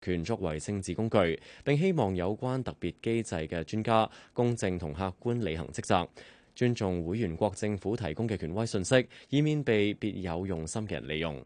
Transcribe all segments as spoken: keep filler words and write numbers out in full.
權作為政治工具，並希望有關特別機制嘅專家公正同客觀履行職責，尊重會員國政府提供嘅權威信息，以免被別有用心嘅人利用。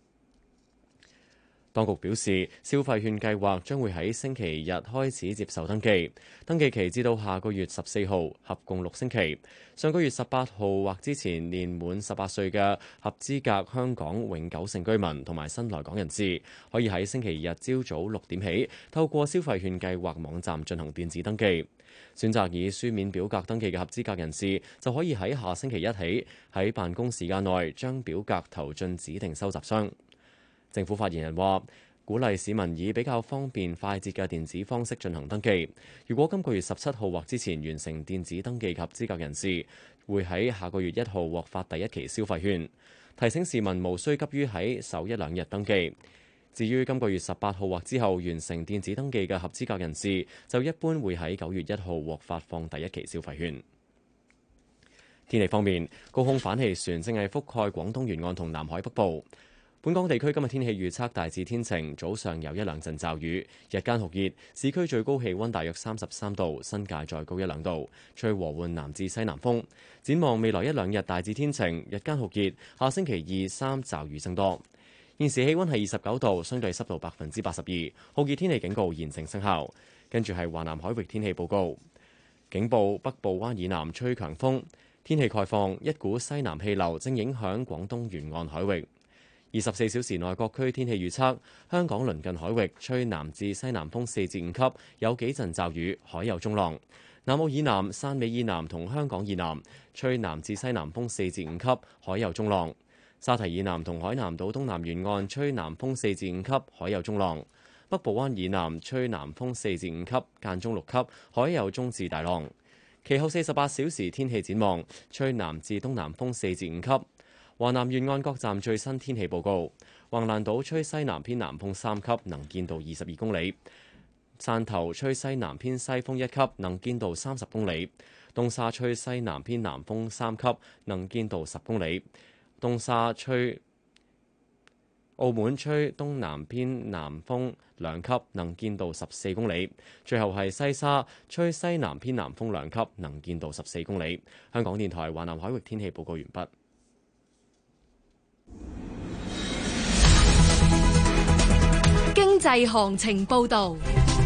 當局表示，消費券計劃將會喺星期日開始接受登記，登記期至到下個月十四號，合共六星期。上個月十八號或之前年滿十八歲嘅合資格香港永久性居民同埋新來港人士，可以喺星期日朝早六點起，透過消費券計劃網站進行電子登記。選擇以書面表格登記嘅合資格人士，就可以喺下星期一起喺辦公時間內將表格投進指定收集箱。政府發言人話，鼓勵市民以比較方便快捷嘅電子方式進行登記。如果今個月十七號或之前完成電子登記及合資格人士，會喺下個月一號獲發第一期消費券。提醒市民無需急於喺首一兩日登記。至於今個月十八號或之後完成電子登記嘅合資格人士，就一般會喺九月一號獲發放第一期消費券。天氣方面，高空反氣旋正係覆蓋廣東沿岸同南海北部。本港地區今日天氣預測大致天晴，早上有一兩陣驟雨，日間酷熱，市區最高氣溫大約三十三度，新界再高一兩度，吹和緩南至西南風。展望未來一兩日大致天晴，日間酷熱，下星期二三驟雨增多。現時氣溫係二十九度，相對濕度百分之八十二，酷熱天氣警告現正生效。跟住係華南海域天氣報告，警報北部灣以南吹強風，天氣概況，一股西南氣流正影響廣東沿岸海域。二十四小時內各區天氣預測：香港鄰近海域吹南至西南風四至五級，有幾陣驟雨，海有中浪；南澳以南、汕尾以南同香港以南吹南至西南風四至五級，海有中浪；沙堤以南同海南島東南沿岸吹南風四至五級，海有中浪；北部灣以南吹南風四至五級，間中六級，海有中至大浪。其後四十八小時天氣展望：吹南至東南風四至五級。華南沿岸各站最新天氣報告：橫瀾島吹西南偏南風三級，能見度二十二公里；汕頭吹西南偏西風一級，能見度三十公里；東沙吹西南偏南風三級，能見度十公里；東沙吹澳門吹東南偏南風兩級，能見度十四公里；最後係西沙吹西南偏南風兩級，能見度十四公里。香港電台華南海域天氣報告完畢。 經濟行情報導，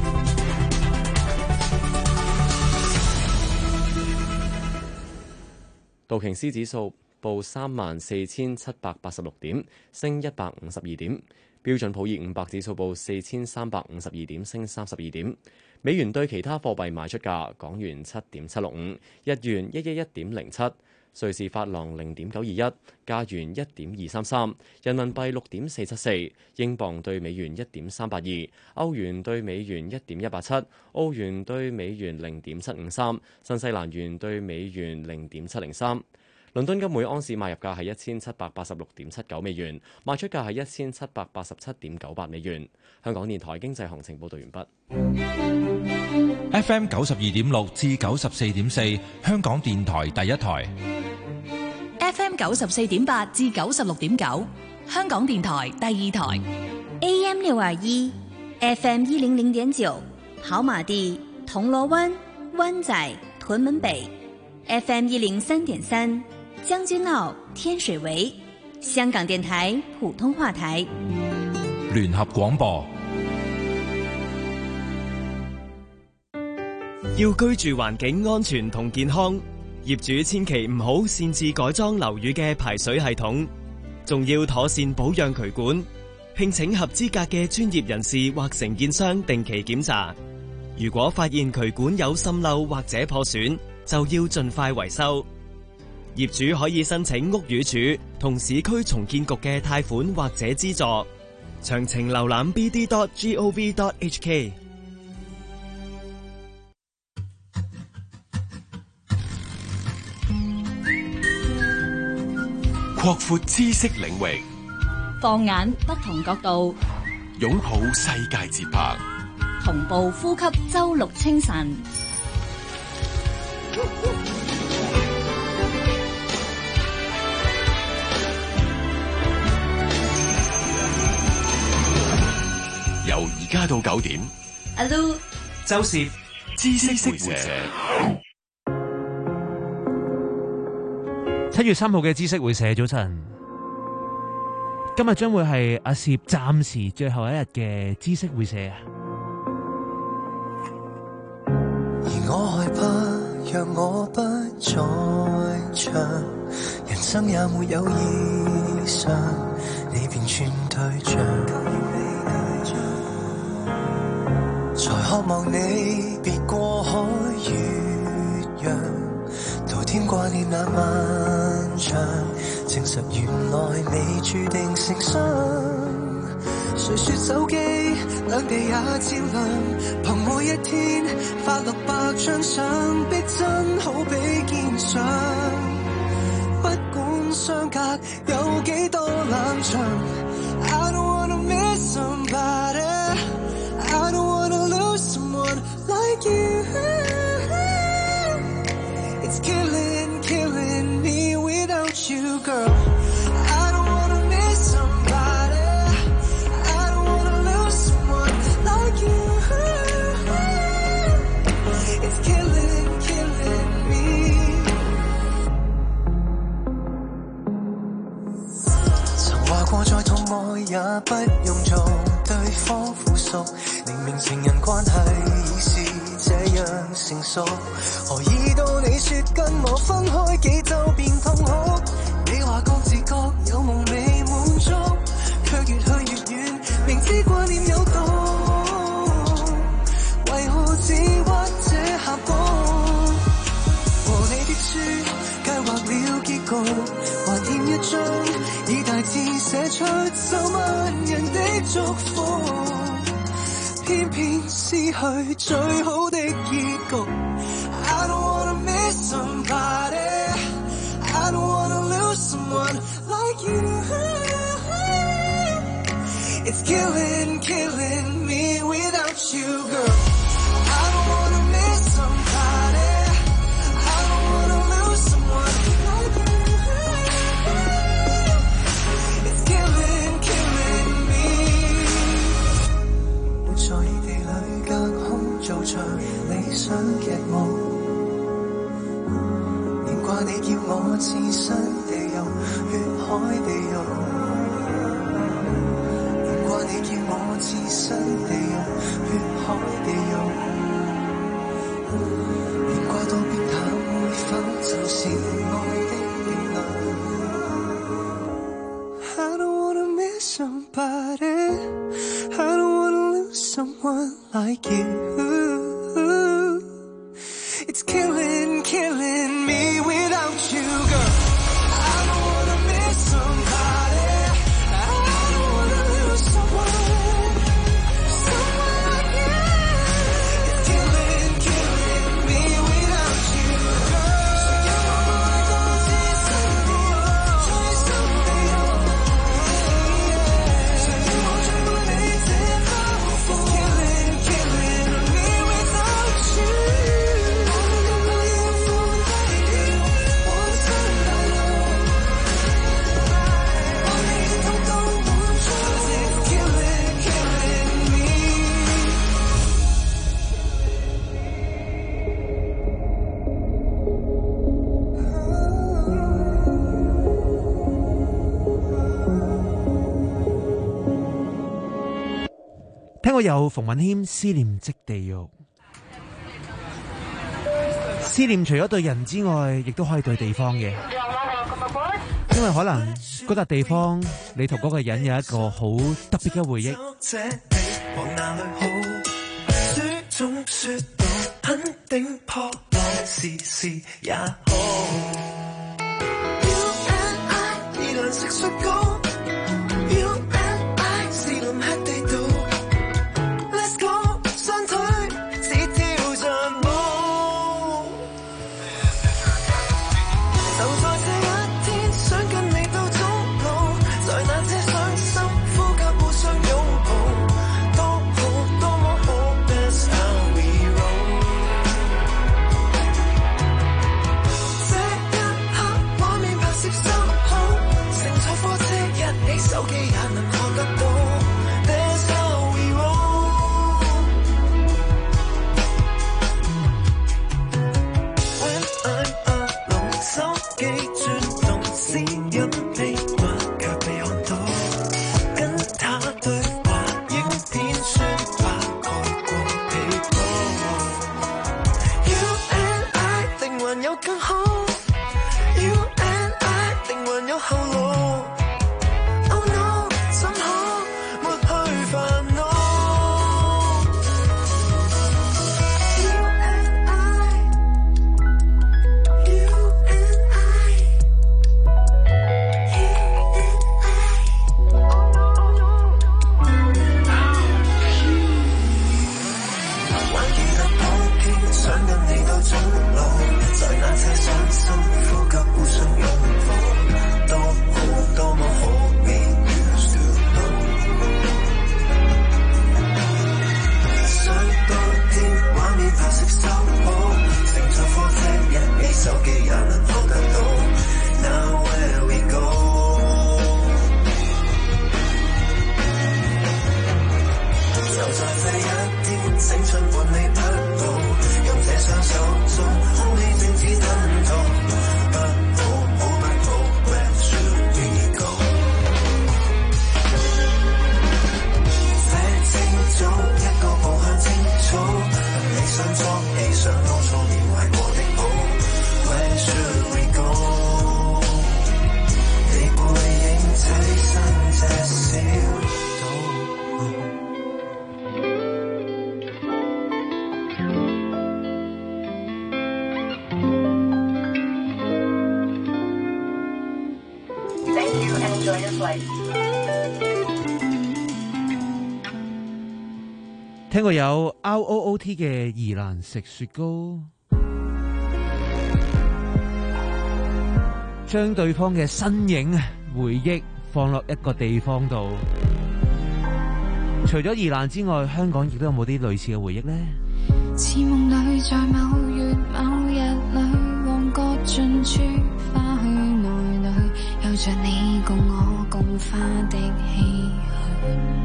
道瓊斯指數報三萬四千七百八十六點，升一百五十二點；標準普爾五百指數報四千三百五十二點，升三十二點。美元對其他貨幣賣出價：港元七點七六五，日元一一一點零七。瑞士法郎零點九二一，加元一點二三三，人民幣六點四七四，英鎊對美元一點三八二，歐元對美元一點一八七，澳元對美元零點七五三，新西蘭元對美元零點七零三。倫敦金每盎司買入價係一千七百八十六點七九美元，賣出價係一千七百八十七點九八美元。香港電台經濟行情報道完畢。 F M 九十二點六至九十四點四，香港電台第一台。 F M 九十四點八至九十六點九，香港電台第二台。 A M 六二一 ，F M 一零零點九，跑馬地、銅鑼灣、灣仔、屯門北 ，F M 一零三點三，將軍澳、天水圍，香港電台普通話台。 聯合廣播。 要居住環境安全同健康，業主千祈唔好擅自改裝樓宇嘅排水系統，仲要妥善保養渠管，聘請合資格嘅專業人士或承建商定期檢查。如果發現渠管有滲漏或者破損，就要盡快維修。業主可以申請屋宇署同市區重建局嘅貸款或者資助。詳情瀏覽 b d dot gov dot h k。 擴闊知識領域， 放眼不同角度， 擁抱世界節拍， 同步呼吸周六清晨。 由而家到九點。 阿 Lu 周攝知識會社。 七月三號嘅知識會社，早晨。今日將會係阿攝暫時最後一日嘅知識會社啊！ 而我害怕，讓我不再唱，人生也沒有異常，你便轉對象，才渴望你別過海越洋，徒添掛念那漫長，證實原來你注定成雙。誰說手機兩地也照亮，憑每一天發落百張相，逼真好比肩上。不管相隔有幾多冷場 I don't wanna miss somebody I don't wanna lose someone like you It's killing, killing me without you, girl. I don't wanna miss somebody. I don't wanna lose someone like you. It's killing, killing me. 曾話過再痛愛也不用做對方附屬，明明情人關係已是這樣成熟，何以到你說跟我分開幾週便痛哭？你話各自各有夢未滿足，卻越去越遠，明知掛念有毒，為何只屈這峽谷？和你的書計劃了結局，還欠一張以大字寫出數萬人的祝福，偏偏失去最好的結局。I don't wanna miss somebody. I don't wanna lose someone like you. It's killing, killing me without you, girl. I don't wanna miss somebody. I don't wanna lose someone like you. It's killing, killing me. 活在異地裏隔空做場理想劇目。掛你叫我置身地獄，血海地獄。懸掛你叫我置身地獄，血海地獄。懸掛到變淡，會否就是愛的定律 I don't wanna miss somebody. I don't wanna lose someone like you. It's killing, killing me without you, girl. I don't wanna miss somebody. I don't wanna lose someone, someone like you. It's killing, killing me without you, girl. 誰叫我愛到置身地獄，在心地獄。誰叫我追到你這刻？It's killing, killing me without you. 聽過有馮允謙思念即地獄，思念除咗對人之外，亦都可以對地方嘅，因為可能嗰笪地方你同嗰個人有一個好特別嘅回憶。 往哪裏好？書中說到肯定破浪，時時也好。You and I 依然食雪糕 ，You and I 是臨吃地道。Let's go， 雙腿似跳着舞。就在這一天，想跟你到終老，在那些傷心呼吸互相擁抱。這一刻畫面拍攝心口，乘坐火車。 手機也能放得到。Now where we go？ 就在這一天，青春伴你不老，任這雙手中空氣靜止吞吐。不好，好不好 ？Where should we go？ 這清早一個步向清早，理想裝氣上當初緬懷過的好。Where should we go？ 你背影這身這小島。 聽過有 R O O T 嘅宜蘭食雪糕，將對方嘅身影回憶放落一個地方度。除咗宜蘭之外，香港亦都有冇啲類似嘅回憶呢？ 似夢裏在某月某日裏，旺角盡處花墟內裏，有着你共我共花的唏噓。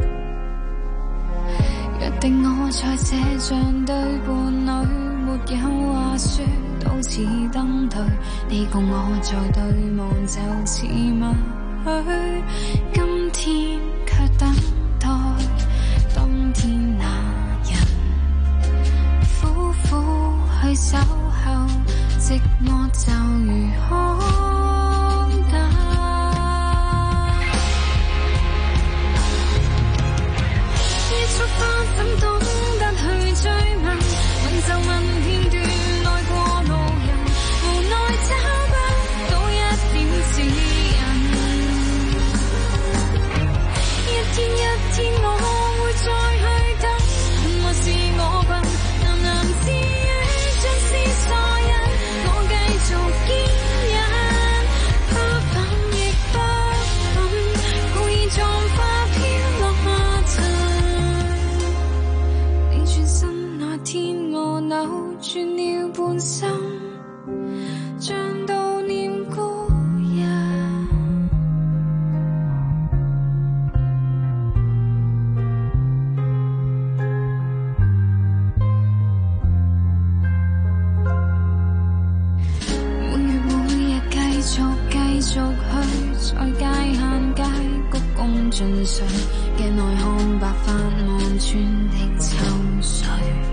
約定我在這像對伴侶，沒有話說，都似登對。你共我在對望，就似默許。今天卻等待當天那人，苦苦去守候，寂寞就如空等。一束花怎懂得去追問？問就問片段愛過路人，無奈找不到一點指引。一天一天我會再去等，或是我笨，喃喃自語像是傻人。我繼續堅忍，花粉亦不粉，故意撞花飄落下塵。天我扭轉了半生，像悼念故人。每月每日繼續繼續去，在界限街鞠躬盡瘁嘅內看白髮望穿的秋水。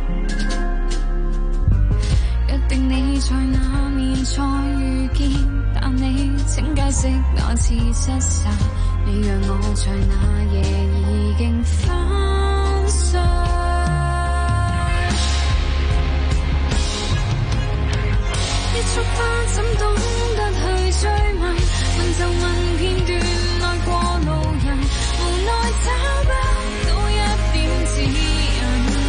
定你在那年再遇見，但你請解釋那次失手，你讓我在那夜已經粉碎。一束花怎懂得去追問？問就問片段愛過路人，無奈找不到一點指引。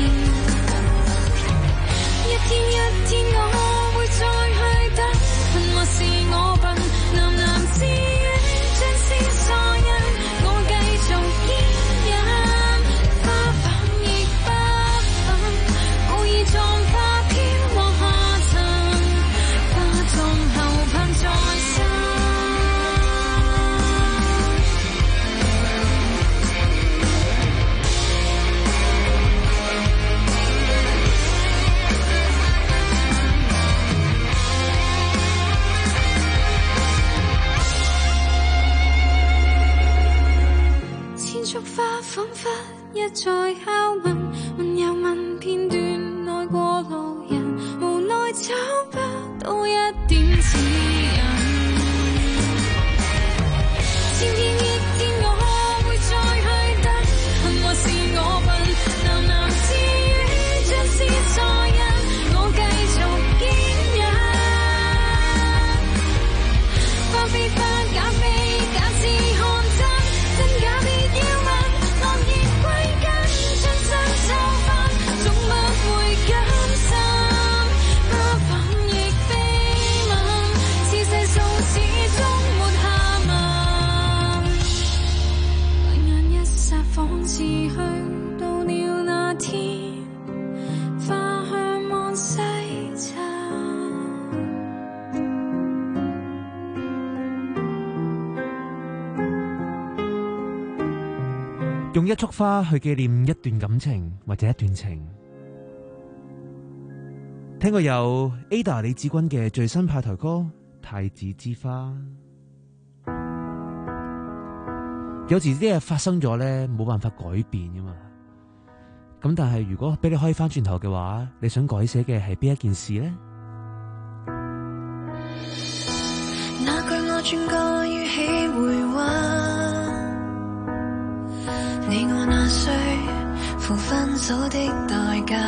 一天一天我會再去等，或是我笨，喃喃自語像是傻人。我繼續堅忍，花粉亦不粉，故意撞花飄落下塵，花種後盼再生。束花彷彿一再敲問，問又問片段愛過路人，無奈找不到一點指引。千天億天我會再去等，或是我笨，喃喃自語像是傻人。我繼續堅忍，花非花，假非假，自看真，真假別要問。落葉歸根，將身收返，總不用一束花去紀念一段感情或者一段情。聽過有 Ada 李芷君嘅最新派台歌《太子之花》。有時啲嘢發生咗咧，冇辦法改變噶嘛。咁但係如果俾你可以翻轉頭嘅話，你想改寫嘅係邊一件事呢？ 那句我轉個語氣回話，你我那需付分手的代價。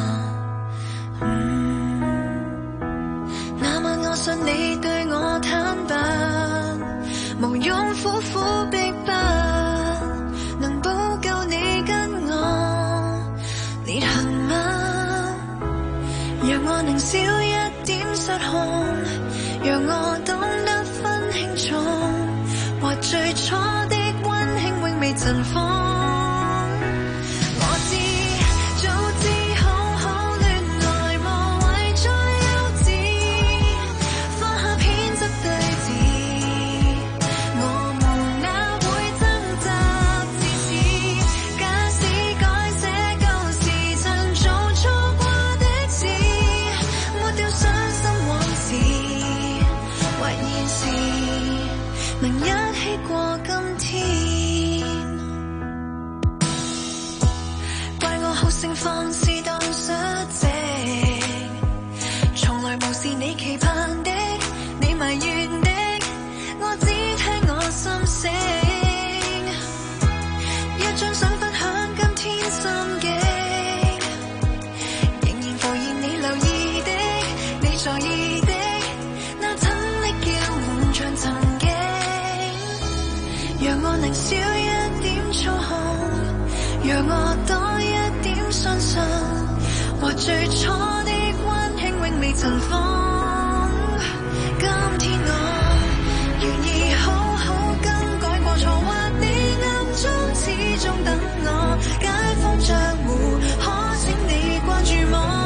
嗯，那晚我信你對我坦白，無用苦苦逼迫，能補救你跟我裂痕嗎？讓我能少一點失控，讓我懂得分輕重，或最初的溫馨永未塵封。我知早知好好戀愛無謂再幼稚，放下偏執對峙，我們哪會掙扎至此？假使改寫舊時曾做錯過的事，抹掉傷心往事，或現時能一起過今天。怪我好勝放肆當失職，從來無視你期盼的，你埋怨的，我只聽我心聲。一張想分享今天心境，仍然浮現你留意的，你在意的，那親昵叫喚像曾經，讓我能少一點操控，讓我多一點相信，或最初的溫馨永未塵封。今天我願意好好更改過錯，或你暗中始終等我，解封賬戶，可請你關注我。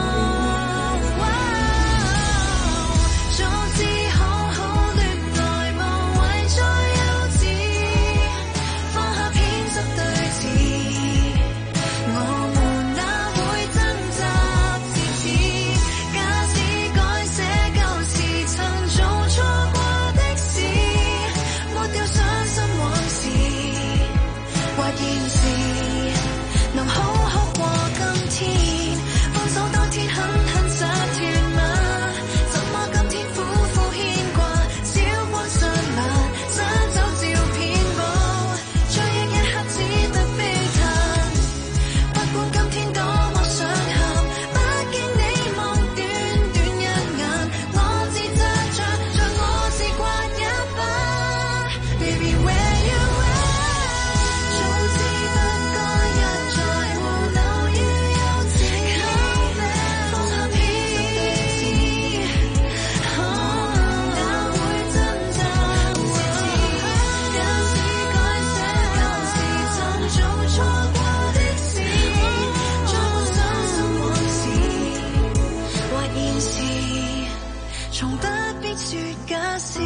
早知好好戀愛無謂再幼稚，放下偏執對峙，我們哪會掙扎至此？假使改寫舊時曾做錯過的事，抹掉傷心往事，或現時能好好過今天。分手當天狠狠灑脫嗎？怎麼今天苦苦牽掛？小光上難，刪走照片簿，追憶一刻只得悲嘆。不管今天多麼想喊，不經你望短短一眼，我自責着，像我自刮一把。Baby where you at？ 早知不該一再胡鬧於幼稚，放下偏執對峙，哪會掙扎至此？假使改寫舊時曾做錯過的事，再沒傷心往事，或現時從不必說假使。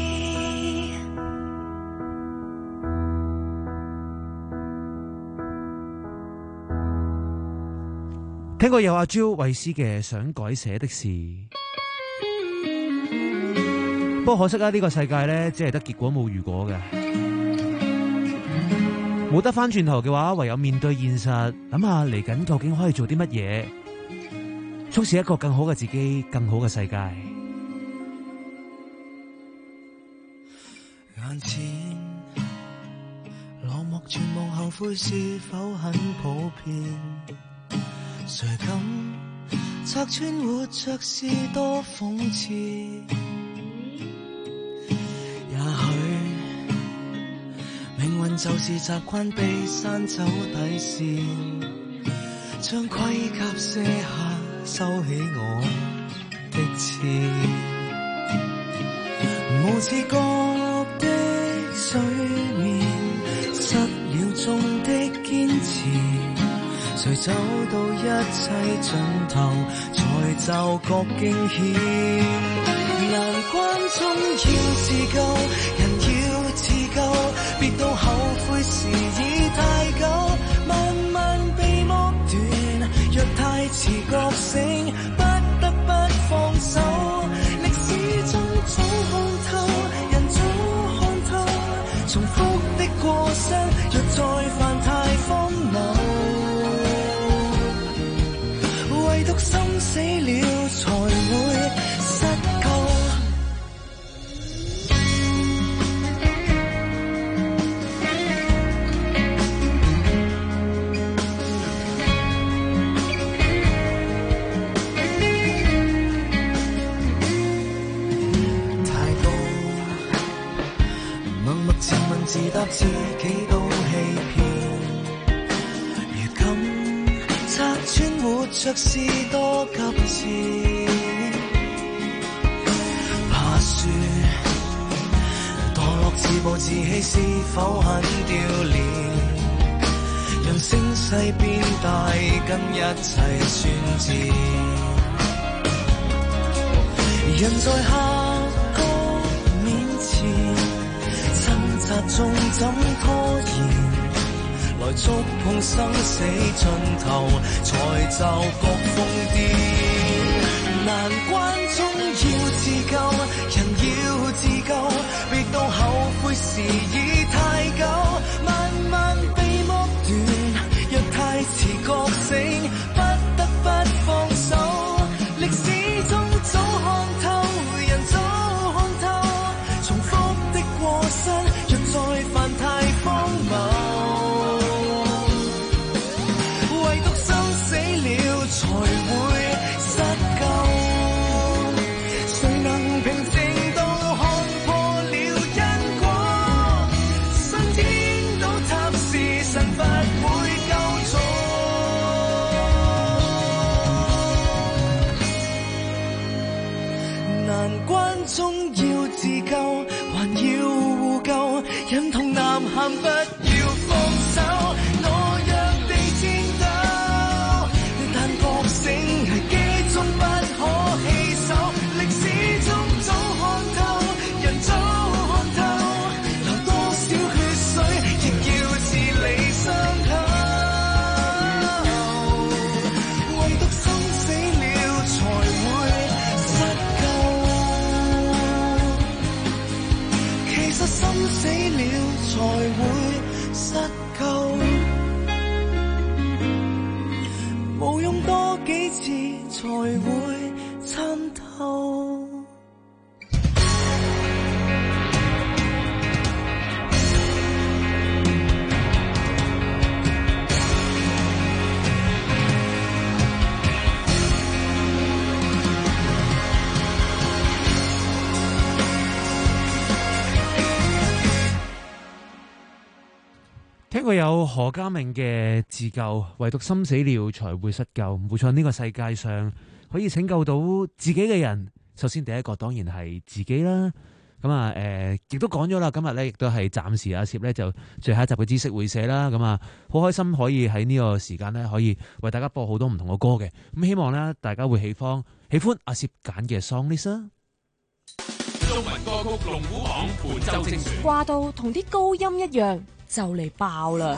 聽過有阿 Jo 衛詩嘅想改寫的事，不過可惜啊，呢個世界呢，只係得結果冇如果嘅，冇得翻轉頭嘅話，唯有面對現實，諗下嚟緊究竟可以做啲乜嘢，促使一個更好嘅自己，更好嘅世界。 眼前落寞絕望後悔是否很普遍？誰敢拆穿活着是多諷刺？也許命運就是習慣被刪走底線，將盔甲卸下，收起我的刺。無自覺的睡眠，失了蹤的堅持，誰走到一切盡頭，才驟覺驚險。難關中要自救，人要自救，別到後悔時已太久。 遲覺醒，不得不放手。歷史中早看透，人早看透，重複的過失，若再犯太荒謬。唯獨心死了，才會失救。自答自己都欺騙，如今拆穿活着是多急切，怕說墮落自暴自棄是否很丟臉，讓聲勢變大跟一切宣戰，人在下個面前掙扎中怎拖延，來觸碰生死盡頭，才就覺瘋癲。難關中要自救，人要自救，別到後悔時已太久。慢慢被剝斷，若太遲覺醒，不得不放手。歷史中早看透，人早看透，重複的過失，再犯太荒謬，唯獨心死了才會失救。誰能平靜到看破了因果？上天倒塌時，神佛會救助。難關中要自救，還要互救。忍痛吶喊，不要放手，懦弱地戰鬥，但覺醒危機中不可棄守。歷史中早看透，人早看透，流多少血水，亦要治理傷口。唯獨心死了，才會失救。其實心死了才會失救，無用多幾次才會參透。 聽過有何家明嘅自救，唯獨心死了才會失救。冇錯，呢個世界上可以拯救到自己嘅人，首先第一個當然係自己啦。咁啊，誒，亦都講咗啦，今日咧亦都係暫時阿攝咧就最後一集嘅知識會社啦。咁啊，好開心可以喺呢個時間咧可以為大家播好多唔同嘅歌嘅。咁希望咧大家會喜歡喜歡阿攝揀嘅 song list 啦。 中文歌曲龍虎榜本周精選， 掛到同啲高音一樣，就嚟爆啦！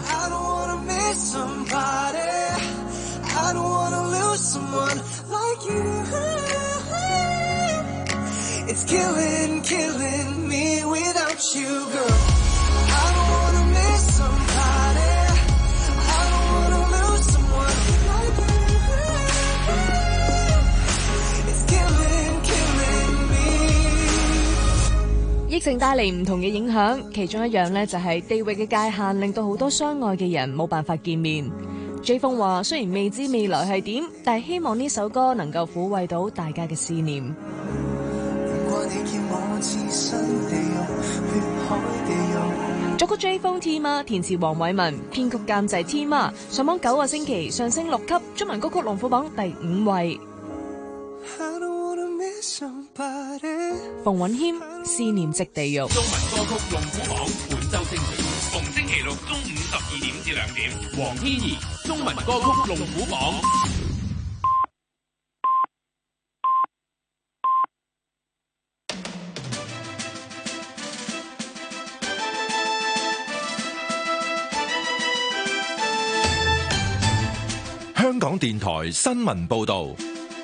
疫情帶嚟唔同嘅影響，其中一樣呢就係地域嘅界限，令到好多相愛嘅人冇辦法見面。J 風話：雖然未知未來係點，但係希望呢首歌能夠撫慰到大家嘅思念。作曲 J 風 T 媽，填詞黃偉文，編曲監製 T 媽，上網九個星期上升六級，中文歌曲龍虎榜第五位。馮允謙《思念即地獄》。 中文歌曲龍虎榜本周精選，逢星期六中午十二點至兩點。黃天怡中文歌曲龍虎榜。 香港電台新聞報道。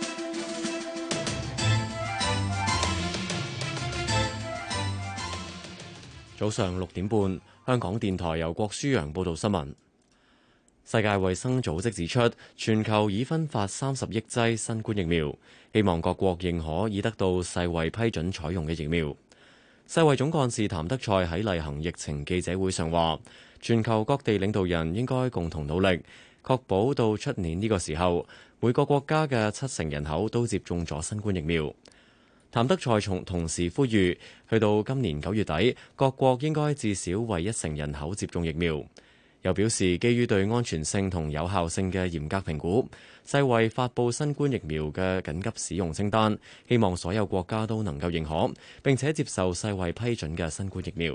早上六點半，香港電台由郭舒揚報道新聞。世界衛生組織指出，全球已分發三十億劑新冠疫苗，希望各國認可已得到世衛批准採用嘅疫苗。世衛總幹事譚德塞喺例行疫情記者會上話，全球各地領導人應該共同努力，確保到出年呢個時候，每個國家嘅七成人口都接種咗新冠疫苗。譚德塞從同時呼籲，去到今年九月底，各國應該至少為一成人口接種疫苗。又表示，基於對安全性同有效性嘅嚴格評估，世衛發布新冠疫苗嘅緊急使用清單，希望所有國家都能夠認可並且接受世衛批准嘅新冠疫苗。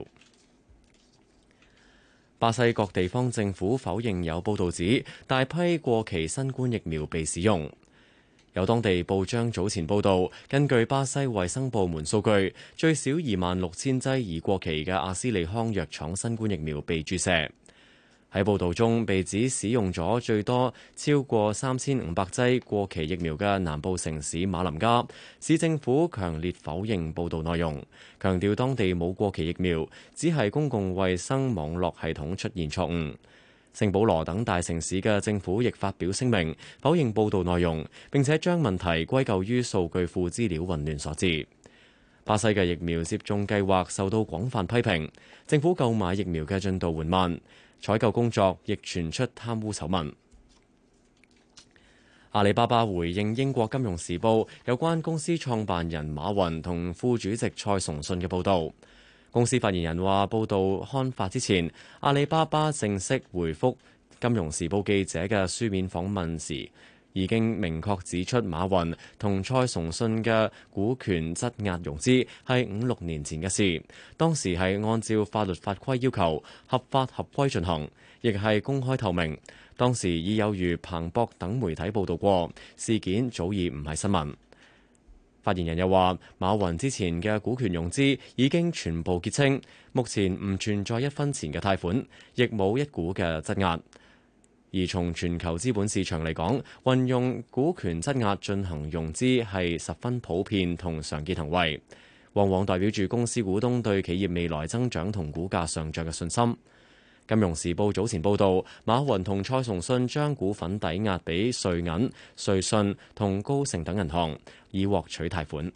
巴西各地方政府否認有報導指大批過期新冠疫苗被使用。有當地報章早前報導，根據巴西衛生部門數據，最少二萬六千劑已過期嘅阿斯利康藥廠新冠疫苗被注射。喺報導中被指使用咗最多超過三千五百劑過期疫苗嘅南部城市馬林加，市政府強烈否認報導內容，強調當地冇過期疫苗，只係公共衛生網絡系統出現錯誤。聖保羅等大城市嘅政府亦發表聲明，否認報導內容，並且將問題歸咎於數據庫資料混亂所致。巴西嘅疫苗接種計劃受到廣泛批評，政府購買疫苗嘅進度緩慢，採購工作亦傳出貪污醜聞。阿里巴巴回應英國金融時報有關公司創辦人馬雲同副主席蔡崇信嘅報導。公司發言人話，報導刊發之前，阿里巴巴正式回覆金融時報記者嘅書面訪問時，已經明確指出馬雲同蔡崇信嘅股權質押融資係五六年前嘅事，當時係按照法律法規要求合法合規進行，亦係公開透明。當時已有如彭博等媒體報導過，事件早已唔係新聞。發言人又話，馬雲之前嘅股權融資已經全部結清，目前唔存在一分錢嘅貸款，亦冇一股嘅質押。而從全球資本市場嚟講，運用股權質押進行融資係十分普遍同常見行為，往往代表住公司股東對企業未來增長同股價上漲嘅信心。金融時報早前報導，馬雲同蔡崇信將股份抵押俾瑞銀、瑞信同高盛等銀行，以獲取貸款。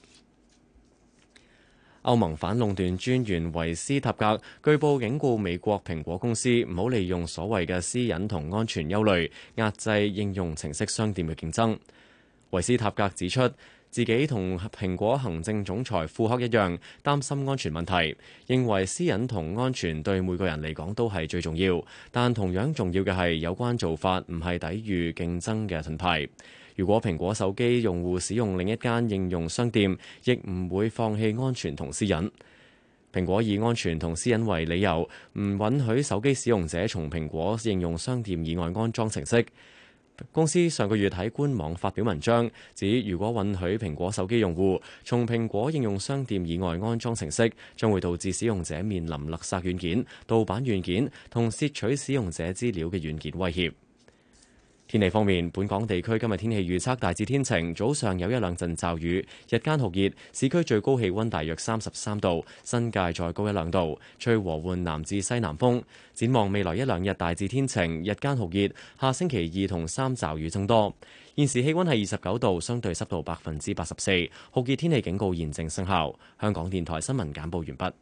歐盟反壟斷專員維斯塔格據報警告美國蘋果公司唔好利用所謂嘅私隱同安全憂慮壓制應用程式商店嘅競爭。維斯塔格指出，自己同蘋果行政總裁庫克一樣擔心安全問題，認為私隱同安全對每個人嚟講都係最重要，但同樣重要嘅係有關做法唔係抵禦競爭嘅盾牌。如果蘋果手機用戶使用另一間應用商店，亦唔會放棄安全同私隱。蘋果以安全同私隱為理由，唔允許手機使用者從蘋果應用商店以外安裝程式。公司上個月喺官網發表文章，指如果允許蘋果手機用戶從蘋果應用商店以外安裝程式，將會導致使用者面臨勒索軟件、盜版軟件同竊取使用者資料嘅軟件威脅。天氣方面，本港地區今日天氣預測大致天晴，早上有一兩陣驟雨，日間酷熱，市區最高氣溫大約三十三度，新界再高一兩度，吹和緩南至西南風。展望未來一兩日大致天晴，日間酷熱，下星期二同三驟雨增多。現時氣溫係二十九度，相對濕度百分之八十四，酷熱天氣警告現正生效。香港電台新聞簡報完畢。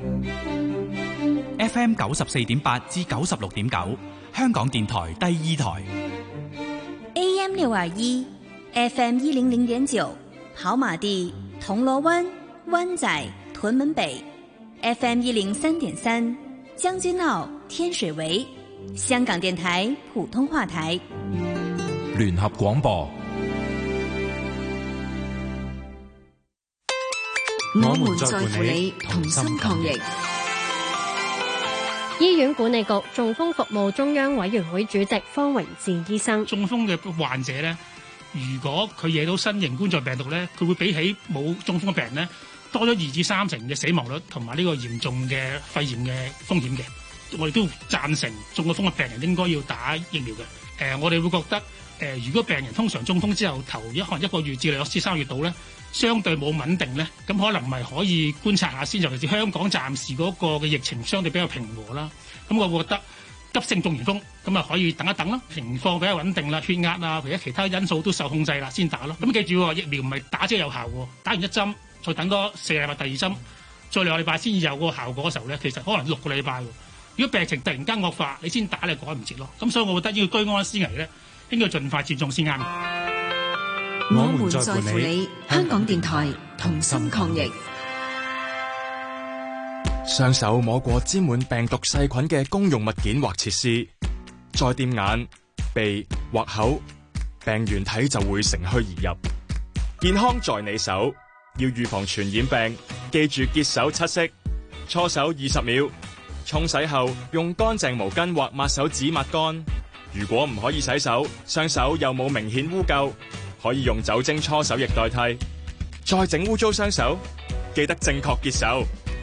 F M 九十四點八至九十六點九，香港電台第二台。 A M 六二一 ，F M 一零零點九，跑馬地、銅鑼灣、灣仔、屯門北 ，F M 一零三點三，將軍澳、天水圍，香港電台普通話台。 聯合廣播。 我們在乎你，同心抗疫。 醫院管理局中風服務中央委員會主席方榮志醫生： 中風嘅患者咧，如果佢惹到新型冠狀病毒咧，佢會比起冇中風嘅病人咧，多咗二至三成嘅死亡率同埋呢個嚴重嘅肺炎嘅風險嘅。我哋都贊成中咗風嘅病人應該要打疫苗嘅。 呃，我哋會覺得誒、呃，如果病人通常中風之後頭一可能一個月至兩至三個月度咧，相對冇穩定咧，咁可能咪可以觀察下先。尤其是香港暫時嗰個嘅疫情相對比較平和啦，咁我會覺得急性中完風咁啊可以等一等啦，情況比較穩定啦，血壓啊或者其他因素都受控制啦，先打咯。咁記住喎，疫苗唔係打即有效喎，打完一針再等多四禮拜第二針，再兩個禮拜先有個效果嘅時候咧，其實可能六個禮拜喎。如果病情突然間惡化，你先打你改唔切咯。咁所以我覺得呢個居安思危咧，應該盡快接種先啱。 我們在乎你，香港電台同心抗疫。 雙手摸過沾滿病毒細菌嘅公用物件或設施，再掂眼、鼻或口，病原體就會乘虛而入。健康在你手，要預防傳染病，記住潔手七式：搓手二十秒，沖洗後用乾淨毛巾或抹手紙抹乾。如果唔可以洗手，雙手又冇明顯污垢，可以用酒精搓手液代替。再整污糟雙手，記得正確潔手。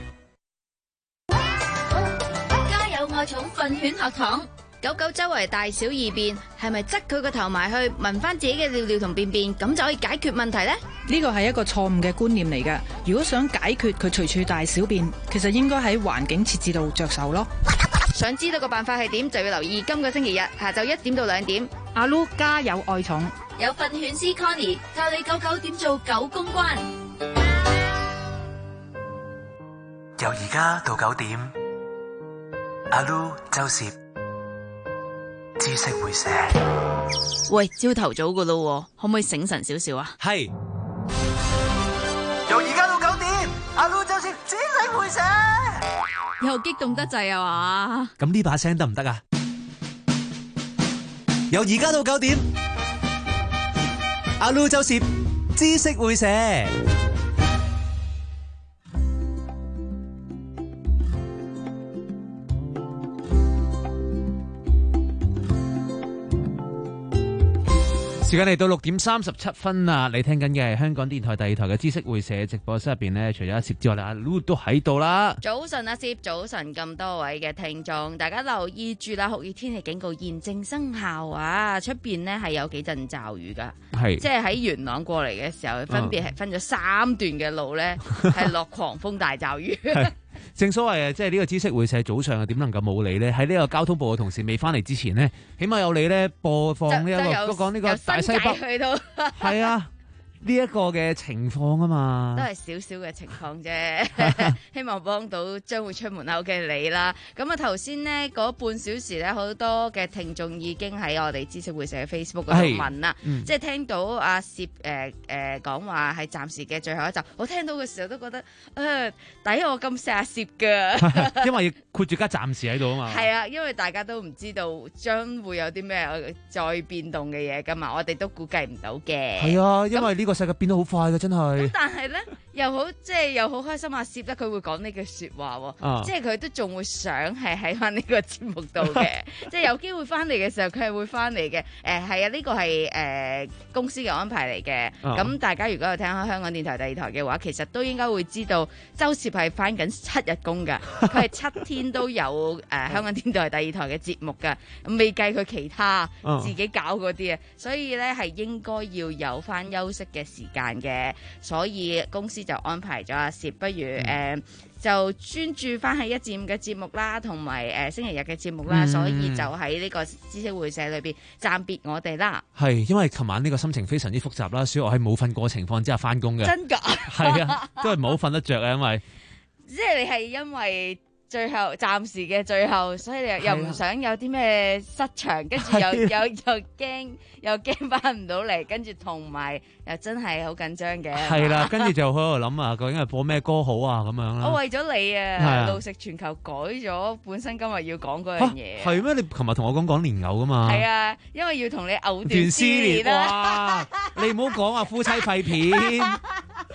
家有愛寵訓犬學堂，狗狗周圍大小二便，係咪側佢個頭埋去聞翻自己嘅尿尿同便便，咁就可以解決問題呢？ 呢個係一個錯誤嘅觀念嚟㗎。如果想解決佢隨處大小便，其實應該喺環境設置度着手咯。 想知道個辦法係點，就要留意今個星期日下晝一點到兩點。 阿 Lu 家有愛寵， 有訓犬師 Connie 教你狗狗點做狗公關。 由而家到九點，阿 Lu 周攝知識會寫。 喂，朝頭早噶咯，可唔可以醒神少少啊？ 係。 由而家到九點，阿 Lu 周攝知識會寫。 又激動得滯啊嘛！ 咁呢把聲得唔得啊？由而家到九點，阿 Lu 周攝知識會社。時間嚟到六點三十七分啦，你聽緊嘅係香港電台第二台嘅知識會社直播室入邊呢，除咗阿攝之外，阿 Lu 都喺度啦。 早晨阿攝，早晨咁多位嘅聽眾，大家留意住啦，酷熱天氣警告現正生效啊！出邊呢係有幾陣驟雨噶， 係即係喺元朗過嚟嘅時候，分別係分咗三段嘅路呢，係落狂風大驟雨。 正所謂啊，即係呢個知識會社早上啊，點能夠冇你呢？喺呢個交通部嘅同事未翻嚟之前呢，起碼有你呢播放呢、這、一個，講呢個大西北去到係啊。呢一個嘅情況啊嘛， 都係少少嘅情況啫，希望幫到將會出門口嘅你啦。咁啊頭先呢嗰半小時咧，好多嘅聽眾已經喺我哋知識會社嘅 Facebook 嗰度問啦，嗯、即係聽到阿攝誒誒講話係暫時嘅最後一集，我聽到嘅時候都覺得，誒、呃、抵我咁錫阿攝㗎， 因為要括住加暫時喺度啊嘛。 係啊，因為大家都唔知道將會有啲咩再變動嘅嘢㗎嘛，我哋都估計唔到嘅。 係啊，因為呢個世界變得好快嘅，真係。 但係咧，又好即係又好開心啊！攝咧佢會講呢句説話喎，啊、即係佢都仲會想係喺翻呢個節目度嘅，即係有機會翻嚟嘅時候，佢係會翻嚟嘅。誒、呃、係啊，呢、這個係誒、呃、公司嘅安排嚟嘅。咁、啊、大家如果有聽開香港電台第二台嘅話，其實都應該會知道周攝係翻緊七日工㗎，佢係七天都有誒、呃、香港電台第二台嘅節目㗎，未計佢其他自己搞嗰啲啊，所以咧係應該要有翻休息嘅時間嘅，所以公司就安排咗阿攝，不如誒、呃、就專注翻喺一至五嘅節目啦，同埋誒星期日嘅節目啦，嗯、所以就喺呢個知識會社裏邊暫別我哋啦。係因為琴晚呢個心情非常之複雜啦，所以我喺冇瞓過情況之下翻工嘅。 真㗎？ 係啊，都係唔好瞓得着啊，因為即係你係因為。最後暫時嘅最後，所以你又唔想有啲咩失場，跟住又又又驚又驚翻唔到嚟，跟住同埋又真係好緊張嘅。係啦， 跟住就喺度諗啊，究竟係播咩歌好啊咁樣啦。 我為咗你啊，路食全球改咗本身今日要講嗰樣嘢。係咩？ 你琴日同我講講蓮藕噶嘛？ 係啊，因為要同你藕斷絲連啦。 你唔好講啊，夫妻肺片。 因為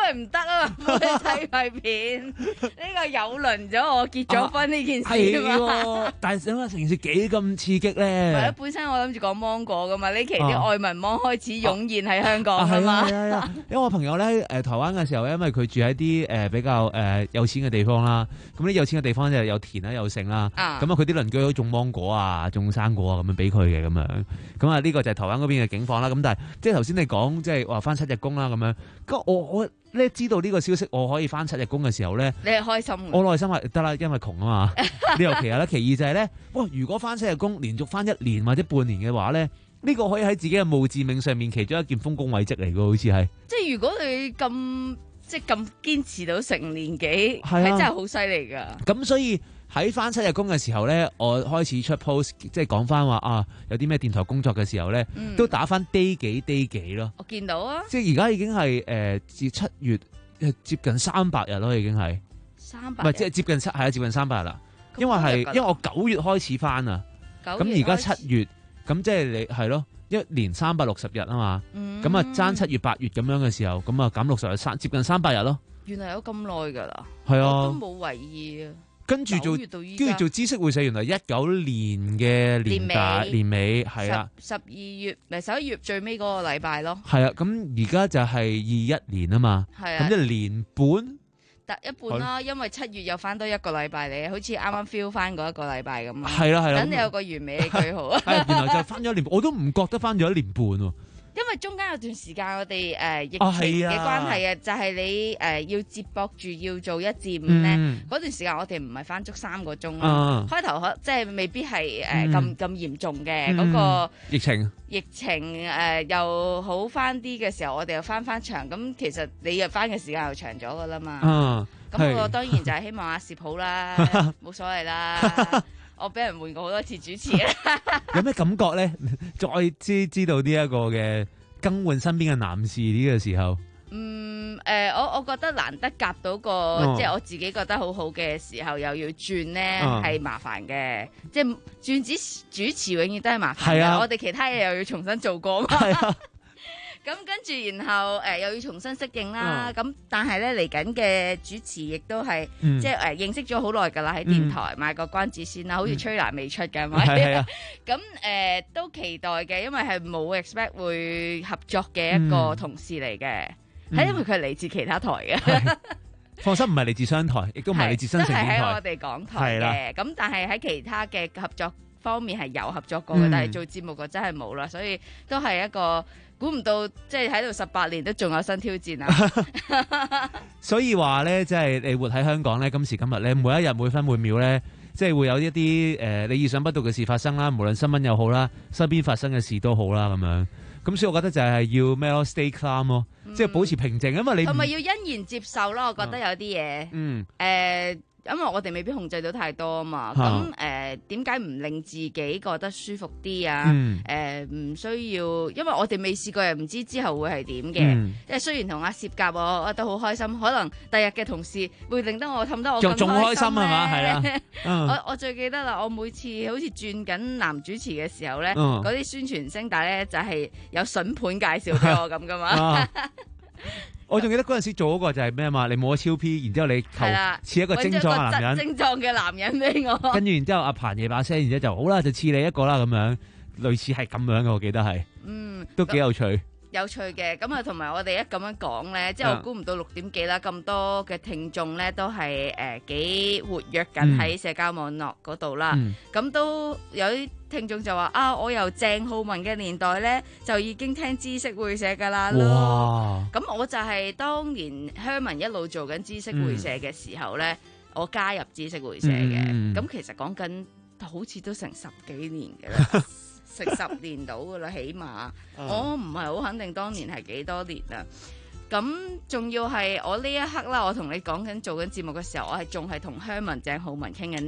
為唔得啊，冇去睇廢片，呢個有輪咗我結咗婚呢件事啊嘛。 但係想話成件事幾咁刺激咧？ 係啊，本身我諗住講芒果噶嘛，呢期啲愛文芒開始湧現喺香港啊嘛。 係啊係啊，因為我朋友咧誒台灣嘅時候，因為佢住喺啲誒比較誒有錢嘅地方啦，咁啲有錢嘅地方就有田啦有剩啦，咁啊佢啲鄰居都種芒果啊種生果啊咁樣俾佢嘅咁樣，咁啊呢個就係台灣嗰邊嘅境況啦。咁但係即係頭先你講即係話翻七日工啦咁樣，咁我我咧知道呢個消息我可以翻七日工嘅時候咧， 你係開心嘅？ 我內心係得啦，因為窮啊嘛。呢又其實咧，其二就係咧，哇！如果翻七日工連續翻一年或者半年嘅話咧，呢個可以喺自己嘅墓誌銘上面其中一件豐功偉績嚟嘅，好似係。 即係如果你咁即係咁堅持到成年幾，係、 係啊、 真係好犀利㗎。 咁所以喺翻七日工嘅時候咧，我開始出 post，即係講翻話啊，有啲咩電台工作嘅時候咧， 嗯、 都打翻 day 幾 day 幾咯。 我見到啊， 即係而家已經係誒至七月接近三百日咯，已經係三百， 唔係即係接近七係啊，接近三百日啦。因為係因為我九月開始翻啊，咁而家七月，咁即係你係咯，一年三百六十日啊嘛，咁啊爭七月八月咁樣嘅時候，咁啊減六十日三接近三百日咯。 原來有咁耐噶啦， 係啊， 我都冇為意啊。 跟住做跟住做知識會社，原來一九年嘅年底年尾係啦， 十二月咪十一月最尾嗰個禮拜咯。 係啊，咁而家就係二一年啊嘛，咁即係年半。 一半啦，因為七月又翻多一個禮拜你，好似啱啱 feel 翻嗰一個禮拜咁啊。 係啦係啦， 等你有個完美嘅句號啊。 係，原來就翻咗一年，我都唔覺得翻咗一年半喎。 因為中間有段時間我哋誒、呃、疫情嘅啊關係啊，就係你誒、呃、要接駁住要做一至五咧，嗰、嗯、段時間我哋唔係翻足三個鐘啊。開頭可即係未必係誒咁咁嚴重嘅嗰、嗯那個疫情， 疫情誒、呃、又好翻啲嘅時候，我哋又翻翻長，咁其實你入翻嘅時間又長咗噶啦嘛。咁、啊、我當然就係希望阿攝好啦，冇所謂啦。我俾人換過好多次主持啦， 有咩感覺咧？再知知道呢一個嘅更換身邊嘅男士呢個時候， 嗯誒、呃，我我覺得難得夾到個，哦、即係我自己覺得好好嘅時候，又要轉咧，係、哦、麻煩嘅。即係轉主主持永遠都係麻煩嘅，啊、我哋其他嘢又要重新做過嘛。咁跟住，然後誒、呃、又要重新適應啦。咁、嗯、但係咧嚟緊嘅主持亦都係、嗯、即係誒、呃、認識咗好耐㗎啦，喺電台賣個關子先啦。好似吹蘭未出嘅係咪？咁誒、嗯呃、都期待嘅，因為係冇 expect 會合作嘅一個同事嚟嘅，係、嗯、因為佢係嚟自其他台嘅。 放心，唔係嚟自商台，亦都唔係嚟自新城電台， 係喺我哋港台嘅。咁但係喺其他嘅合作方面係有合作過嘅、嗯，但係做節目嘅真係冇啦，所以都係一個。估唔到，即係喺度十八年都仲有新挑戰啊！ 所以話咧，即係你活喺香港咧，今時今日咧，每一日每分每秒咧，即係會有一啲誒、呃、你意想不到嘅事發生啦，無論新聞又好啦，身邊發生嘅事都好啦，咁樣。咁所以我覺得就係要咩咯 ，stay calm 咯，嗯、即係保持平靜，因為你同埋要欣然接受咯。我覺得有啲嘢，嗯，誒、呃。因為我哋未必控制到太多啊嘛，咁誒點解唔令自己覺得舒服啲啊？誒、嗯、唔、呃、需要，因為我哋未試過又唔知之後會係點嘅。即、嗯、係雖然同阿攝夾我，我都好開心，可能第日嘅同事會令得我氹得我更開心咧。仲開心係嘛？係啦。我我最記得啦，我每次好似轉緊男主持嘅時候咧，嗰、嗯、啲宣傳聲帶咧就係有筍盤介紹俾我咁噶嘛。啊我仲記得嗰陣時做嗰個就係咩啊嘛，你冇咗超 P， 然之後你求似一個精壯嘅男人， 精壯嘅男人俾我。 跟住然之後阿彭爺把聲，然之後就好啦，就似你一個啦咁樣，類似係咁樣嘅，我記得係，嗯，都幾有趣。 有趣嘅，咁啊同埋我哋一咁樣講咧，即係我估唔到六點幾啦，咁多嘅聽眾咧都係誒幾活躍緊喺社交網絡嗰度啦。咁、嗯、都有啲聽眾就話啊，我由鄭浩文嘅年代咧就已經聽知識會社噶啦咯。咁我就係當年鄉民一路做緊知識會社嘅時候咧、嗯，我加入知識會社嘅。咁、嗯、其實講緊好似都成十幾年嘅啦。食十年到噶啦，起碼、uh. 我唔係好肯定當年係幾多年啦。咁仲要係我呢一刻啦，我同你講緊做緊節目嘅時候，我係仲係同鄉民鄭浩文傾緊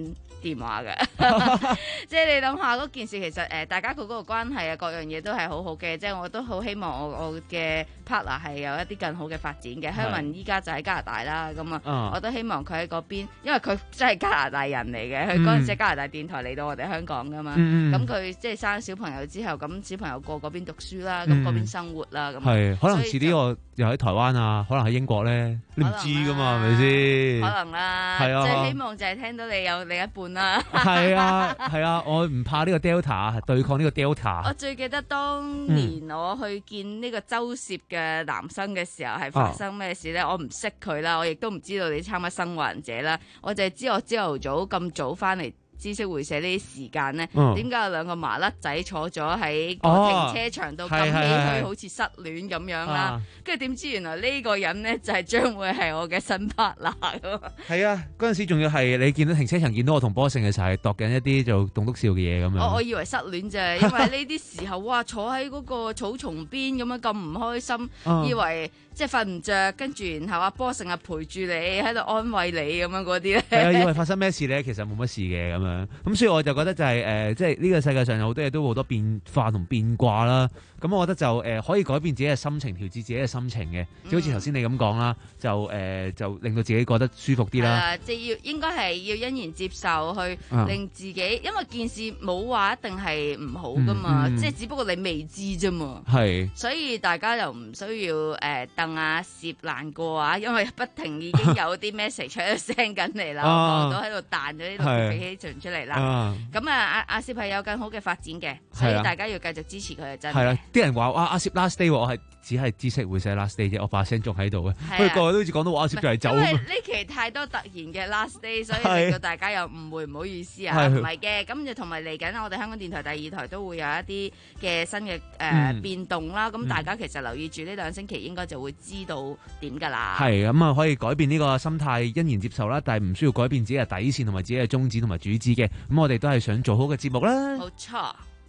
電話嘅。即係你諗下嗰件事，其實誒、呃、大家佢嗰個關係啊，各樣嘢都係好好嘅。即係我都好希望我我嘅 partner 係有一啲更好嘅發展嘅。香文依家就喺加拿大啦，咁啊，我都希望佢喺嗰邊，因為佢真係加拿大人嚟嘅，佢嗰陣時加拿大電台嚟到我哋香港噶嘛。咁佢即係生小朋友之後，咁小朋友過嗰邊讀書啦，咁嗰邊生活啦，咁係可能遲啲我又喺台灣啊，可能喺英國咧，你唔知噶嘛，係咪先？ 可能啦， 係啊， 即係希望就係聽到你有另一半啦。 係啊，係啊，我唔怕呢個 Delta 對抗呢個 Delta。 我最記得當年我去見呢個周涉嘅男生嘅時候，係發生咩事咧？我唔識佢啦，我亦都唔知道你參乜生還者啦，我就係知我朝頭早咁早翻嚟知識會社呢啲時間咧，點解有兩個麻甩仔坐咗喺個停車場度撳起佢，好似失戀咁樣啦？跟住點知原來呢個人咧就係將會係我嘅新 partner 㗎。 係啊，嗰陣時仲要係你見到停車場見到我同波勝嘅時候，係度緊一啲做棟篤笑嘅嘢咁樣。 我我以為失戀啫，因為呢啲時候哇，坐喺嗰個草叢邊咁樣咁唔開心，以為即係瞓唔着，跟住然後阿波勝啊陪住你喺度安慰你咁樣嗰啲咧。 係啊，以為發生咩事咧？其實冇乜事嘅咁樣。咁所以我就覺得就係、是、誒、呃，即係呢個世界上有好多嘢都好多變化同變卦啦。咁我覺得就誒、呃、可以改變自己嘅心情，調節自己嘅心情嘅，就好似頭先你咁講啦，就誒、呃、就令到自己覺得舒服啲啦。 即係要應該係要欣然接受，去令自己，因為件事冇話一定係唔好噶嘛，嗯嗯、即係只不過你未知啫嘛。係，所以大家又唔需要誒鄧阿攝難過啊，因為不停已經有啲 message 喺度 send 緊嚟啦，我望到喺度彈咗啲 notification 出嚟啦。咁啊，阿阿攝係有更好嘅發展嘅，所以大家要繼續支持佢係真嘅。 啲人話哇阿攝 last day， 我係只係知識會寫 last day 啫，我把聲仲喺度嘅。不過個個都好似講到話阿攝就係走。 因為呢期太多突然嘅 last day， 所以令到大家又誤會，唔好意思啊，唔係嘅。咁就同埋嚟緊，我哋香港電台第二台都會有一啲嘅新嘅誒、呃嗯、變動啦。咁大家其實留意住呢兩星期，應該就會知道點㗎啦。係咁啊，可以改變呢個心態，欣然接受啦。但係唔需要改變自己嘅底線同埋自己嘅宗旨同埋主旨嘅。咁我哋都係想做好嘅節目啦。冇錯。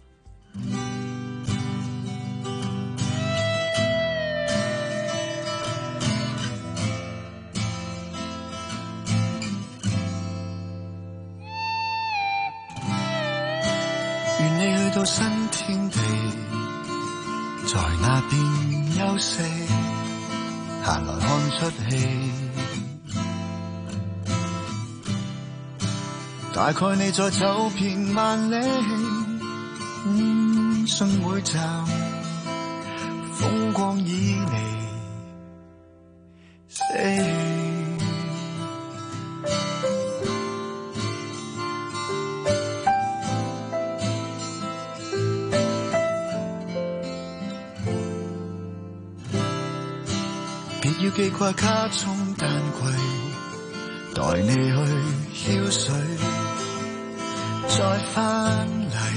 願你去到新天地，在那邊休息，閒來看出戲。大概你再走遍萬里，嗯，信每站風光已離死。要記掛卡中丹櫃，待你去澆水，再返嚟。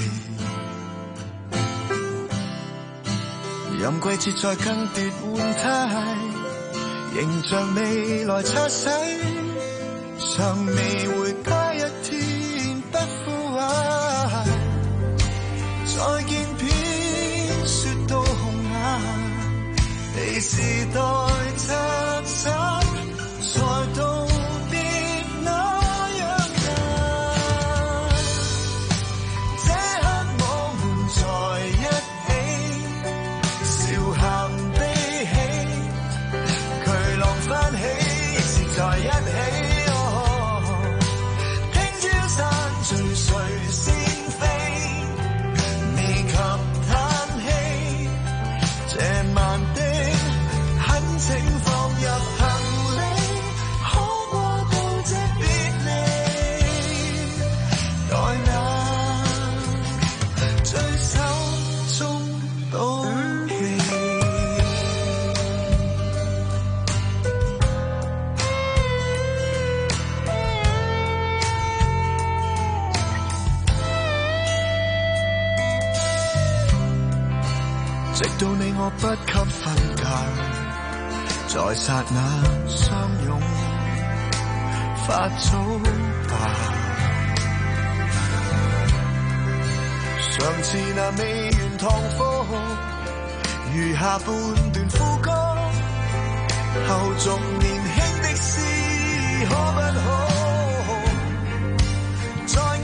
任季節再更迭換態，仍像未來擦洗，尚未回家一天不枯萎。再見片雪到紅顏，被時代拆散，才道別那樣難。這刻我們在一起，笑喊悲喜，巨浪翻起，亦是在一起。哦，聽朝散聚誰先飛，未及嘆氣，這晚的請放入行李，可過到這別離，待那最手中到期。直到你我不給分界，在剎那相擁，發早吧。上次那未完堂課，餘下半段副歌，後續年輕的事可不可？再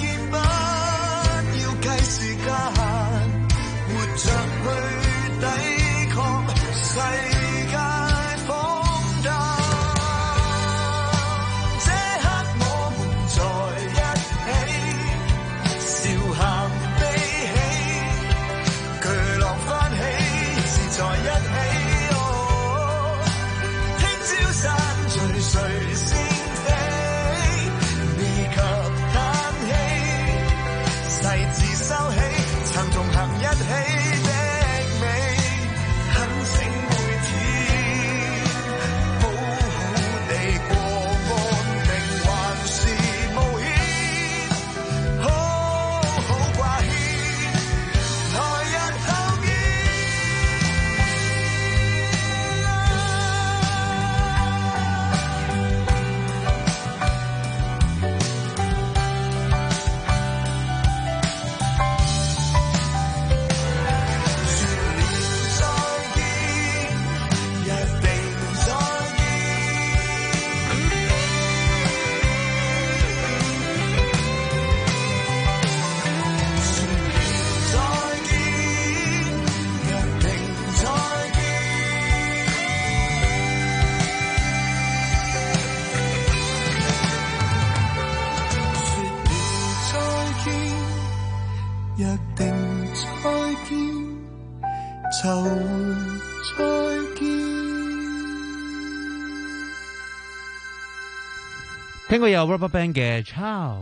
聽過有 RubberBand 嘅 Ciao。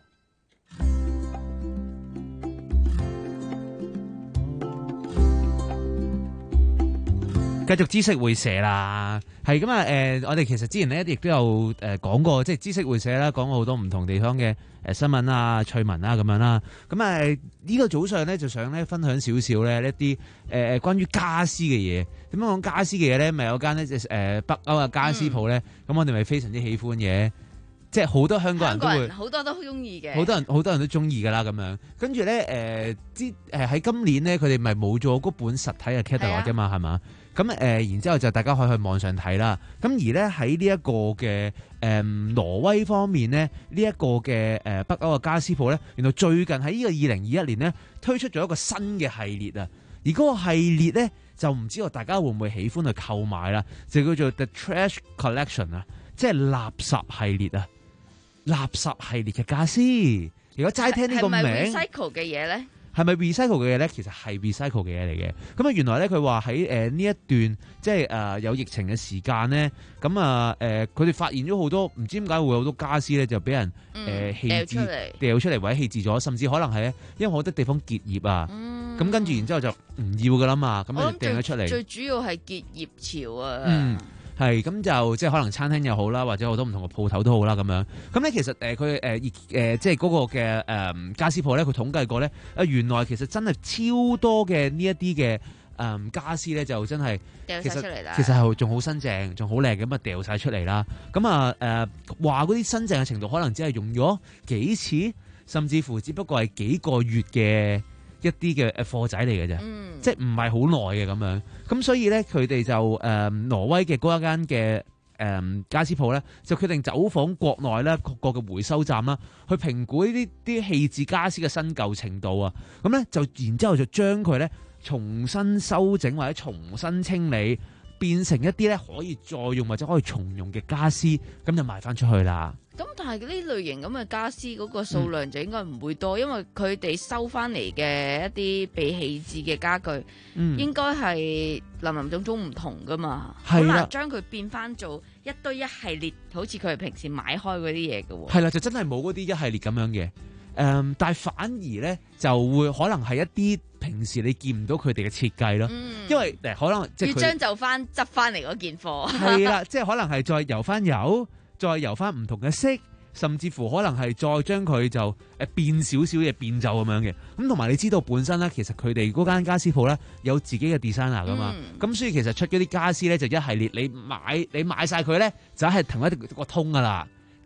繼續知識會社啦，係咁啊！誒、呃，我哋其實之前咧亦都有誒講、呃、過，即係知識會社啦，講過好多唔同地方嘅誒、呃、新聞啊、趣聞啊咁樣啦。咁啊，呢、呃這個早上咧就想咧分享少少咧一啲誒、呃、關於家私嘅嘢。點樣講家私嘅嘢咧？咪有間咧誒、呃、北歐嘅家私鋪咧，咁、嗯、我哋咪非常之喜歡嘅。即係好多香港人都會， 好多都好中意嘅。 好多人好多人都中意㗎啦，咁樣跟住咧誒，之誒喺今年咧，佢哋咪冇咗嗰本實體嘅 catalog 㗎嘛，係嘛？咁誒、呃，然之後就大家可以去網上睇啦。咁而咧喺呢一個嘅誒、呃、挪威方面咧，呢、這、一個嘅誒、呃、北歐嘅家私鋪咧，原來最近喺呢個二零二一年咧推出咗一個新嘅系列啊。而嗰個系列咧就唔知道大家會唔會喜歡去購買啦，就叫做 The Trash Collection 啊，即係垃圾系列啊。垃圾系列嘅家私，如果齋聽呢個名，係咪 recycle 嘅嘢咧？ 係咪 recycle 嘅嘢咧？其實係 recycle 嘅嘢嚟嘅。咁啊，原來咧佢話喺誒呢一段即係誒、呃、有疫情嘅時間咧，咁啊誒佢哋發現咗好多唔知點解會有好多家私咧就俾人誒棄置掉出嚟或者棄置咗，甚至可能係因為好多地方結業啊，咁、嗯、跟住然之後就唔要噶啦嘛，咁就掟咗出嚟。 最主要係結業潮啊！ 嗯係咁就即係可能餐廳又好啦，或者好多唔同嘅鋪頭都好啦咁樣。咁咧其實誒佢誒誒即係嗰個嘅誒家私鋪咧，佢統計過咧，啊原來其實真係超多嘅呢一啲嘅誒家私咧，就真係掉晒出嚟啦。 其實係仲好新淨，仲好靚咁啊掉晒出嚟啦。咁啊誒話嗰啲新淨嘅程度，可能只係用咗幾次，甚至乎只不過係幾個月嘅一啲嘅誒貨仔嚟嘅啫，即係唔係好耐嘅咁樣。咁所以咧，佢哋就誒、呃、挪威嘅嗰一間嘅誒家私鋪咧，就決定走訪國內咧各個嘅回收站啦，去評估呢啲啲棄置家私嘅新舊程度啊。咁咧就然之後就將佢咧重新修整或者重新清理，變成一啲咧可以再用或者可以重用嘅家私，咁就賣翻出去啦。 咁但係呢類型咁嘅家私嗰個數量就應該唔會多，嗯、因為佢哋收翻嚟嘅一啲被棄置嘅家具，嗯、應該係林林總總唔同噶嘛，好難將佢變翻做一堆一系列，好似佢哋平時買開嗰啲嘢嘅喎。係啦，就真係冇嗰啲一系列咁樣嘅，誒、嗯，但係反而咧就會可能係一啲平時你見唔到佢哋嘅設計咯，嗯、因為誒可能即係要將就翻執翻嚟嗰件貨。 係啦，即係可能係再油翻油。再油翻唔同嘅色，甚至乎可能係再將佢就誒變少少嘅變奏咁樣嘅。咁同埋你知道本身咧，其實佢哋嗰間家私鋪咧有自己嘅 designer 噶嘛。咁、嗯、所以其實出嗰啲家私咧就一系列，你買你買晒佢咧就係同一個通噶啦。咁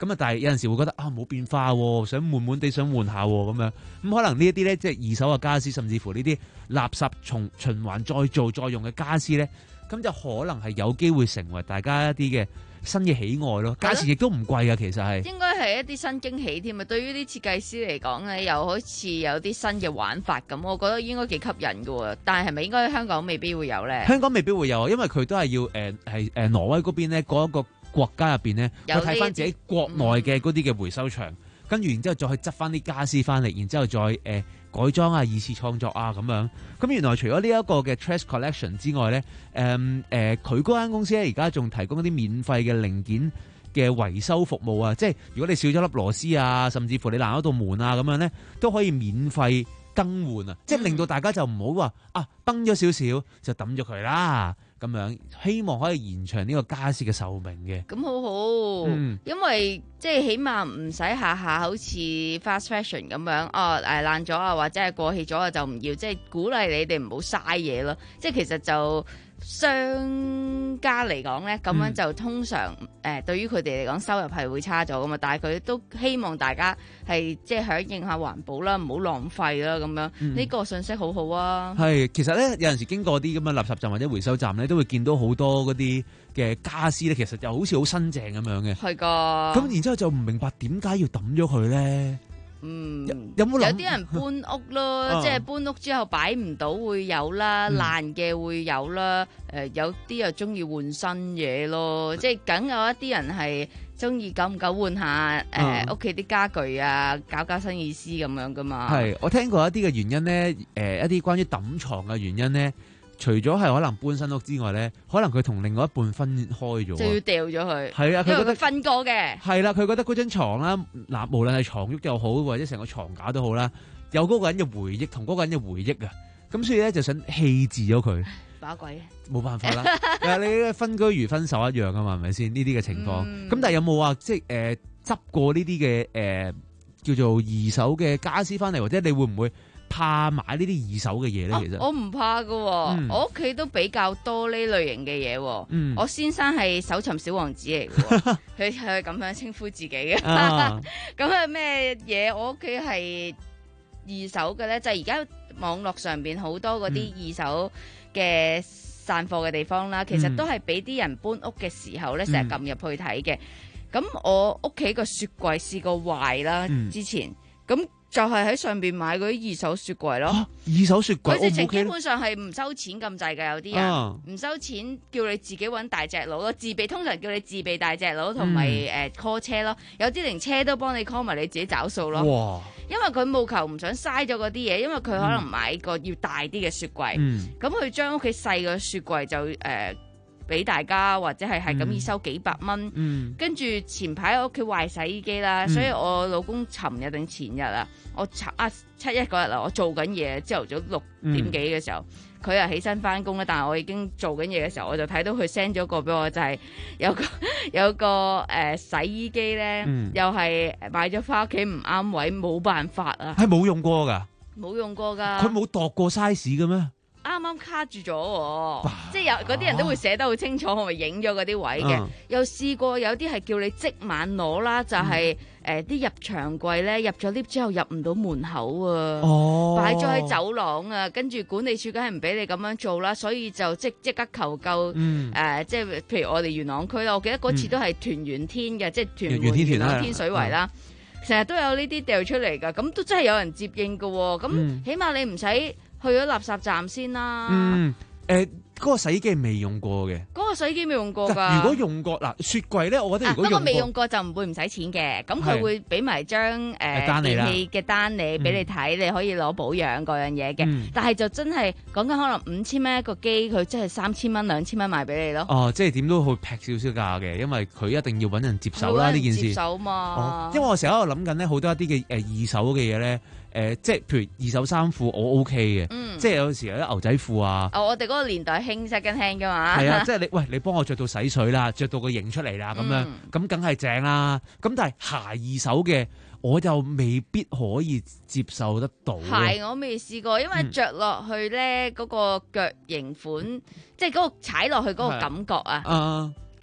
咁啊，但係有陣時會覺得啊冇變化喎，想悶悶地想換下喎咁樣。咁可能呢一啲咧，即係二手嘅家私，甚至乎呢啲垃圾從循環再做再用嘅家私咧，咁就可能係有機會成為大家一啲嘅新嘅喜愛咯。價錢亦都唔貴㗎，其實係應該係一啲新驚喜添啊！對於啲設計師嚟講咧，又好似有啲新嘅玩法咁，我覺得應該幾吸引㗎喎。但係係咪應該香港未必會有咧？ 香港未必會有，因為佢都係要誒係誒挪威嗰邊咧嗰一個國家入邊咧，去睇翻自己國內嘅嗰啲嘅回收場，跟住然之後再去執翻啲家私翻嚟，然之後再誒、呃、改裝啊、二次創作啊咁樣。咁原來除咗呢一個嘅 trash collection 之外咧，誒誒佢嗰間公司咧而家仲提供一啲免費嘅零件嘅維修服務啊，即係如果你少咗粒螺絲啊，甚至乎你爛咗道門啊咁樣咧，都可以免費更換啊！即係令到大家就唔好話啊崩咗少少就抌咗佢啦。咁樣希望可以延長呢個家私嘅壽命嘅， 咁好好，嗯、因為即係起碼唔使下下好似 fast fashion 咁樣，哦誒爛咗啊，或者係過氣咗啊就唔要，即係鼓勵你哋唔好嘥嘢咯。即係其實就商家嚟講咧，咁樣就通常誒、嗯呃、對於佢哋嚟講收入係會差咗噶嘛，但係佢都希望大家係即係響應下環保啦，唔好浪費啦咁樣。呢、嗯、個信息好好啊。係， 其實咧有陣時經過啲咁嘅垃圾站或者回收站咧，都會見到好多嗰啲嘅家私咧，其實又好似好新淨咁樣嘅。係噶。咁然之後就唔明白點解要抌咗佢咧？ 嗯， 有冇諗？ 有啲人搬屋咯，即係搬屋之後擺唔到會有啦，爛嘅會有啦。誒，有啲又中意換新嘢咯，即係梗有一啲人係中意久唔久換下誒屋企啲家具啊，搞搞新意思咁樣噶嘛。 係，我聽過一啲嘅原因咧，誒一啲關於抌床嘅原因咧。除咗係可能搬新屋之外咧，可能佢同另外一半分開咗， 就要掉咗佢。 係啊，佢覺得分過嘅。係啦，佢覺得嗰張床啦，嗱，無論係床褥又好，或者成個床架都好啦，有嗰個人嘅回憶同嗰個人嘅回憶啊，咁所以咧就想棄置咗佢。 把鬼， 冇辦法啦。你分居如分手一樣啊嘛，係咪先？呢啲嘅情況。咁、嗯、但係有冇話即係誒執過呢啲嘅誒叫做二手嘅家私翻嚟，或者你會唔會怕買呢啲二手嘅嘢咧？其實、啊、我唔怕噶、哦嗯，我屋企都比較多呢類型嘅嘢、哦。嗯，我先生係搜尋小王子嚟嘅，佢係咁樣稱呼自己嘅。咁啊咩嘢？我屋企係二手嘅咧，就係而家網絡上邊好多嗰啲二手嘅散貨嘅地方啦、嗯，其實都係俾啲人搬屋嘅時候咧，成日撳入去睇嘅。咁、嗯、我屋企個雪櫃試過壞啦、嗯，之前咁。就係、是、喺上邊買嗰啲二手雪櫃咯、啊， 二手雪櫃， 佢直情基本上係唔收錢咁滯嘅，有啲人唔、啊、收錢，叫你自己揾大隻佬咯，自備通常叫你自備大隻佬同埋誒 call 車咯，有啲連車都幫你 call 埋，你自己找數咯。哇！因為佢務求唔想嘥咗嗰啲嘢，因為佢可能買個要大啲嘅雪櫃，咁佢將屋企細個雪櫃就誒。呃俾大家或者係係咁易收幾百蚊、嗯，跟住前排我屋企壞洗衣機啦、嗯，所以我老公尋日定前日啊，我啊七一嗰日啊，我做緊嘢，朝頭早六點幾嘅時候，佢、嗯、又起身翻工啦，但係我已經做緊嘢嘅時候，我就睇到佢 send 咗個俾我，就係、是、有個有個誒、呃、洗衣機咧、嗯，又係買咗翻屋企唔啱位，冇辦法啊， 係冇用過噶， 冇用過噶， 佢冇度過 size 嘅咩？ 啱啱卡住咗，即係有嗰啲人都會寫得好清楚，我咪影咗嗰啲位嘅、啊。又試過有啲係叫你即晚攞啦，就係誒啲入牆櫃咧，入咗 lift 之後入唔到門口啊，擺咗喺走廊啊，跟住管理處梗係唔俾你咁樣做啦，所以就即即刻求救。誒、嗯呃，即係譬如我哋元朗區啦，我記得嗰次都係屯元天嘅、嗯，即係屯門元朗天水圍啦，成日、嗯、都有呢啲掉出嚟噶，咁都真係有人接應噶，咁、嗯、起碼你唔使。去咗垃圾站先啦。嗯， 誒、呃，嗰、那個洗衣機未用過嘅。 嗰、那個洗衣機未用過㗎。 如果用過嗱，雪櫃咧，我覺得如果用過， 不過未用過就唔會唔使錢嘅。咁佢會俾埋張誒電器嘅單你，俾你睇、嗯，你可以攞保養嗰樣嘢嘅、嗯。但係就真係講緊可能五千蚊一個機，佢真係三千蚊、兩千蚊賣俾你咯。 哦，即係點都會劈少少價嘅，因為佢一定要揾人接手啦呢件事。 接手嘛。 哦、因為我成日喺度諗緊咧，好多一啲嘅誒二手嘅嘢咧。誒、呃，即係譬如二手衫褲，我 OK 嘅、嗯，即係有時有啲牛仔褲啊。 哦，我哋嗰個年代興 second hand 噶嘛。 係啊，即係你喂，你幫我着到洗水啦，着到個型出嚟啦，咁、嗯、樣咁梗係正啦。咁但係鞋二手嘅，我就未必可以接受得到。 鞋我未試過，因為着落去咧嗰、嗯、個腳型款，即係嗰個踩落去嗰個感覺啊。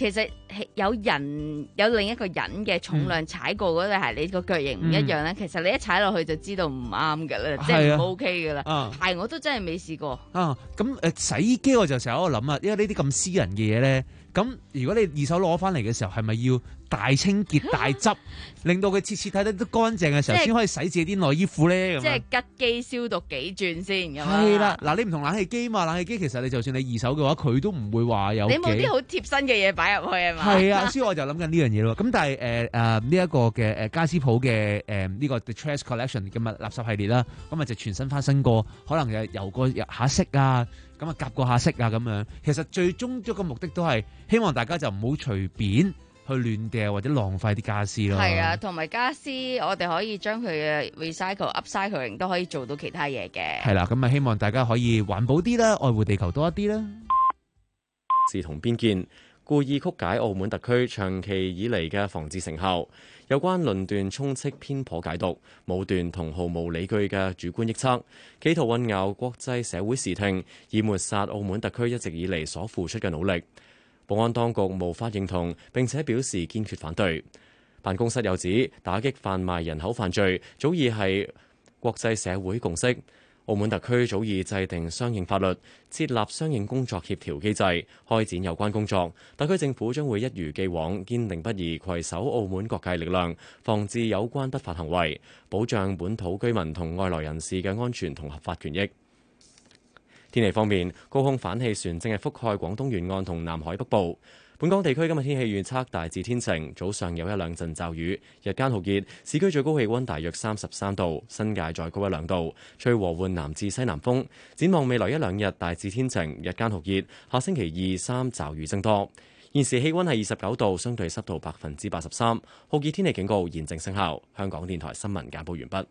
其實有人有另一個人嘅重量踩過嗰對鞋，你個腳型唔一樣咧，其實你一踩落去就知道唔啱㗎啦，即係唔 OK 㗎啦。鞋我都真係未試過。 啊，咁誒洗衣機我就成日喺度諗啊，因為呢啲咁私人嘅嘢咧，咁如果你二手攞翻嚟嘅時候，係咪要大清潔大執，令到佢次次睇得都乾淨嘅時候，先可以洗自己啲內衣褲咧？ 即係吉機消毒幾轉先咁啊？ 係啦，嗱你唔同冷氣機嘛，冷氣機其實你就算你二手嘅話，佢都唔會話有。 你冇啲好貼身嘅嘢擺入去係嘛？ 係啊，所以我就諗緊呢樣嘢咯。咁但係誒誒呢一個嘅誒家私鋪嘅誒呢個 The Trash Collection 嘅物垃圾系列啦，咁啊就全新翻新過，可能又油過下色啊，咁啊夾過下色啊咁樣。其實最終一個目的都係希望大家就唔好隨便去亂掉或者浪費啲家私咯。 係啊，同埋家私我哋可以將佢嘅 recycle、upcycling 都可以做到其他嘢嘅。 係啦，咁啊希望大家可以環保啲啦，愛護地球多一啲啦。 視同邊見，故意曲解澳門特區長期以嚟嘅防治成效，有關論斷充斥偏頗解讀、武斷同毫無理據嘅主觀臆測，企圖混淆國際社會視聽，以抹殺澳門特區一直以嚟所付出嘅努力。保安當局無法認同，並且表示堅決反對。辦公室又指，打擊販賣人口犯罪早已係國際社會共識。澳門特區早已制定相應法律，設立相應工作協調機制，開展有關工作。特區政府將會一如既往，堅定不移攜手澳門各界力量，防治有關不法行為，保障本土居民同外來人士嘅安全同合法權益。天氣方面，高空反氣旋正係覆蓋廣東沿岸同南海北部。本港地區今日天氣預測大致天晴，早上有一兩陣驟雨，日間酷熱，市區最高氣溫大約三十三度，新界再高一兩度，吹和緩南至西南風。展望未來一兩日大致天晴，日間酷熱，下星期二三驟雨增多。現時氣溫係二十九度，相對濕度百分之八十三，酷熱天氣警告現正生效。香港電台新聞簡報完畢。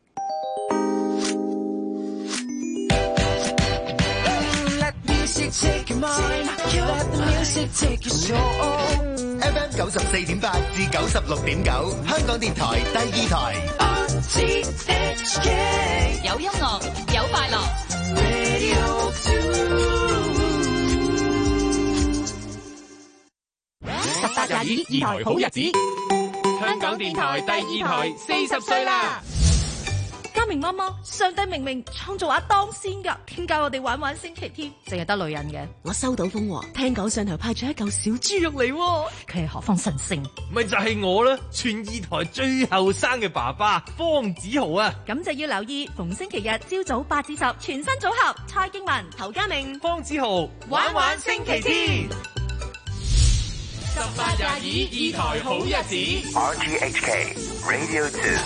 Take your mind, let the music take your soul. F M 九十四點八至九十六點九，香港電台第二台。R T H K 有音樂，有快樂。 Radio two 十八廿二，二台好日子。香港電台第二台四十歲啦！ 家明媽媽，上帝明明創造阿當先噶，點解我哋玩玩星期天淨係得女人嘅？ 我收到風，聽講上頭派咗一嚿小豬肉嚟， 佢係何方神聖？ 咪就係我啦，全二台最後生嘅爸爸方子豪啊！ 咁就要留意逢星期日朝早八至十，全新組合蔡敬文、侯家明、 方子豪玩玩星期天。十八廿二，二台好日子。 R T H K Radio two。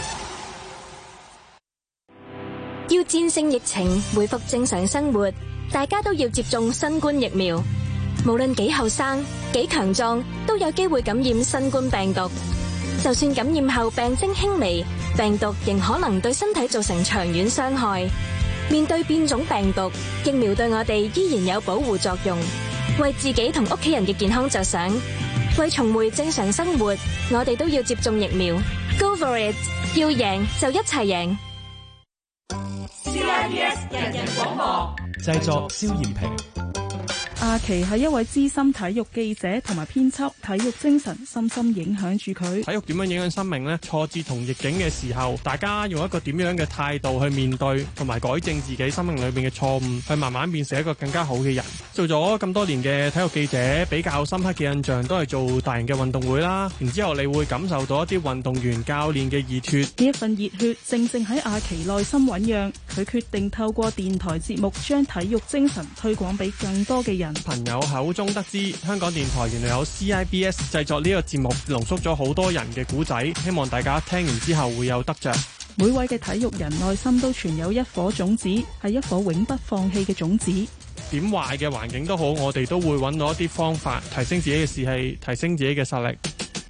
要戰勝疫情，恢復正常生活，大家都要接種新冠疫苗。無論幾後生、幾強壯，都有機會感染新冠病毒。就算感染後病徵輕微，病毒仍可能對身體造成長遠傷害。面對變種病毒，疫苗對我哋依然有保護作用。為自己同屋企人嘅健康着想，為重回正常生活，我哋都要接種疫苗。Go for it！ 要贏就一齊贏。 C I B S 人人廣播製作蕭艷平。 阿琪係一位資深體育記者同埋編輯，體育精神深深影響住佢。 體育點樣影響生命呢？挫折同逆境嘅時候，大家用一個點樣嘅態度去面對，同埋改正自己生命裏邊嘅錯誤，去慢慢變成一個更加好嘅人。做咗咁多年嘅體育記者，比較深刻嘅印象都係做大型嘅運動會啦。然之後你會感受到一啲運動員教練嘅熱血。 呢一份熱血正正喺阿琪內心醞釀，佢決定透過電台節目將體育精神推廣俾更多嘅人。 朋友口中得知，香港電台原來有 C I B S 製作呢個節目，濃縮咗好多人嘅故仔，希望大家聽完之後會有得着。 每位嘅體育人內心都存有一顆種子，係一顆永不放棄嘅種子。 點壞嘅環境都好，我哋都會揾到一啲方法，提升自己嘅士氣，提升自己嘅實力。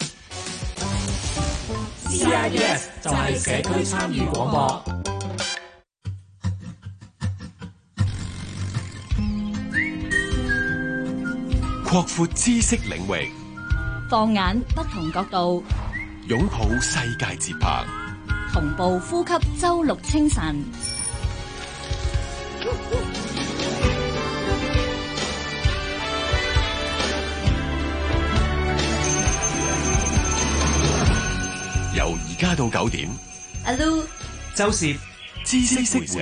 C I B S 就係社區參與廣播。 擴闊知識領域， 放眼不同角度， 擁抱世界節拍， 同步呼吸周六清晨。 而家到九點， 阿 Lu、 周攝、 知識會社。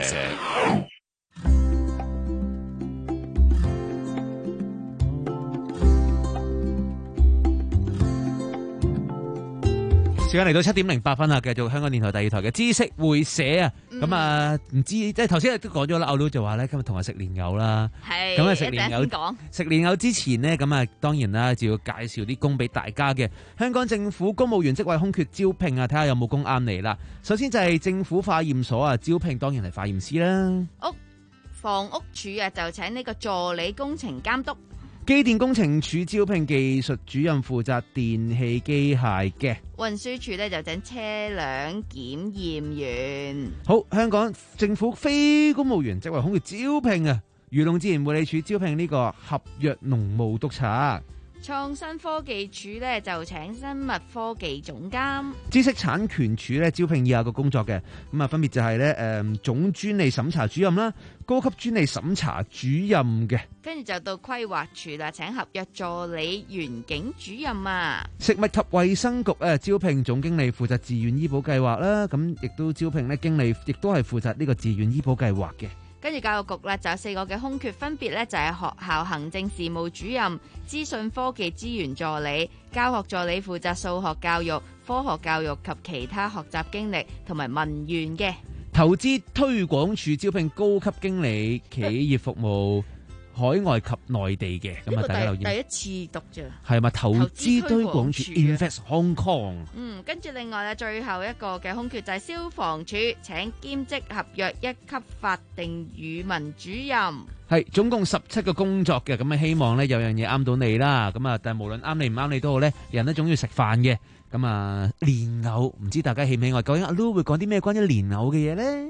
時間嚟到七點零八分啦，繼續香港電台第二台嘅知識會社啊，咁、嗯、啊唔知即係頭先都講咗啦，阿 Lu 就話咧今日同我食蓮藕啦， 係咁啊食蓮藕講食蓮藕之前呢，咁啊當然啦就要介紹啲工俾大家嘅。香港政府公務員職位空缺招聘啊，睇下有冇工啱你啦。首先就係政府化驗所啊，招聘當然係化驗師啦。 屋房屋署啊就請呢個助理工程監督。 機電工程署招聘技術主任，負責電氣機械嘅。 運輸署咧就整車輛檢驗員。 好，香港政府非公務員職位空缺招聘啊，漁農自然護理署招聘呢個合約農務督察。 創新科技署咧就請生物科技總監。 知識產權署咧招聘以下個工作嘅，咁啊分別就係咧誒總專利審查主任啦，高級專利審查主任嘅。 跟住就到規劃署啦，請合約助理園景主任啊。 食物及衛生局誒招聘總經理，負責自願醫保計劃啦，咁亦都招聘咧經理，亦都係負責呢個自願醫保計劃嘅。 跟住教育局咧就有四個嘅空缺，分別咧就係學校行政事務主任、資訊科技資源助理、教學助理，負責數學教育、科學教育及其他學習經歷同埋文員嘅。 投資推廣署招聘高級經理，企業服務海外及內地嘅，咁啊大家留意。 第一次讀啫。 係咪投資推廣署 Invest Hong Kong？ 嗯，跟住另外咧，最後一個嘅空缺就係消防處請兼職合約一級法定語文主任。 係總共十七個工作嘅，咁啊希望咧有樣嘢啱到你啦。咁啊，但係無論啱你唔啱你都好咧，人都總要食飯嘅。咁啊，蓮藕唔知大家喜唔喜愛？究竟阿 Lu 會講啲咩關於蓮藕嘅嘢咧？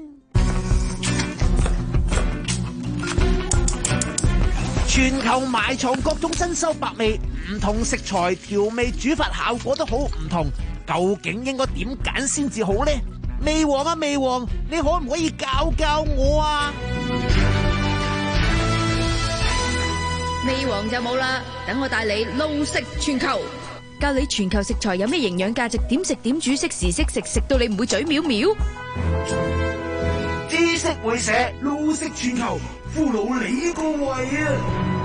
全球埋藏各種珍饈百味，唔同食材調味煮法效果都好唔同，究竟應該點揀先至好呢？味王啊味王，你可唔可以教教我啊？ 味王就冇啦，等我帶你撈食全球，教你全球食材有咩營養價值，點食點煮，識時識食，食到你唔會嘴藐藐。 知識會社撈食全球，俘虜你個胃啊！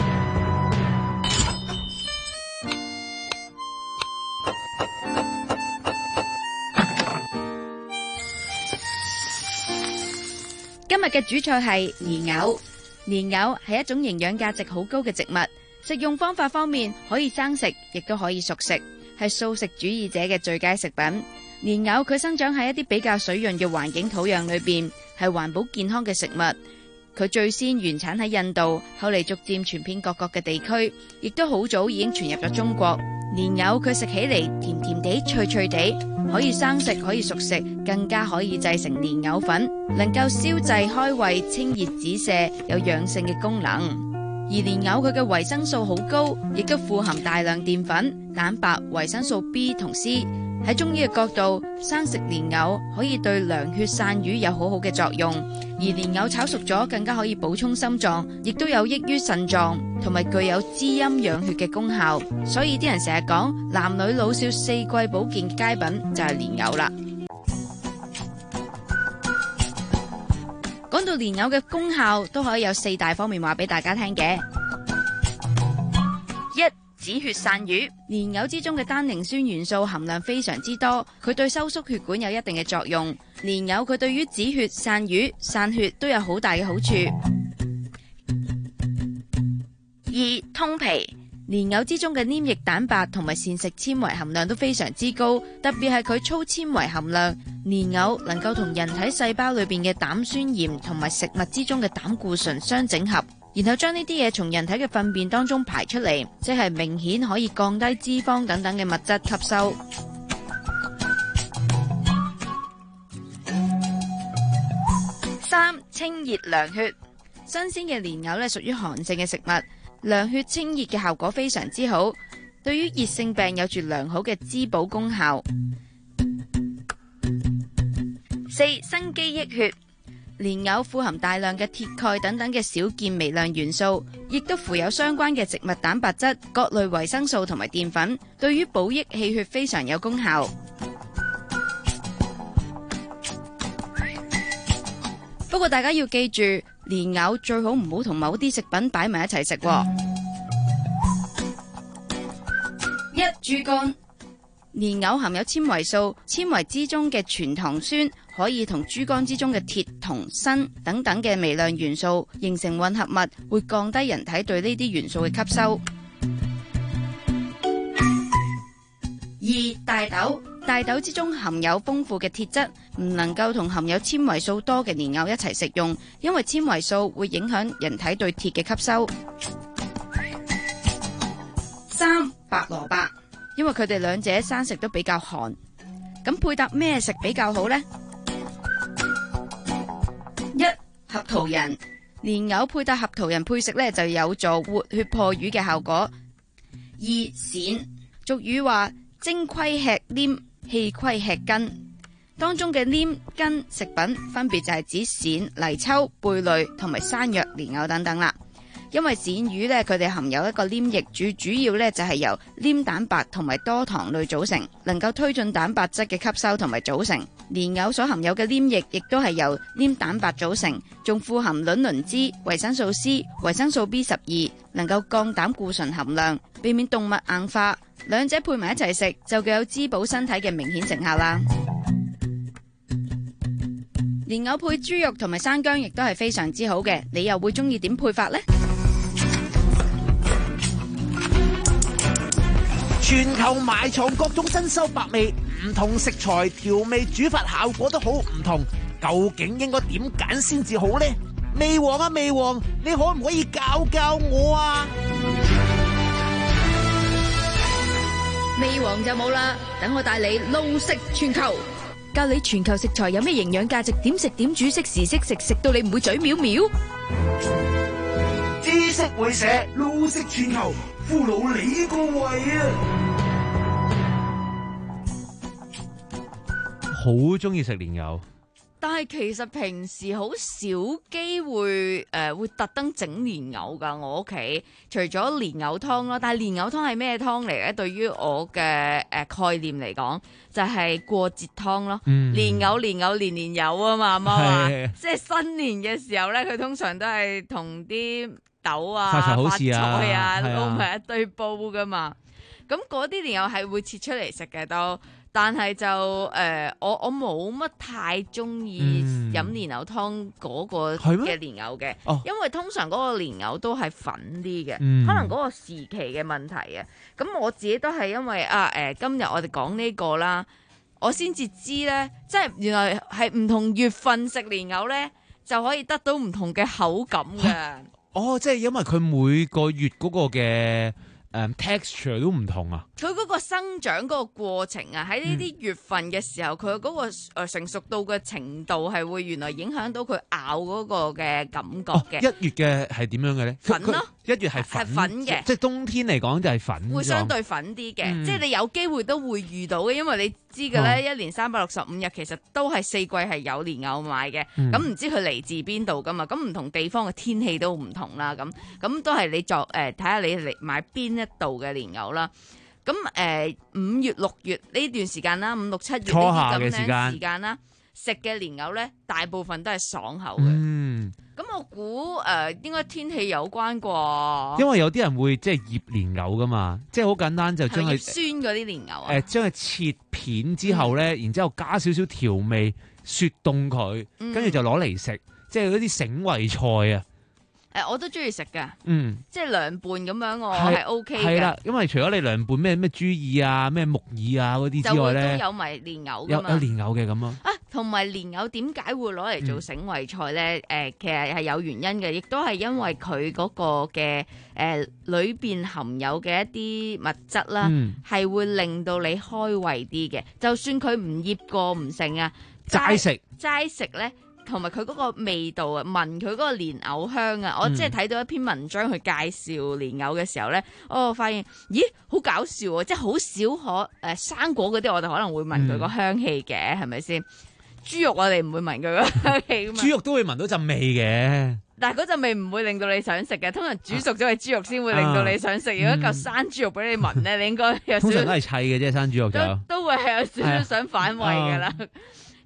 今日嘅主菜係蓮藕。蓮藕係一種營養價值好高嘅植物，食用方法方面可以生食，亦都可以熟食，係素食主義者嘅最佳食品。蓮藕佢生長喺一啲比較水潤嘅環境土壤裏邊，係環保健康嘅食物。佢最先原產喺印度，後嚟逐漸傳遍各國嘅地區，亦都好早已經傳入咗中國。蓮藕佢食起嚟甜甜地、脆脆地，可以生食，可以熟食，更加可以製成蓮藕粉，能夠消滯開胃、清熱止瀉，有養性嘅功能。而蓮藕佢嘅維生素好高，亦都富含大量澱粉、蛋白、維生素 B 同 C。喺中醫嘅角度，生食蓮藕可以對涼血散瘀有好好嘅作用，而蓮藕炒熟咗更加可以補充心臟，亦都有益於腎臟，同埋具有滋陰養血嘅功效。所以啲人成日講男女老少四季保健佳品就係蓮藕啦。講到蓮藕嘅功效，都可以有四大方面話俾大家聽嘅。一、止血散瘀。蓮藕之中嘅單寧酸元素含量非常之多，佢對收縮血管有一定嘅作用。蓮藕佢對於止血、散瘀、散血都有好大嘅好處。二、通脾。蓮藕之中嘅黏液蛋白同埋膳食纖維含量都非常之高，特別係佢粗纖維含量。蓮藕能夠同人體細胞裏邊嘅膽酸鹽同埋食物之中嘅膽固醇相整合，然後將呢啲嘢從人體嘅糞便當中排出嚟，即係明顯可以降低脂肪等等嘅物質吸收。三、清熱涼血。新鮮嘅蓮藕咧屬於寒性嘅食物，涼血清熱嘅效果非常之好，對於熱性病有住良好嘅滋補功效。四、生機益血。蓮藕富含大量嘅鐵鈣等等嘅少見微量元素，亦都附有相關嘅植物蛋白質、各類維生素同埋澱粉，對於補益氣血非常有功效。 不過大家要記住，蓮藕最好唔好同某啲食品擺埋一齊食。一、豬肝。蓮藕含有纖維素，纖維之中嘅全糖酸可以同豬肝之中嘅鐵同砷等等嘅微量元素形成混合物，會降低人體對呢啲元素嘅吸收。二、大豆。大豆之中含有豐富嘅鐵質，唔能夠同含有纖維素多嘅蓮藕一齊食用，因為纖維素會影響人體對鐵嘅吸收。三、白蘿蔔。因為佢哋兩者生食都比較寒，咁配搭咩食比較好呢？一、合桃仁。蓮藕配搭合桃仁配食呢，就有助活血破瘀嘅效果。二、鱔。俗語話精虧吃黏，氣虧吃筋，當中嘅黏筋食品分別就係指鱔、泥鰍、貝類同埋山藥、蓮藕等等啦。因為鱔魚咧，佢哋含有一個黏液，主主要咧就係由黏蛋白同埋多糖類組成，能夠推進蛋白質嘅吸收同埋組成。蓮藕所含有嘅黏液亦都係由黏蛋白組成，仲富含卵磷脂、維生素 C、維生素 B 十二，能夠降膽固醇含量，避免動脈硬化。兩者配埋一齊食，就具有滋補身體嘅明顯成效啦。蓮藕配豬肉同埋生薑亦都係非常之好嘅，你又會中意點配法呢？ 全球埋藏各種珍饈百味，唔同食材調味煮法效果都好唔同，究竟應該點揀先至好呢？味王啊味王，你可唔可以教教我啊？ 味王就冇啦，等我帶你路食全球，教你全球食材有咩營養價值，點食點煮，識時識食，食到你唔會嘴藐藐。 知識會社，路食全球，俘虜你個胃啊！ 好中意食蓮藕， 但係其實平時好少機會誒、呃、會特登整蓮藕㗎。我屋企除咗蓮藕湯咯，但係蓮藕湯係咩湯嚟咧？對於我嘅誒、呃、概念嚟講，就係、是、過節湯咯。 嗯、 蓮藕蓮藕年年有啊嘛，阿媽話，即係新年嘅時候咧，佢通常都係同啲豆啊、 發財好事啊、 發菜啊係啊撈埋一堆煲㗎嘛。咁嗰啲蓮藕係會切出嚟食嘅都。但係就誒、呃，我我冇乜太中意飲蓮藕湯嗰個嘅蓮藕嘅， 哦、 因為通常嗰個蓮藕都係粉啲嘅， 嗯、 可能嗰個時期嘅問題啊。咁我自己都係因為啊誒、呃，今日我哋講呢個啦，我先至知咧，即係原來係唔同月份食蓮藕咧，就可以得到唔同嘅口感嘅。 哦，即係因為佢每個月嗰個嘅。Um, texture 都唔同啊！ 佢嗰個生長嗰個過程啊，喺呢啲月份嘅時候，佢嗰、嗯、個誒成熟到嘅程度係會原來影響到佢咬嗰個嘅感覺嘅。 一、哦、月嘅係點樣嘅咧？ 粉咯， 一月係粉嘅，即係冬天嚟講就係粉， 會相對粉啲嘅，嗯、即係你有機會都會遇到嘅，因為你知嘅咧，哦、一年三百六十五日其實都係四季係有蓮藕賣嘅。咁唔、嗯、知佢嚟自邊度噶嘛？咁唔同地方嘅天氣都唔同啦。咁咁都係你作誒睇下你嚟買邊一度嘅蓮藕啦。咁誒五月六月呢段時間啦，五六七月呢啲咁樣時間啦，食嘅蓮藕咧，大部分都係爽口嘅。嗯，咁我估誒、呃、應該天氣有關啩。 因為有啲人會即係醃蓮藕噶嘛，即係好簡單就將佢酸嗰啲蓮藕啊。 誒將佢切片之後咧，嗯、然之後加少少調味，雪凍佢，跟住、嗯、就攞嚟食，即係嗰啲醒胃菜啊。 誒，我都中意食噶， 嗯， 即係涼拌咁樣，我係 O K 嘅。 係啦，因為除咗你涼拌咩咩豬耳啊、咩木耳啊嗰啲之外咧， 都有埋蓮藕噶嘛， 有有蓮藕嘅咁咯。 啊，同埋蓮藕點解會攞嚟做醒胃菜咧？誒、嗯，其實係有原因嘅，亦都係因為佢嗰個嘅誒裏邊含有嘅一啲物質啦，係、嗯、會令到你開胃啲嘅。就算佢唔醃過唔成啊， 齋食齋食咧。同埋佢嗰個味道啊，聞佢嗰個蓮藕香啊，嗯、我即係睇到一篇文章去介紹蓮藕嘅時候咧，我發現咦好搞笑喎！即係好少可誒、呃、生果嗰啲，我哋可能會聞佢個香氣嘅，係咪先？豬肉我哋唔會聞佢個香氣嘛。豬肉都會聞到陣味嘅，但係嗰陣味唔會令到你想食嘅。通常煮熟咗嘅豬肉先會令到你想食。啊、如果嚿生豬肉俾你聞咧，嗯、你應該有少少。 通常都係砌嘅啫，生豬肉就都都會係有少少想反胃㗎啦。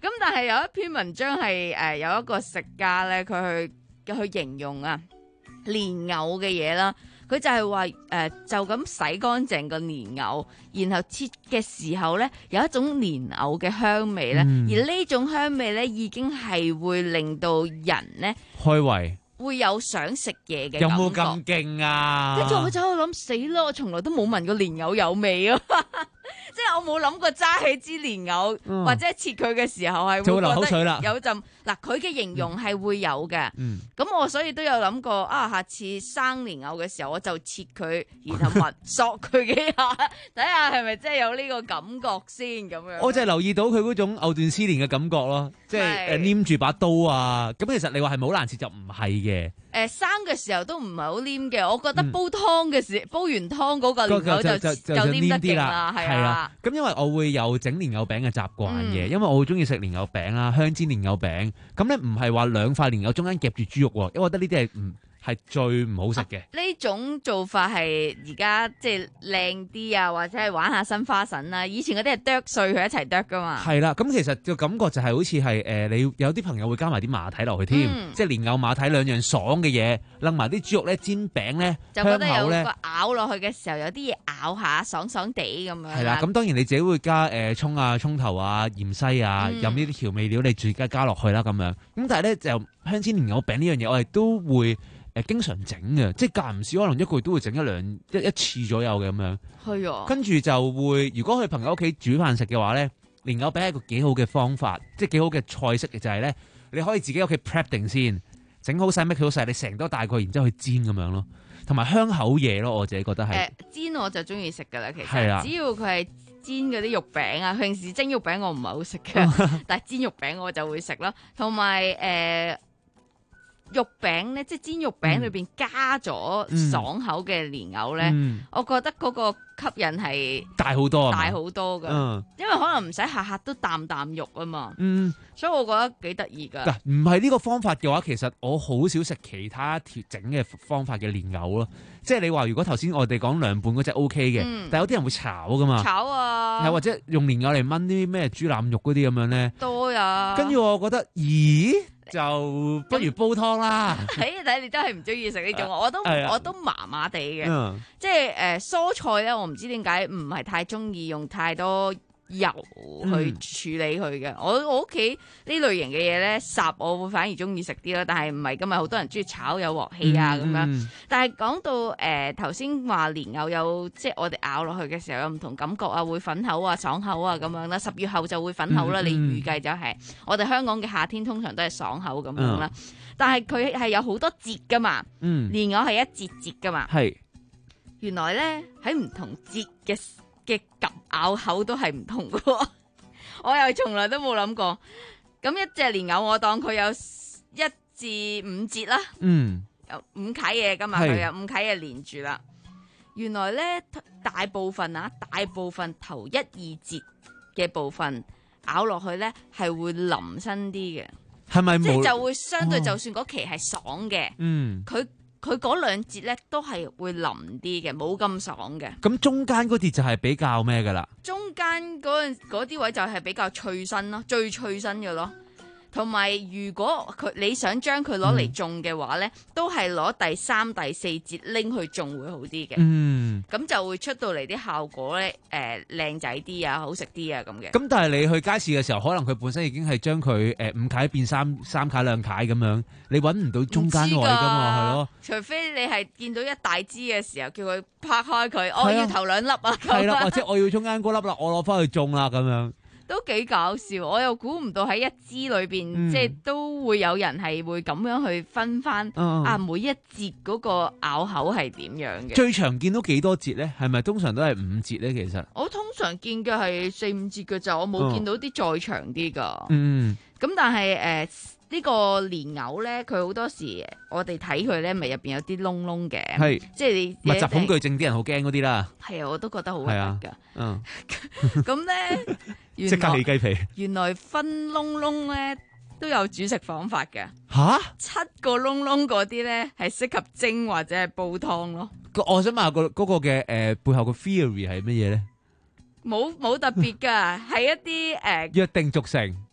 咁但係有一篇文章係誒、呃、有一個食家咧，佢去去形容啊蓮藕嘅嘢啦。佢就係話誒，就咁洗乾淨個蓮藕，然後切嘅時候咧，有一種蓮藕嘅香味咧， 嗯、 而呢種香味咧，已經係會令到人咧開胃， 會有想食嘢嘅感覺。 有冇咁勁啊？ 跟住我就喺度諗，死啦！我從來都冇聞過蓮藕有味啊！即係我冇諗過揸起支蓮藕、嗯、或者切佢嘅時候係會流口水啦，有陣嗱佢嘅形容係會有嘅。咁、嗯、我所以都有諗過啊，下次生蓮藕嘅時候我就切佢，然後聞索佢幾下，睇下係咪真係有呢個感覺先咁樣。 我就係留意到佢嗰種藕斷絲連嘅感覺咯，即係誒黏住把刀啊。咁其實你話係咪好難切就唔係嘅。 誒、呃、生嘅時候都唔係好黏嘅，我覺得煲湯嘅時、嗯、煲完湯嗰個蓮藕就就，就，就黏得勁啦，係啊。 咁因為我會有整蓮藕餅嘅習慣嘅，嗯、因為我好中意食蓮藕餅啦，香煎蓮藕餅。咁咧唔係話兩塊蓮藕中間夾住豬肉喎，因為我覺得呢啲係唔係最唔好食嘅。 呢、啊、種做法係而家即係靚啲啊，或者係玩下新花臣啦。以前嗰啲係剁碎佢一齊剁噶嘛。係啦，咁其實個感覺就係好似係誒，你有啲朋友會加埋啲馬蹄落去添，嗯、即係蓮藕馬蹄兩樣爽嘅嘢，擸埋啲豬肉咧煎餅咧， 就覺得有個咬落去嘅時候有啲嘢咬下，爽爽地咁樣。 係啦，咁當然你自己會加誒葱啊、葱頭啊、芫茜啊，嗯、有呢啲調味料你自己加落去啦咁樣。咁但係咧就香煎蓮藕餅呢樣嘢，我哋都會。誒經常整嘅，即係間唔時可能一個月都會整一兩一一次左右嘅咁樣。係啊，跟住就會，如果去朋友屋企煮飯食嘅話咧，蓮藕餅係一個幾好嘅方法，即係幾好嘅菜式嘅就係、是、咧，你可以自己屋企 prep 定先，整好晒 make 好晒，你成多大個，然之後去煎咁樣咯，同埋香口嘢咯，我自己覺得係、呃。煎我就中意食噶啦，其實，啊、只要佢係煎嗰啲肉餅啊，平時蒸肉餅我唔係好食嘅，但係煎肉餅我就會食啦，同埋誒。呃肉餅咧，即係煎肉餅裏邊加咗爽口嘅蓮藕咧，嗯、我覺得嗰個吸引係大好多， 大好多噶，嗯、因為可能唔使下下都啖啖肉啊嘛，嗯、所以我覺得幾得意噶。 嗱，唔係呢個方法嘅話，其實我好少食其他調整嘅方法嘅蓮藕咯。即係你話如果頭先我哋講涼拌嗰隻 O K 嘅，嗯、但係有啲人會炒噶嘛， 炒啊， 係或者用蓮藕嚟炆啲咩豬腩肉嗰啲咁樣咧， 多呀。跟住我覺得，咦？就不如煲湯啦。 睇睇你都係唔中意食呢種，我都、啊、我都麻麻地嘅。 嗯、 即係誒、呃、蔬菜咧，我唔知點解唔係太中意用太多油去處理佢嘅。嗯、我我屋企呢類型嘅嘢咧，烚我會反而中意食啲啦。但係唔係今日好多人中意炒有鑊氣啊咁、嗯、樣。嗯、但係講到誒頭先話蓮藕有即係我哋咬落去嘅時候有唔同感覺啊，會粉口啊、爽口啊咁樣啦。十月後就會粉口啦。嗯、你預計就係、是、我哋香港嘅夏天通常都係爽口咁樣啦。嗯、但係佢係有好多節噶嘛。嗯、蓮藕係一節節噶嘛。係是原來咧喺唔同節嘅嘅夾咬口都係唔同嘅，我又從來都冇諗過。咁一隻蓮藕我當佢有一至五節啦，嗯，有五啓嘢噶嘛，佢有五啓嘢連住啦。原來咧大部分啊，大部分頭一二節嘅部分咬落去咧係會腍身啲嘅，係咪？即係就會相對，就算嗰期係爽嘅，嗯，佢。佢嗰兩節咧都係會腍啲嘅，冇咁爽嘅。咁中間嗰啲就係比較咩噶啦？中間嗰陣嗰啲位就係比較脆身咯，最脆身嘅咯。同埋如果佢你想將佢攞嚟種嘅話咧，嗯、都係攞第三、第四節拎去種會好啲嘅。嗯，咁就會出到嚟啲效果咧，誒靚仔啲啊，好食啲啊咁嘅。咁但係你去街市嘅時候，可能佢本身已經係將佢誒五啓變三三啓兩啓咁樣，你揾唔到中間位噶嘛，係咯？除非你係見到一大支嘅時候，叫佢拍開佢，我、哦、要頭兩粒啊。係啦，或者我要中間嗰粒啦，我攞翻去種啦咁樣。都幾搞笑，我又估唔到喺一支裏邊，嗯、即係都會有人係會咁樣去分翻、嗯、啊，每一節嗰個咬口係點樣嘅？最長見到幾多節咧？係咪通常都係五節咧？其實我通常見嘅係四五節嘅就，我冇見到啲再長啲噶。嗯，咁但係誒。呃呢個蓮藕咧，佢好多時我哋睇佢咧，咪入邊有啲窿窿嘅，係是即係你密集恐懼症啲人好驚嗰啲啦。係啊，我都覺得好核突噶。嗯，咁咧即刻起雞皮。原來分窿窿咧都有煮食方法嘅。吓哈，七個窿窿嗰啲咧係適合蒸或者係煲湯咯。我想問下個嗰個嘅誒背後個 theory 係乜嘢咧？冇冇特別噶，係一啲誒約定俗成。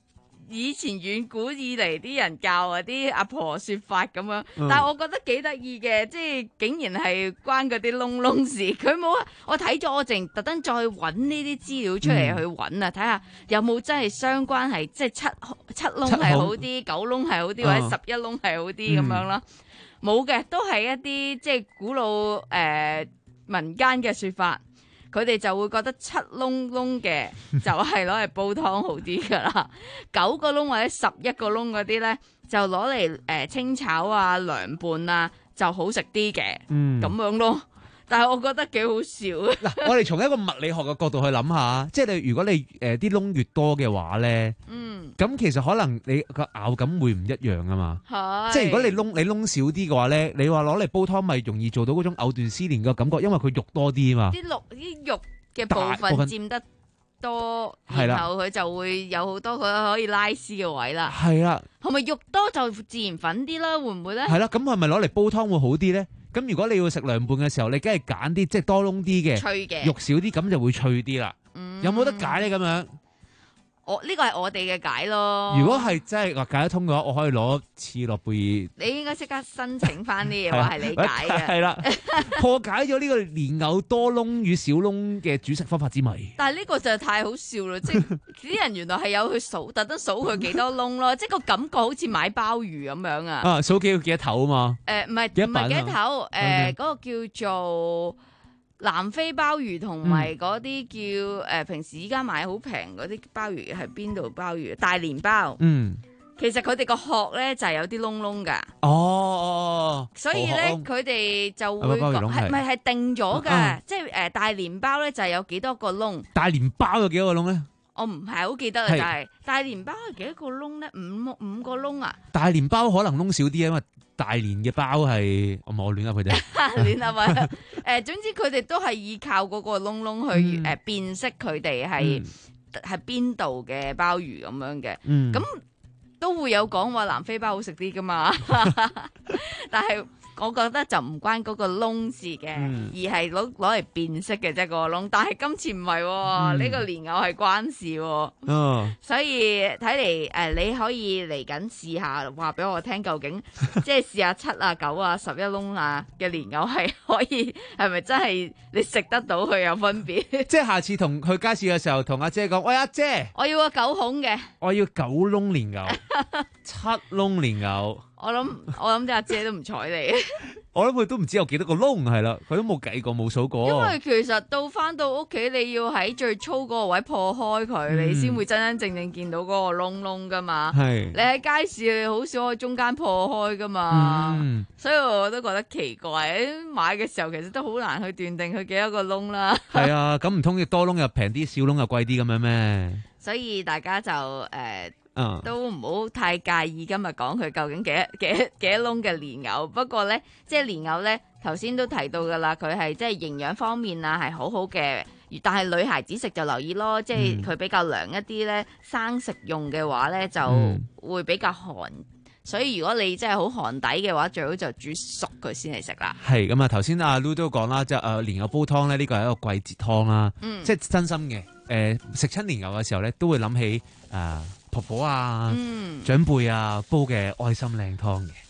以前遠古以嚟啲人教啊啲阿婆說法咁樣， 嗯但係我覺得幾得意嘅，即係竟然係關嗰啲窿窿事。佢冇啊，我睇咗我淨特登再揾呢啲資料出嚟去揾啊，睇下有冇真係相關係，即係七七窿係好啲，九窿係好啲，或者十一窿係好啲咁樣啦。冇嘅，都係一啲即係古老誒、呃、民間嘅說法。佢哋就會覺得七窿窿嘅就係攞嚟煲湯好啲噶啦，九個窿或者十一個窿嗰啲咧就攞嚟誒清炒啊、涼拌啊就好食啲嘅，咁、 嗯、 樣咯。但係我覺得幾好笑。 嗱，我哋從一個物理學嘅角度去諗下，即係你如果你誒啲窿越多嘅話咧，嗯，咁其實可能你個咬感會唔一樣啊嘛。係，即係如果你窿你窿少啲嘅話咧，你話攞嚟煲湯咪容易做到嗰種藕斷絲連嘅感覺，因為佢肉多啲啊嘛。 啲肉啲肉嘅部分佔得多，然後佢就會有好多佢可以拉絲嘅位啦。係啦，係咪肉多就自然粉啲啦？會唔會咧？係啦，咁係咪攞嚟煲湯會好啲咧？咁如果你要食涼拌嘅時候，你梗係揀啲即係多窿啲嘅，脆嘅肉少啲，咁就會脆啲啦。嗯、有冇得解咧？咁樣？ 我呢個係我哋嘅解咯。 如果係真係話解得通嘅話，我可以攞次諾貝爾。 你應該即刻申請翻啲嘢話係你解嘅。 係啦，破解咗呢個蓮藕多窿與小窿嘅煮食方法之謎。 但係呢個就太好笑啦！即係啲人原來係有去數，特登數佢幾多窿咯，即係個感覺好似買鮑魚咁樣啊！ 啊，數幾幾多頭啊嘛？誒唔係唔係幾多頭？ 誒嗰個叫做南非鮑魚同埋嗰啲叫誒、呃、平時依家買好平嗰啲鮑魚係邊度鮑魚？大連鮑。嗯，其實佢哋個殼咧就係有啲窿窿㗎。哦哦，所以咧佢哋就會講係咪係定咗㗎？啊、即係誒、呃、大連鮑咧就係有幾多個窿？ 大連鮑有幾多個窿咧？ 我唔係好記得啦，但係大連鮑係幾多個窿咧？五五個窿啊！ 大連鮑可能窿少啲，因為大連嘅鮑係我冇亂噏佢哋， 亂噏啊！誒，總之佢哋都係依靠嗰個窿窿去誒、嗯呃、辨識佢哋係係邊度嘅鮑魚咁樣嘅。咁、嗯、都會有講話南非鮑好食啲噶嘛，但係。我覺得就唔關嗰個窿事嘅，嗯、而係攞攞嚟辨識嘅啫個窿。但係今次唔係、哦，呢、嗯、個蓮藕係關事、哦。哦，所以睇嚟誒，你可以嚟緊試下，話俾我聽，究竟即係試下七啊、九啊、十一窿啊嘅蓮藕係可以係咪真係你食得到佢有分別？ 即係下次同去街市嘅時候，同阿姐講：喂，阿姐， 我要個九孔嘅， 我要九窿蓮藕，七窿蓮藕。 我諗我諗啲阿姐都唔睬你， 我諗佢都唔知有幾多個窿係啦，佢都冇計過冇數過。 因為其實到翻到屋企，你要喺最粗嗰個位破開佢，嗯、你先會真真正正見到嗰個窿窿噶嘛。係你喺街市，你好少喺中間破開噶嘛。嗯、所以我都覺得奇怪，買嘅時候其實都好難去斷定佢幾多個窿啦。係啊，咁唔通多窿又平啲，少窿又貴啲咁樣咩？ 所以大家就誒。呃嗯、都唔好太介意今日講佢究竟幾多幾多幾多窿嘅蓮藕。不過咧，即係蓮藕咧，頭先都提到噶啦，佢係即係營養方面啊係好好嘅。但係女孩子食就留意咯，即係佢比較涼一啲咧，生食用嘅話咧就會比較寒。嗯、所以如果你真係好寒底嘅話，最好就煮熟佢先嚟食啦。係咁啊，頭先阿 Lu 都講啦，即係誒蓮藕煲湯咧，呢個係一個季節湯啦。嗯、即係真心嘅。誒、呃，食親蓮藕嘅時候咧，都會諗起誒。呃婆婆啊，嗯、長輩啊，煲嘅愛心靚湯嘅。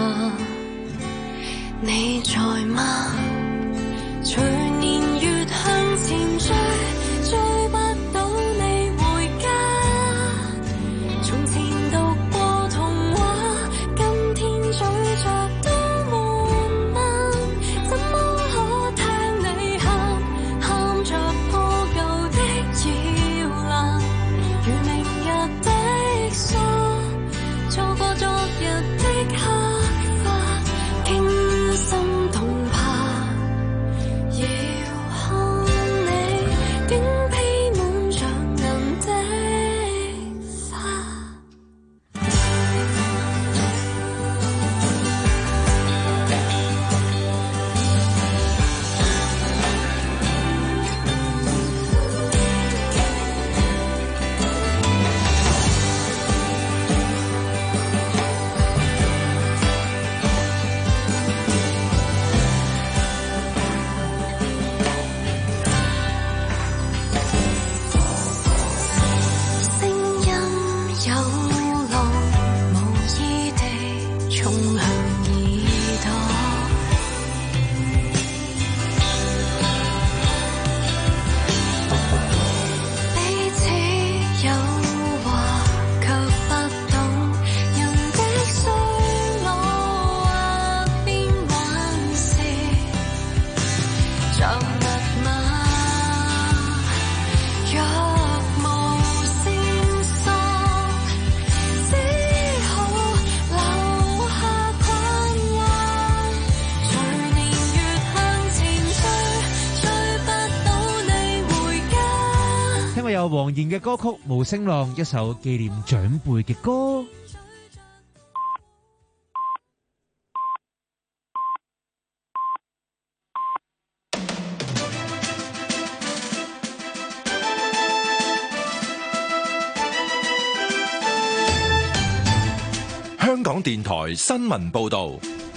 你在嗎？隨年月去衝向耳朵。彼此有話卻不懂，人的衰我或變還是像密碼。若無線索，只好留下困惑。隨年月向前追，追不到你回家。 聽過有黃妍嘅歌曲《無聲浪》，一首紀念長輩嘅歌。 香港電台新聞報導。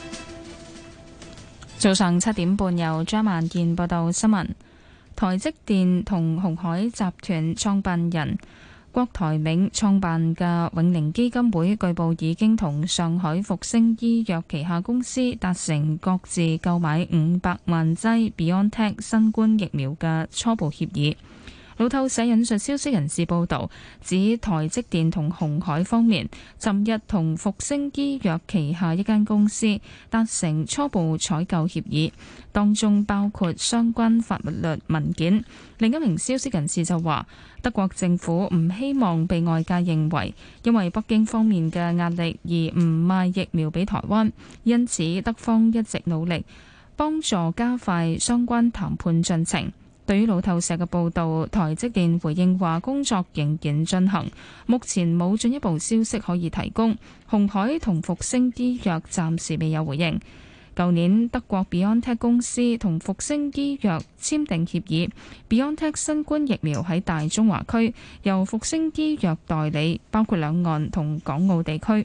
早上七點半，由張萬健報道新聞。台積電同鴻海集團創辦人郭台銘創辦嘅永寧基金會，據報已經同上海復星醫藥旗下公司達成各自購買五百萬劑 BioNTech 新冠疫苗嘅初步協議。路透社引述消息人士報導，指台積電同鴻海方面尋日同復星醫藥旗下一間公司達成初步採購協議，當中包括相關法律文件。另一名消息人士就話，德國政府唔希望被外界認為因為北京方面嘅壓力而唔賣疫苗俾台灣，因此德方一直努力幫助加快相關談判進程。對於路透社嘅報導，台積電回應話工作仍然進行，目前冇進一步消息可以提供。鴻海同復星醫藥暫時未有回應。舊年德國 BioNTech 公司同復星醫藥簽訂協議 ，BioNTech 新冠疫苗喺大中華區由復星醫藥代理，包括兩岸同港澳地區。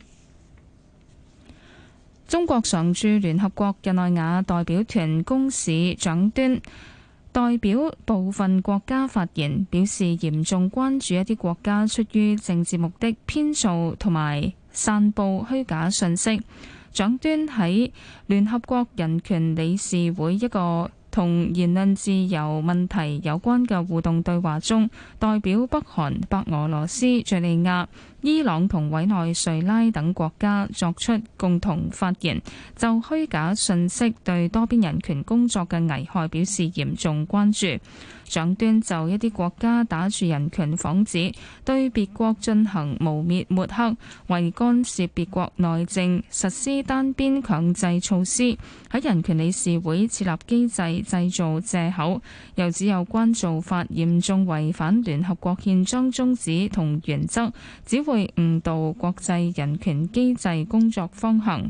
中國常駐聯合國日內瓦代表團公使長端代表部分國家發言，表示嚴重關注一啲國家出於政治目的編造同埋散佈虛假信息。長端喺聯合國人權理事會一個同言論自由問題有關嘅互動對話中，代表北韓、白俄羅斯、敘利亞、伊朗同委內瑞拉等國家作出共同發言，就虛假信息對多邊人權工作嘅危害表示嚴重關注。長端就一啲國家打住人權幌子，對別國進行污蔑抹黑，為干涉別國內政實施單邊強制措施，喺人權理事會設立機制製造藉口，又指有關做法嚴重違反聯合國憲章宗旨同原則，只會誤導國際人權機制工作方向。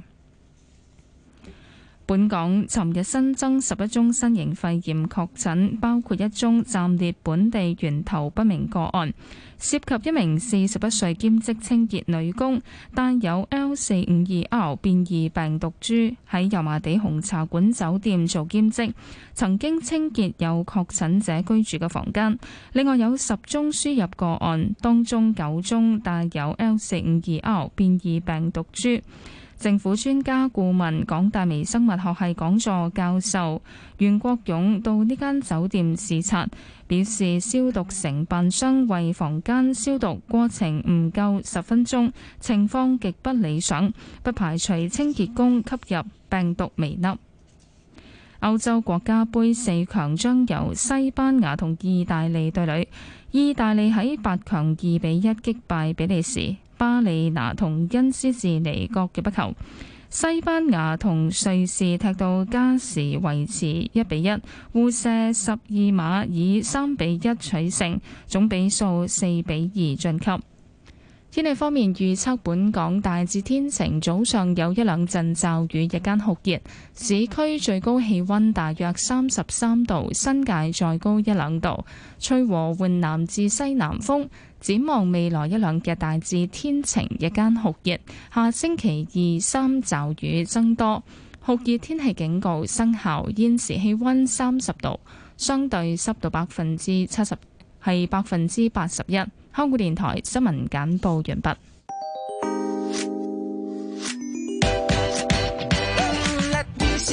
本港尋日新增十一宗新型肺炎確診，包括一宗暫列本地源頭不明個案，涉及一名四十一歲兼職清潔女工，帶有 L 四五二 R 變異病毒株，喺油麻地紅茶館酒店做兼職，曾經清潔有確診者居住嘅房間。另外有十宗輸入個案，當中九宗帶有 L 四五二 R 變異病毒株。政府專家顧問、港大微生物學系講座教授袁國勇到呢間酒店視察，表示消毒承辦商為房間消毒過程唔夠十分鐘，情況極不理想，不排除清潔工吸入病毒微粒。歐洲國家盃四強將由西班牙同意大利對壘，意大利喺八強二比一擊敗比利時。巴里拿同恩斯治尼各入一球，西班牙同瑞士踢到加時維持一比一，互射十二碼以三比一取勝，總比數四比二晉級。天氣方面預測，本港大致天晴，早上有一兩陣驟雨，日間酷熱，市區最高氣溫大約三十三度，新界再高一兩度，吹和緩南至西南風。展望未來一兩日大致天晴，日間酷熱，下星期二三驟雨增多，酷熱天氣警告生效。現時氣溫三十度，相對濕度百分之七十，係百分之八十一。香港電台新聞簡報完畢。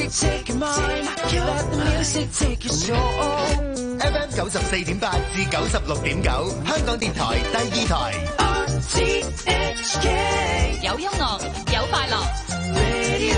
F M 九十四點八至九十六點九，香港電台第二台。 有音樂，有快樂。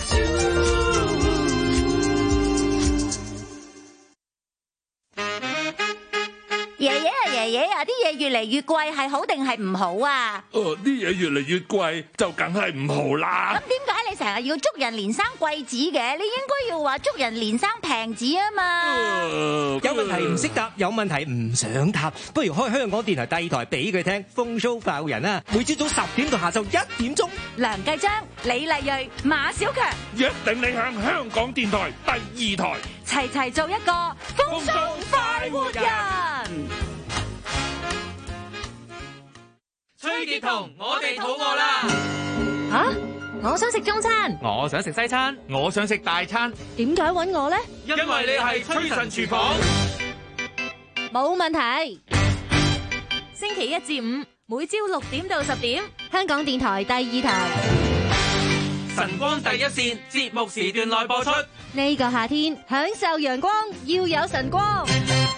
爺爺啊，爺爺啊，啲嘢越嚟越貴，係好定係唔好啊？ 哦，啲嘢越嚟越貴，就梗係唔好啦。 咁點解你成日要祝人連生貴子嘅？你應該要話祝人連生平子啊嘛。 有問題唔識答，有問題唔想答，不如開香港電台第二台俾佢聽。風騷快活人啊，每朝早十點到下晝一點鐘。 梁繼章、李麗蕊、馬小強， 約定你向香港電台第二台， 齊齊做一個風騷快活人。 崔潔彤，我哋肚餓啦！ 吓，我想食中餐， 我想食西餐，我想食大餐。 點解揾我呢？ 因為你係崔神廚房。 冇問題。星期一至五，每朝六點到十點，香港電台第二台。 晨光第一線節目時段內播出。 呢個夏天享受陽光，要有晨光。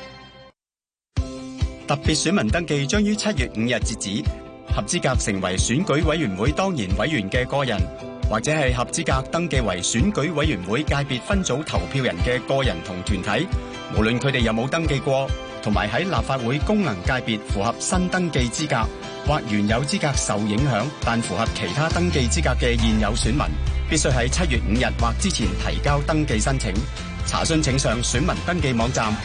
特別選民登記將於七月五日截止。合資格成為選舉委員會當然委員嘅個人，或者係合資格登記為選舉委員會界別分組投票人嘅個人同團體，無論佢哋有冇登記過，同埋喺立法會功能界別符合新登記資格，或原有資格受影響但符合其他登記資格嘅現有選民，必須喺七月五日或之前提交登記申請。查詢請上選民登記網站。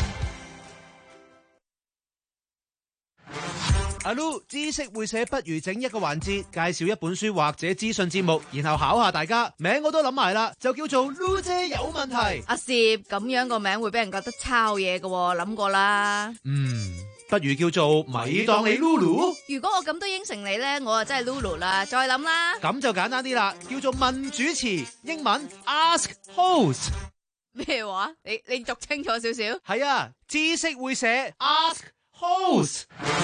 阿 Lu 知識會寫，不如整一個環節，介紹一本書或者資訊節目，然後考下大家。名我都諗埋啦，就叫做 Lu 姐有問題。 阿攝咁樣個名會俾人覺得抄嘢嘅，諗過啦。 嗯，不如叫做咪當你 Lulu。 如果我咁都應承你咧，我啊真係 Lulu 啦。再諗啦。 咁就簡單啲啦，叫做問主持，英文 Ask Host。 咩話？你你讀清楚少少。 係啊，知識會寫 Ask Host。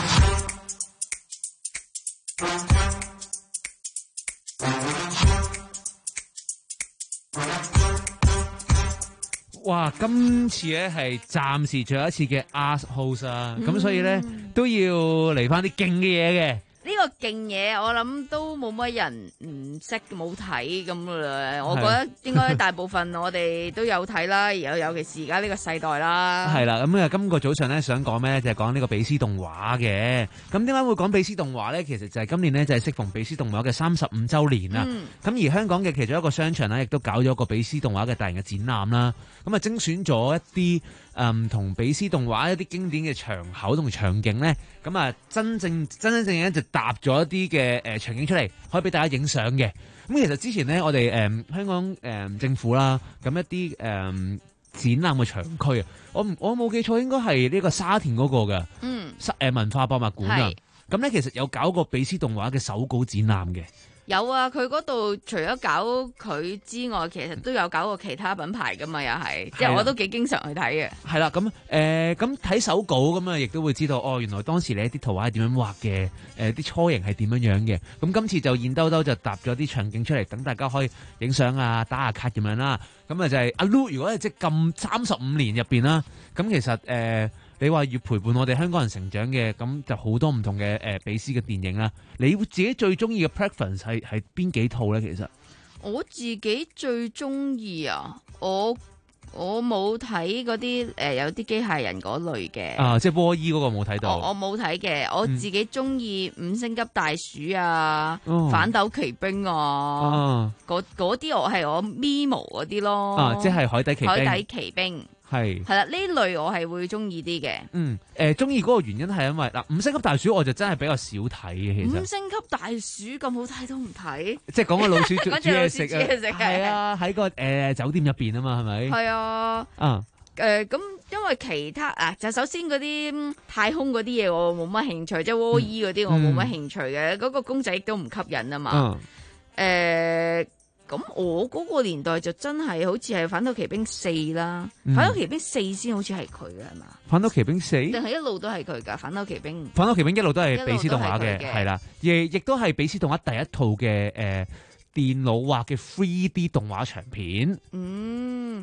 哇！今次咧係暫時最後一次嘅 Ask Host 啊，咁、嗯、所以咧都要嚟翻啲勁嘅嘢嘅。 呢個勁嘢我諗都冇乜人唔識冇睇咁啦，我覺得應該大部分我哋都有睇啦，尤尤其是而家呢個世代啦。 係啦，咁啊，今個早上咧想講咩咧，就係講呢個比斯動畫嘅。咁點解會講比斯動畫咧？其實就係今年咧就係適逢比斯動畫嘅三十五週年啦。咁、嗯、而香港嘅其中一個商場咧，亦都搞咗個比斯動畫嘅大型嘅展覽啦。咁啊，精選咗一啲誒同比斯動畫一啲經典嘅場口同場景咧，咁啊真正真真正正就搭咗一啲嘅誒場景出嚟，可以俾大家影相嘅。咁其實之前咧，我哋誒、呃、香港誒、呃、政府啦，咁一啲誒、呃、展覽嘅場區啊，我我冇記錯應該係呢個沙田嗰個嘅，嗯，誒文化博物館啊。咁咧其實有搞過比斯動畫嘅手稿展覽嘅。 有啊，佢嗰度除咗搞佢之外，其實都有搞過其他品牌噶嘛，又係，即係我都幾經常去睇嘅。 係啦，咁誒，咁、呃、睇手稿咁啊，亦都會知道哦，原來當時你啲圖畫係點樣畫嘅，誒、呃，啲雛形係點樣樣嘅。咁今次就現兜兜就搭咗啲場景出嚟，等大家可以影相啊、打下卡咁樣啦。咁啊就係阿 Lu，如果係即係咁三十五年入邊啦，咁其實誒。呃你話要陪伴我哋香港人成長嘅，咁就好多唔同嘅誒比斯嘅電影啦。你自己最中意嘅 preference 係係邊幾套咧？其實我自己最中意啊，我我冇睇嗰啲誒有啲機械人嗰類嘅啊，即係波伊嗰個冇睇到。 我冇睇嘅，我自己中意五星級大鼠啊、嗯、反斗奇兵啊，嗰嗰啲我係我 Mimo 嗰啲咯。 啊，即係海底奇兵。 海底奇兵。係係啦，呢類我係會中意啲嘅。嗯， 誒，中意嗰個原因係因為嗱，五星級大鼠我就真係比較少睇嘅。其實五星級大鼠咁好睇都唔睇， 即係講個老鼠煮嘢食啊， 係啊，喺個誒酒店入邊啊嘛，係咪？ 係啊，啊，誒，咁因為其他啊，就首先嗰啲太空嗰啲嘢我冇乜興趣，即係窩衣嗰啲我冇乜興趣嘅，嗰個公仔亦都唔吸引啊嘛。誒。咁我嗰個年代就真係好似係反斗奇兵四啦，嗯、反斗奇兵四先好似係佢嘅係嘛？ 反斗奇兵四定係一路都係佢噶？反斗奇兵， 反斗奇兵一路都係比斯動畫嘅，係啦，亦亦都係比斯動畫第一套嘅誒、呃、電腦畫嘅 three D 動畫長片。嗯。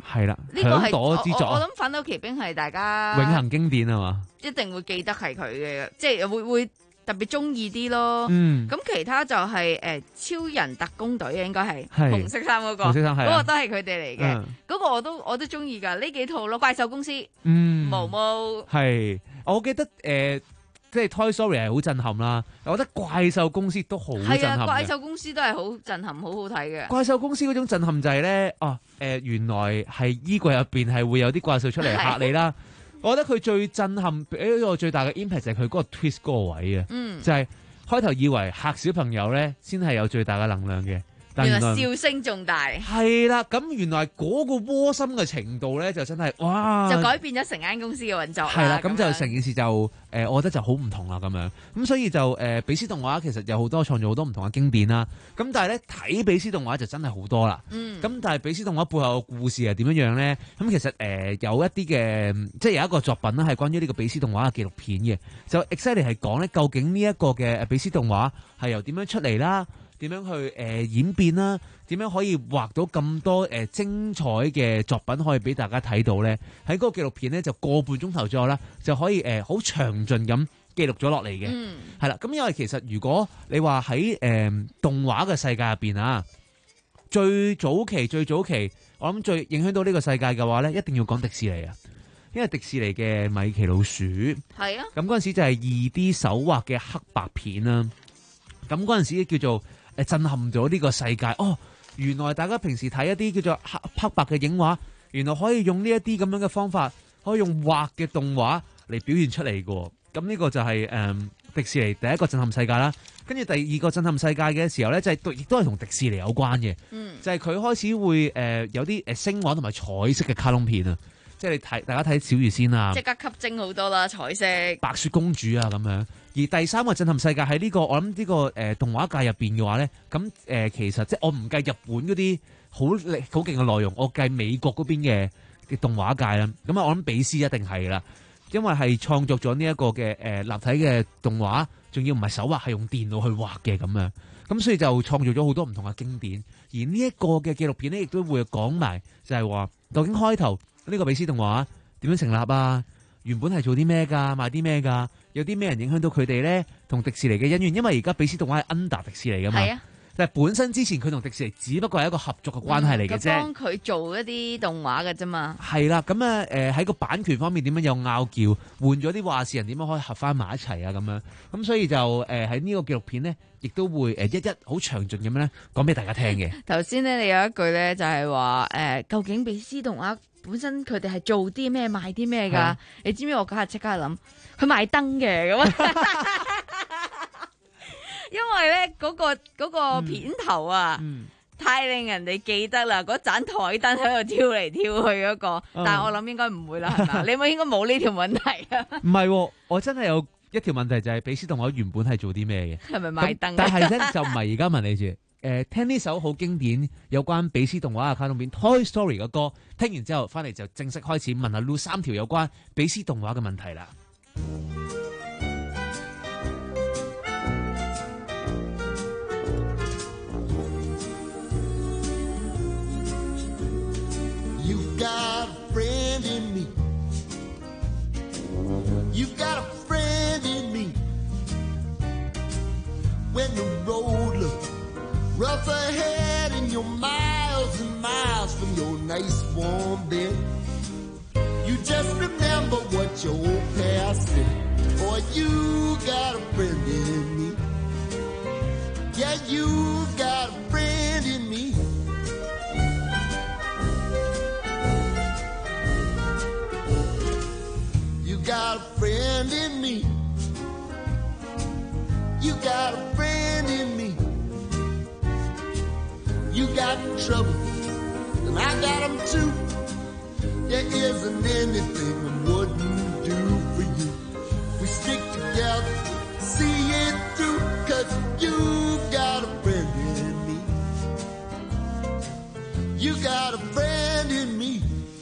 係啦， 呢個係響朵之作， 我我諗《反斗奇兵》係大家永恆經典係嘛？ 一定會記得係佢嘅，即係會會特別中意啲咯。 嗯， 咁其他就係誒超人特工隊應該係係紅色衫嗰個， 紅色衫係啊嗰個都係佢哋嚟嘅。 嗯嗰個我都我都中意㗎，呢幾套咯，怪獸公司、 嗯， 毛毛係，我記得誒、呃，即係 Toy Story 係好震撼啦。我覺得怪獸公司都好震係啊， 撼嘅。 怪獸公司都係好震撼，好好睇嘅。 怪獸公司嗰種震撼就係咧，哦、啊，誒、呃，原來係衣櫃入邊係會有啲怪獸出嚟嚇你啦。我覺得佢最震撼俾我最大嘅 impact 就係佢嗰個 twist 嗰個位啊， 嗯， 就係開頭以為嚇小朋友咧先係有最大嘅能量嘅。但原來笑聲仲大， 係啦，咁原來嗰個窩心嘅程度咧，就真係哇！ 就改變咗成間公司嘅運作啦。 係啦，咁咁就成件事就誒、呃，我覺得就好唔同啦咁樣。咁所以就誒、呃，比斯動畫其實有好多創造好多唔同嘅經典啦。咁但係咧睇比斯動畫就真係好多啦。 嗯。 咁但係比斯動畫背後嘅故事係點樣樣咧？咁其實誒、呃、有一啲嘅，即係有一個作品咧係關於呢個比斯動畫嘅紀錄片嘅，就 exactly 係講咧究竟呢一個嘅比斯動畫係由點樣出嚟啦？點樣去誒、呃、演變啦？點樣可以畫到咁多誒、呃、精彩嘅作品可以俾大家睇到咧？喺嗰個紀錄片咧就個半鐘頭左右啦，就可以誒好、呃、詳盡咁記錄咗落嚟嘅。嗯，係啦。咁因為其實如果你話喺誒動畫嘅世界入邊啊，最早期最早期，我諗最影響到呢個世界嘅話咧，一定要講迪士尼啊，因為迪士尼嘅米奇老鼠係啊。咁嗰陣時就係二 D 手畫嘅黑白片啦。咁嗰陣時叫做誒震撼咗呢個世界哦！原來大家平時睇一啲叫做黑黑白嘅影畫，原來可以用呢一啲咁樣嘅方法，可以用畫嘅動畫嚟表現出嚟嘅。咁呢個就係、是、誒、嗯、迪士尼第一個震撼世界啦。跟住第二個震撼世界嘅時候咧，就係、是、亦都係同迪士尼有關嘅。嗯，就係佢開始會誒、呃、有啲誒聲畫同埋彩色嘅卡通片啊。即係你睇，大家睇小魚仙啊， 即刻吸睛好多啦，彩色白雪公主啊咁樣。而第三個震撼世界喺呢、這個我諗呢、這個誒、呃、動畫界入邊嘅話咧，咁誒、呃、其實即係我唔計日本嗰啲好力好勁嘅內容，我計美國嗰邊嘅嘅動畫界啦。咁啊，我諗比斯一定係啦，因為係創作咗呢一個嘅誒、呃、立體嘅動畫，仲要唔係手畫，係用電腦去畫嘅咁樣。咁所以就創造咗好多唔同嘅經典。而呢一個嘅紀錄片咧，亦都會講埋就係話究竟開頭。呢個比斯動畫點樣成立啊？原本係做啲咩㗎？賣啲咩㗎？有啲咩人影響到佢哋咧？同迪士尼嘅恩怨，因為而家比斯動畫係 under 迪士尼㗎嘛。係啊。但係本身之前佢同迪士尼只不過係一個合作嘅關係嚟嘅啫。 幫佢做一啲動畫嘅啫嘛。係啦，咁啊誒喺個版權方面點樣有拗撬，換咗啲話事人點樣可以合翻埋一齊啊咁樣。咁所以就誒喺呢個紀錄片咧，亦都會誒一一好詳盡咁樣咧講俾大家聽嘅。 頭先咧你有一句咧就係話誒，究竟比斯動畫本身佢哋係做啲咩賣啲咩㗎？啊、你知唔知我嗰日即刻諗，佢賣燈嘅咁因為咧嗰、嗰個嗰、嗰個片頭啊，嗯、太令人哋記得啦！嗰盞台燈喺度跳嚟跳去嗰、嗰個，嗯、但係我諗應該唔會啦，係嘛？你咪應該冇呢條問題啊？ 唔係，我真係有一條問題就係比斯動畫原本係做啲咩嘅？ 係咪賣燈？ 但係咧就唔係而家問你住。誒、呃，聽呢首好經典有關比斯動畫嘅卡通片《Toy Story》嘅歌，聽完之後翻嚟就正式開始問下 Lu 三條有關比斯動畫嘅問題啦。 You've got a friend in me. You've got a friend in me. When the road looks rough ahead and you're miles and miles from your nice warm bed, you just remember what your old past said. Boy, you got a friend in me. Yeah, you got a friend in me. You got a friend in me. You got a friend in me. You got trouble, and I got them too. There isn't anything I wouldn't do for you. We stick together, see it through, 'cause you got a friend in me. You got a friend in me.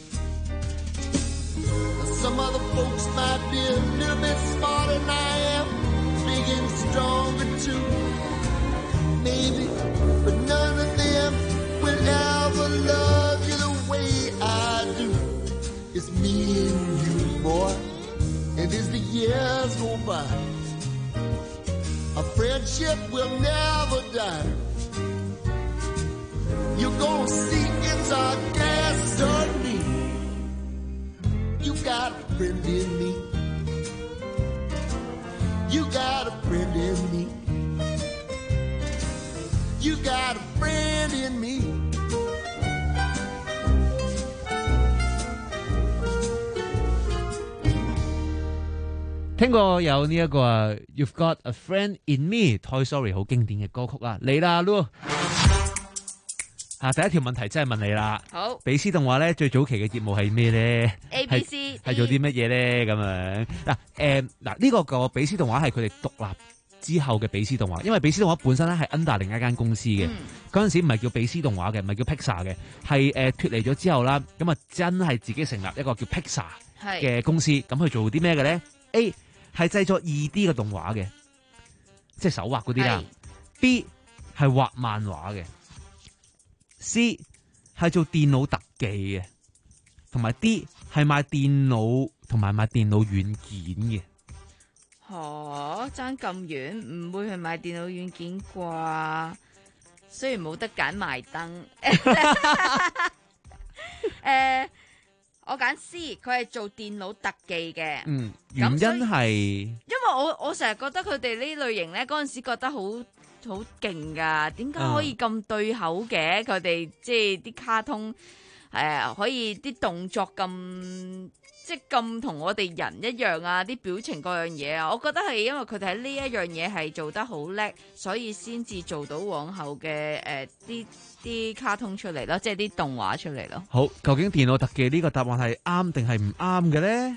Some other folks might be a little bit smarter than I am, big and stronger too, maybe, but none of them will ever love you the way I friendship will never die. You're gonna see it's our destiny. You got a friend in me. You got a friend in me. You got a friend in me. 聽過有呢一個啊 You've Got a Friend in Me，Toy Story 好經典嘅歌曲啦，嚟啦 Lu。啊，第一條問題真係問你啦。 好， 比斯動畫咧最早期嘅節目係咩咧 ？A B C 係做啲乜嘢咧？咁樣嗱，誒嗱呢個個比斯動畫係佢哋獨立之後嘅比斯動畫，因為比斯動畫本身咧係 under 另一間公司嘅，嗰陣、嗯、時唔係叫比斯動畫嘅，唔係叫 Pixar 嘅，係誒脫離咗之後啦，咁啊真係自己成立一個叫 Pixar 嘅公司，咁去做啲咩嘅咧 ？A 係製作二 D 嘅動畫嘅，即係手畫嗰啲啦。B 係畫漫畫嘅。C 係做電腦特技嘅，同埋 D 係賣電腦同埋賣電腦軟件嘅。 哦，爭咁遠，唔會去賣電腦軟件啩？雖然冇得揀賣燈。誒，我揀 C，佢係做電腦特技嘅。嗯， 原因係因為我我成日覺得佢哋呢類型咧，嗰陣時覺得好好勁噶，點解可以咁對口嘅？佢哋、嗯、即係啲卡通誒、呃，可以啲動作咁即係咁同我哋人一樣啊！啲表情各樣嘢啊，我覺得係因為佢哋喺呢一樣嘢係做得好叻，所以先至做到往後嘅誒啲啲卡通出嚟咯，即係啲動畫出嚟咯。 好，究竟電腦特技呢個答案係啱定係唔啱嘅咧？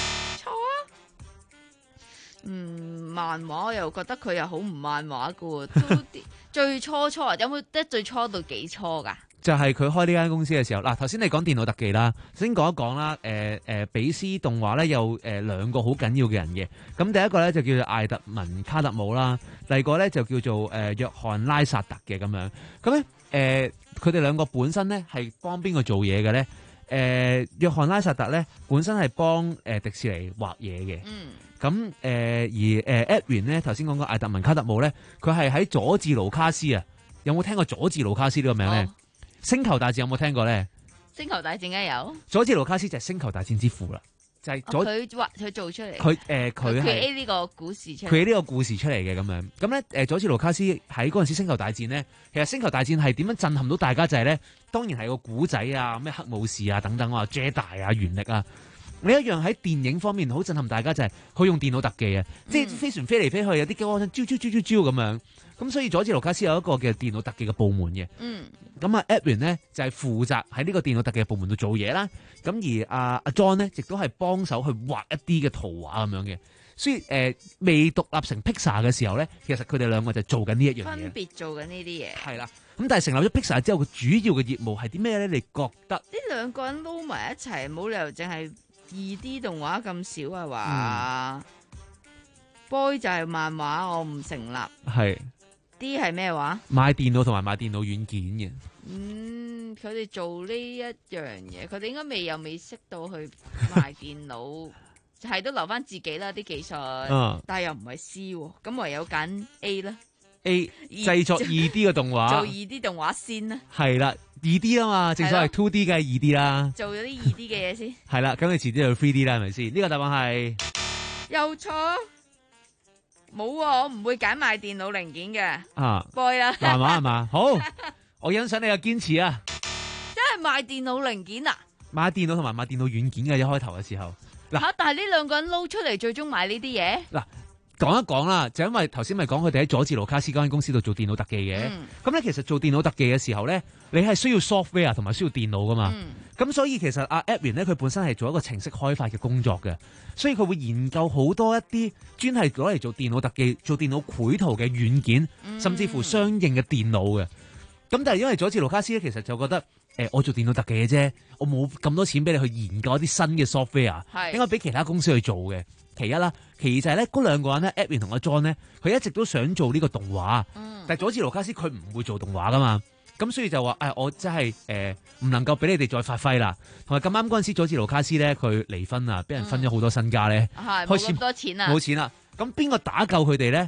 嗯，漫畫我又覺得佢又好唔漫畫噶喎，最初初啊，有冇得最初到幾初噶？ 就係佢開呢間公司嘅時候，嗱頭先你講電腦特技啦，先講一講啦，誒、呃、誒、呃，比斯動畫咧有誒兩、呃、個好緊要嘅人嘅，咁第一個咧就叫做艾特文卡特姆啦，第二個咧就叫做誒、呃、約翰拉薩特嘅咁樣，咁咧誒佢哋兩個本身咧係幫邊個做嘢嘅咧？誒、呃、約翰拉薩特咧本身係幫誒迪士尼畫嘢嘅。嗯。咁誒、呃、而誒 Edwin 咧，頭先講過艾特文卡特姆咧，佢係喺佐治盧卡斯啊，有冇聽過佐治盧卡斯呢個名咧？哦、星球大戰有冇聽過咧？ 星球大戰梗係有。佐治盧卡斯就係星球大戰之父啦，就係佢畫佢做出嚟。 佢誒佢係呢個故事出嚟。 佢呢個故事出嚟嘅咁樣。咁咧誒佐治盧卡斯喺嗰陣時星球大戰咧，其實星球大戰係點樣震撼到大家就係咧，當然係個古仔啊，咩黑武士啊等等啊 Jedi 啊原力啊。你一樣喺電影方面好震撼大家就係佢用電腦特技啊，嗯、即係飛船飛嚟飛去，有啲機關槍招招招招招咁樣，咁所以佐治盧卡斯有一個嘅電腦特技嘅部門嘅。嗯，咁啊 Edwin 咧就係、是、負責喺呢個電腦特技嘅部門度做嘢啦。咁而阿、啊、阿 John 咧亦都係幫手去畫一啲嘅圖畫咁樣嘅。所以誒、呃、未獨立成 Pixar 嘅時候咧，其實佢哋兩個就做緊呢一樣嘢， 分別做緊呢啲嘢。係啦，咁但係成立咗 Pixar 之後，佢主要嘅業務係啲咩咧？你覺得呢兩個人撈埋一齊，冇理由淨係二 D 動畫咁少啊？話、嗯、Boy 就係漫畫，我唔成立。係 D 係咩話？ 買電腦同埋買電腦軟件嘅。 嗯，佢哋做呢一樣嘢，佢哋應該未又未識到去賣電腦，係都留翻自己啦啲技術。嗯，但係又唔係 C，咁唯有揀 A 啦。 A 製作二 D 嘅動畫， 做二 D 動畫先啦。 係啦。二 D 啊嘛，正所謂 two D 梗係二 D 啦。 做咗啲二 D 嘅嘢先。係啦，咁你遲啲就 three D 啦，係咪先？呢、這個答案係又錯，冇啊！我唔會揀賣電腦零件嘅。啊 ，boy 啦， 漫畫係嘛？好，我欣賞你嘅堅持啊！ 真係賣電腦零件啊？ 買電腦同埋買電腦軟件嘅一開頭嘅時候。嗱、 啊，但係呢兩個人撈出嚟，最終買呢啲嘢。嗱。 講一講啦，就因為頭先咪講佢哋喺佐治盧卡斯嗰間公司度做電腦特技嘅，咁咧、嗯、其實做電腦特技嘅時候咧，你係需要 software 同埋需要電腦噶嘛，咁、嗯、所以其實阿 Edwin 咧佢本身係做一個程式開發嘅工作嘅，所以佢會研究好多一啲專係攞嚟做電腦特技、做電腦繪圖嘅軟件，甚至乎相應嘅電腦嘅。咁但係因為佐治盧卡斯咧，其實就覺得誒、呃，我做電腦特技嘅啫，我冇咁多錢俾你去研究一啲新嘅 software，是應該俾其他公司去做嘅。其一啦，其二就係咧，嗰兩個人咧 ，Edwin 同阿 John 咧，佢一直都想做呢個動畫，嗯、但係佐治盧卡斯佢唔會做動畫噶嘛，咁所以就話誒、哎，我真係誒唔能夠俾你哋再發揮啦。同埋咁啱嗰陣時，佐治盧卡斯咧佢離婚啊，俾人分咗好多身家咧， 係冇咁多錢啊， 冇錢啦。咁邊個打救佢哋咧？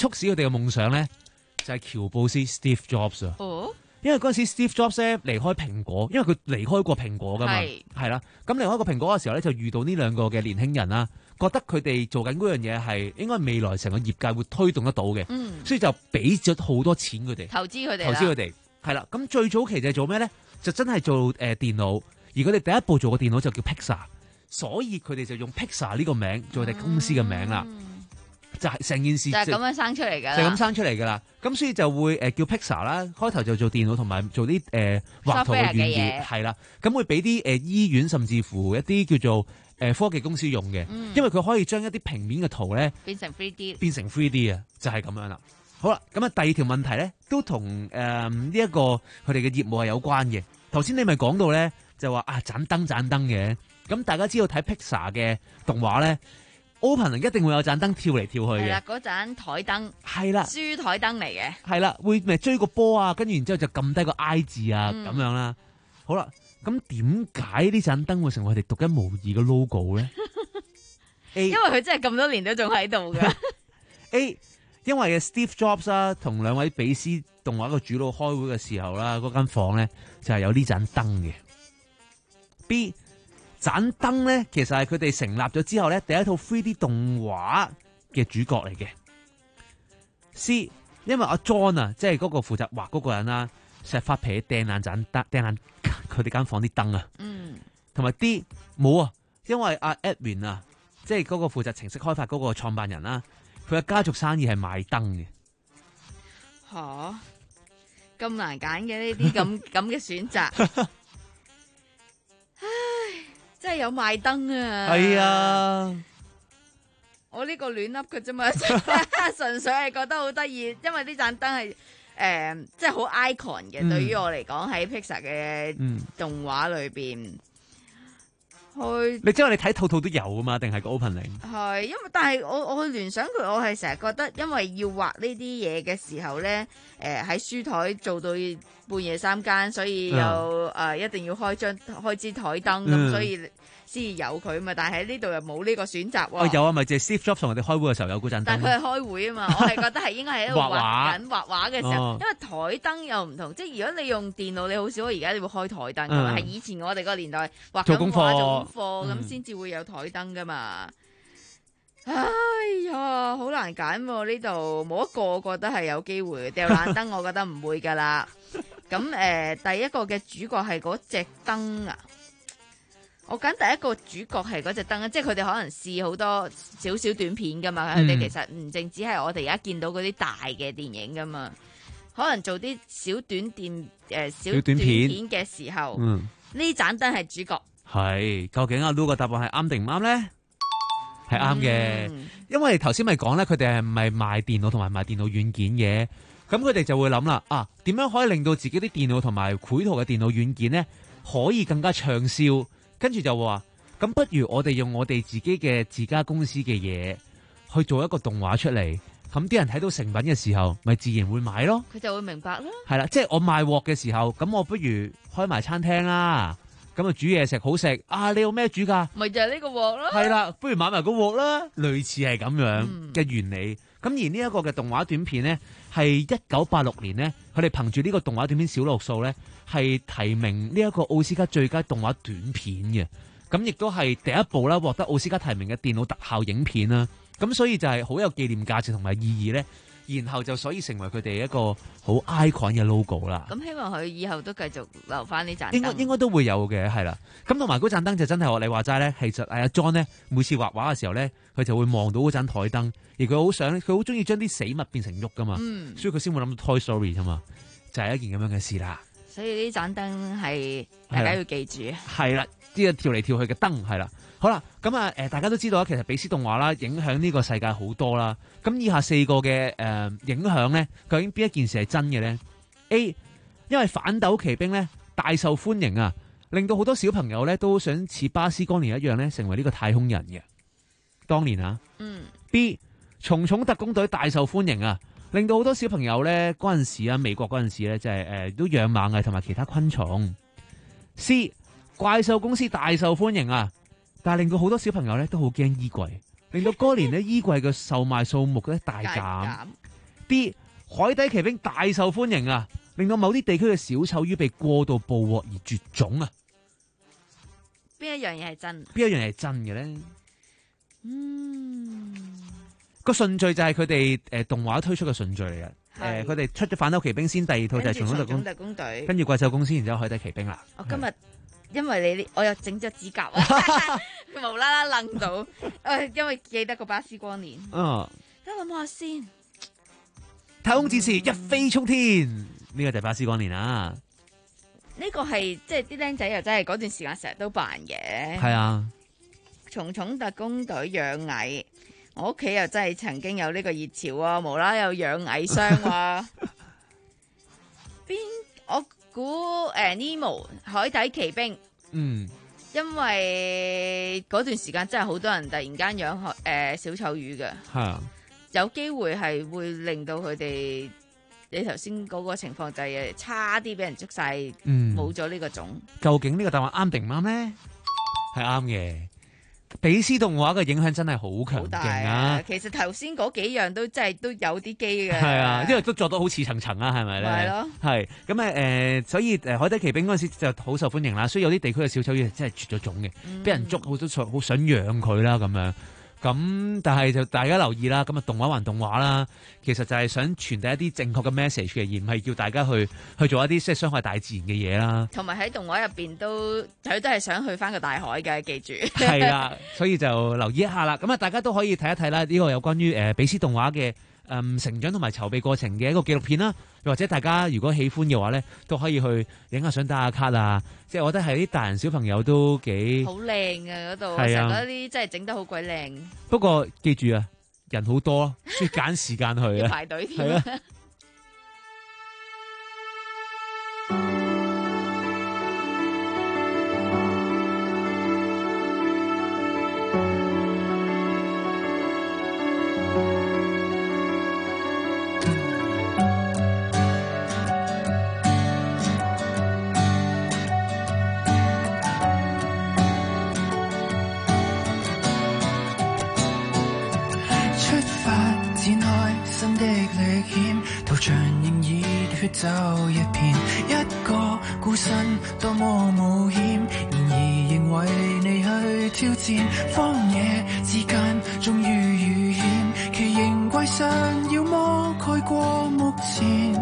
促使佢哋嘅夢想咧，就係喬布斯 Steve Jobs 啊。 哦， 因為嗰陣時 Steve Jobs 咧離開蘋果，因為佢離開過蘋果噶嘛， 係係啦。咁離開過蘋果嘅時候咧，就遇到呢兩個嘅年輕人啦，覺得佢哋做緊嗰樣嘢係應該未來成個業界會推動得到嘅， 嗯， 所以就俾咗好多錢佢哋， 投資佢哋， 投資佢哋係啦。咁最早期就係做咩咧？就真係做誒、呃、電腦，而佢哋第一部做嘅電腦就叫 Pixar，所以佢哋就用 Pixar 呢個名做佢哋公司嘅名啦。嗯就係成件事就係咁樣生出嚟㗎， 就係咁生出嚟㗎啦。咁所以就會誒叫 Pixar 啦，開頭就做電腦同埋做啲誒、呃、畫圖嘅軟件，係啦。咁會俾啲誒醫院甚至乎一啲叫做誒、呃、科技公司用嘅，嗯、因為佢可以將一啲平面嘅圖咧變成 three D， 變成 three D 啊，就係咁樣啦。好啦，咁啊第二條問題咧都同誒呢一個佢哋嘅業務係有關嘅。頭先你咪講到咧就話啊盞燈盞燈嘅，咁大家知道睇 Pixar 嘅動畫咧。Opening 一定會有盞燈跳嚟跳去嘅， 係啦，嗰盞台燈係啦， 書台燈嚟嘅， 係啦，會咪追個波啊，跟住然之後就撳低個 I 字啊，咁、 嗯、 樣啦。好啦，咁點解呢盞燈會成為佢哋獨一無二嘅 logo 咧？A， 因為佢真係咁多年都仲喺度嘅。 A， 因為 Steve Jobs 啦，同兩位比斯動畫嘅主腦開會嘅時候啦，嗰間房咧就係有呢盞燈嘅。B。盞燈咧，其實係佢哋成立咗之後咧，第一套 three D 動畫嘅主角嚟嘅。C， 因為阿 John 啊，即係嗰個負責畫嗰個人啦，成日發脾氣掟爛盞燈，掟爛佢哋間房啲燈啊。嗯。同埋 D 冇啊，因為阿 Edwin 啊，即係嗰個負責程式開發嗰個創辦人啦，佢嘅家族生意係賣燈嘅。 吓，咁難揀嘅呢啲咁咁嘅選擇。唉。真係有賣燈啊！ 係啊， 我呢個亂笠嘅啫嘛，純粹係覺得好得意，因為呢盞燈係誒，即係好 icon 嘅。嗯、對於我嚟講，喺 Pixar 嘅動畫裏邊，去、嗯、 你知道你睇套套都有噶嘛？定係個 opening？ 係，因為但係我我去聯想佢，我係成日覺得，因為要畫呢啲嘢嘅時候咧，誒、呃、喺書台做到半夜三更，所以又誒、嗯呃、一定要開張開支台燈咁，嗯、所以先有佢嘛。但係喺呢度又冇呢個選擇喎。 哦，有啊，咪就係 Steve Jobs 同我哋開會嘅時候有嗰陣燈。 但係佢係開會啊嘛，我係覺得係應該係喺度畫緊畫畫嘅時候， 哦、 因為台燈又唔同，即係如果你用電腦，你好少而家你會開台燈㗎嘛。係、嗯、以前我哋個年代畫緊畫做功課咁先至會有台燈㗎嘛。哎呀，好難揀喎！呢度冇一個我覺得係有機會掉爛燈，我覺得唔會噶啦。咁誒、呃，第一個嘅主角係嗰隻燈啊，我揀第一個主角係嗰隻燈啊，即係佢哋可能試好多少少短片噶嘛，佢哋、嗯、其實唔淨止係我哋而家見到嗰啲大嘅電影噶嘛，可能做啲小短電誒、呃、小短片嘅時候，呢盞燈係主角。係， 究竟阿 Lu 個答案係啱定唔啱咧？係啱嘅，嗯、因為頭先咪講咧，佢哋係唔係賣電腦同埋賣電腦軟件嘅，咁佢哋就會諗啦，啊，點樣可以令到自己啲電腦同埋繪圖嘅電腦軟件咧，可以更加暢銷？跟住就話，咁不如我哋用我哋自己嘅自家公司嘅嘢去做一個動畫出嚟，咁啲人睇到成品嘅時候，咪自然會買咯。 佢就會明白啦。係啦，即係我賣鑊嘅時候，咁我不如開埋餐廳啦。咁啊煮嘢食好食啊！你有咩煮噶？ 咪就係呢個鑊咯。係啦，不如買埋個鑊啦。類似係咁樣嘅原理。咁、嗯、而呢一個嘅動畫短片咧，係一九八六年咧，佢哋憑住呢個動畫短片小綠數咧，係提名呢一個奧斯卡最佳動畫短片嘅。咁亦都係第一部啦，獲得奧斯卡提名嘅電腦特效影片啦。咁所以就係好有紀念價值同埋意義咧。然後就所以成為佢哋一個好 icon 嘅 logo 啦。 咁希望佢以後都繼續留翻呢盞燈。 應該應該都會有嘅，係啦。咁同埋嗰盞燈就真係學你話齋咧，其實阿 John 咧每次畫畫嘅時候咧，佢就會望到嗰盞台燈，而佢好想，佢好中意將啲死物變成喐噶嘛。嗯、所以佢先會諗到 Toy Story 啫嘛，就係、是、一件咁樣嘅事啦。 所以呢盞燈係大家要記住。 係啦，呢個跳嚟跳去嘅燈係啦。好啦，咁啊，誒，大家都知道啦，其實比斯動畫啦，影響呢個世界好多啦。咁以下四個嘅誒、呃、影響咧，究竟邊一件事係真嘅咧 ？A， 因為反斗奇兵咧大受歡迎啊，令到好多小朋友咧都想似巴斯光年一樣咧，成為呢個太空人嘅。當年啊，嗯。B， 蟲蟲特工隊大受歡迎啊，令到好多小朋友咧嗰陣時啊，美國嗰陣時咧就係、是、誒、呃、都養螞蟻同埋其他昆蟲。C， 怪獸公司大受歡迎啊。但係令到好多小朋友咧都好驚衣櫃，令到嗰年咧衣櫃嘅售賣數目咧大減。 B 海底奇兵大受歡迎啊，令到某啲地區嘅小丑魚被過度捕獲而絕種啊。 邊一樣嘢係真？ 邊一樣嘢係真嘅咧？ 嗯， 個順序就係佢哋誒動畫推出嘅順序嚟嘅。誒，佢哋出咗反斗奇兵先，第二套就係蟲蟲特工隊，跟住怪獸公司，然之後海底奇兵啦。 我今日因為你，我又整咗指甲啊，無啦啦愣到，誒，因為記得個巴斯光年。 嗯， 等我諗下先。 太空戰士一飛沖天，呢個就係巴斯光年啊。 呢個係即係啲僆仔又真係嗰段時間成日都扮嘅。係啊， 蟲蟲特工隊養蟻。我屋企又真係曾經有呢個熱潮啊，無啦有養蟻箱啊。邊我估誒 Nemo 海底奇兵， 嗯， 因為嗰段時間真係好多人突然間養誒、呃、小丑魚嘅， 係啊， 有機會係會令到佢哋你頭先嗰個情況就係差啲俾人捉晒，冇咗呢個種。 究竟呢個答案啱定唔啱咧？係啱嘅。比斯動畫嘅影響真係好強勁啊！ 其實頭先嗰幾樣都真係都有啲機嘅。 係啊，因為都做到好似層層啊，係咪咧？ 係咯。係咁誒誒，所以誒海底奇兵嗰陣時就好受歡迎啦。所以有啲地區嘅小丑魚真係絕咗種嘅，俾、嗯、人捉好多好想養佢啦咁樣。咁但係就大家留意啦，咁啊動畫還動畫啦，其實就係想傳遞一啲正確嘅 message 嘅，而唔係叫大家去去做一啲即係傷害大自然嘅嘢啦。 同埋喺動畫入邊都佢都係想去翻個大海嘅，記住。 係啦，所以就留意一下啦。咁啊，大家都可以睇一睇啦，呢個有關於誒比斯動畫嘅誒成長同埋籌備過程嘅一個紀錄片啦。又或者大家如果喜歡嘅話咧，都可以去影下相打下卡啊。即係我覺得係啲大人小朋友都幾好靚啊！嗰度係啊， 成嗰啲真係整得好鬼靚。 不過記住啊，人好多，需要揀時間去啊， 要排隊添啊。 走一片，一個孤身多麼冒險，然而仍為你去挑戰。荒野之間終於遇險，奇形怪相要麼蓋過目前，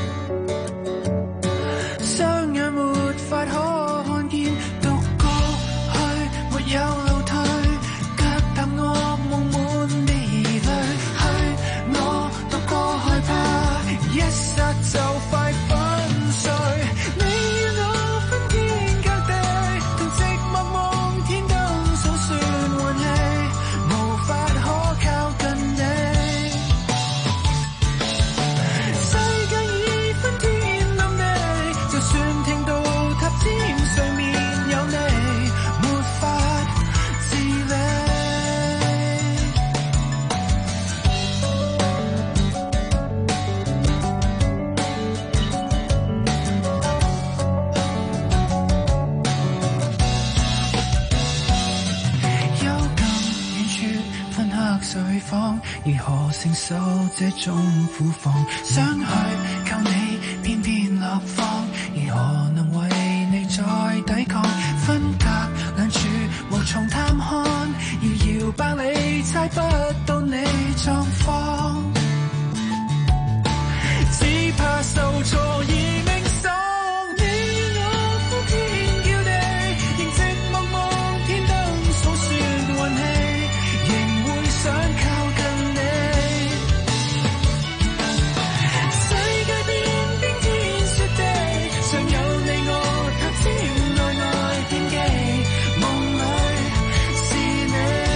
雙眼沒法可看見，獨個去沒有路退，腳踏惡夢滿地淚，去我獨個害怕，一剎就快粉碎。你與我分天隔地，同寂寞望天燈數算運氣，無法可靠近你。世界已分天暗地，就算聽到塔尖上面有你，沒法自理。水房如何承受這種苦況？想去救你，偏偏落荒，如何能為你再抵抗？分隔兩處無從探看，遙遙百里猜不到你狀況，只怕受挫而命喪。你與我呼天叫地，仍寂寞望天燈數算運氣，想靠近你，世界變冰天雪地，常有你我塔尖內外惦記，夢裏是你。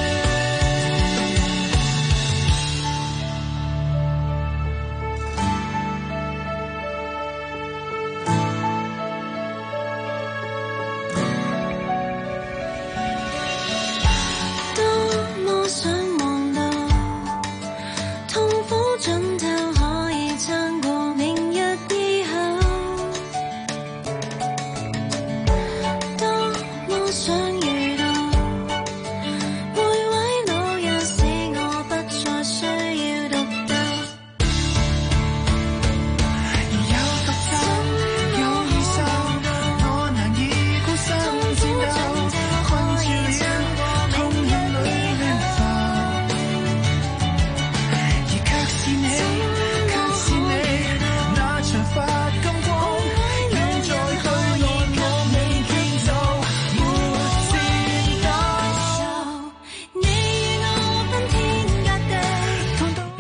多麼想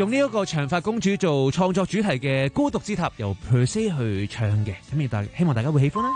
用呢一個長髮公主做創作主題嘅《孤獨之塔》，由 per se 去唱嘅，咁大希望大家會喜歡啦。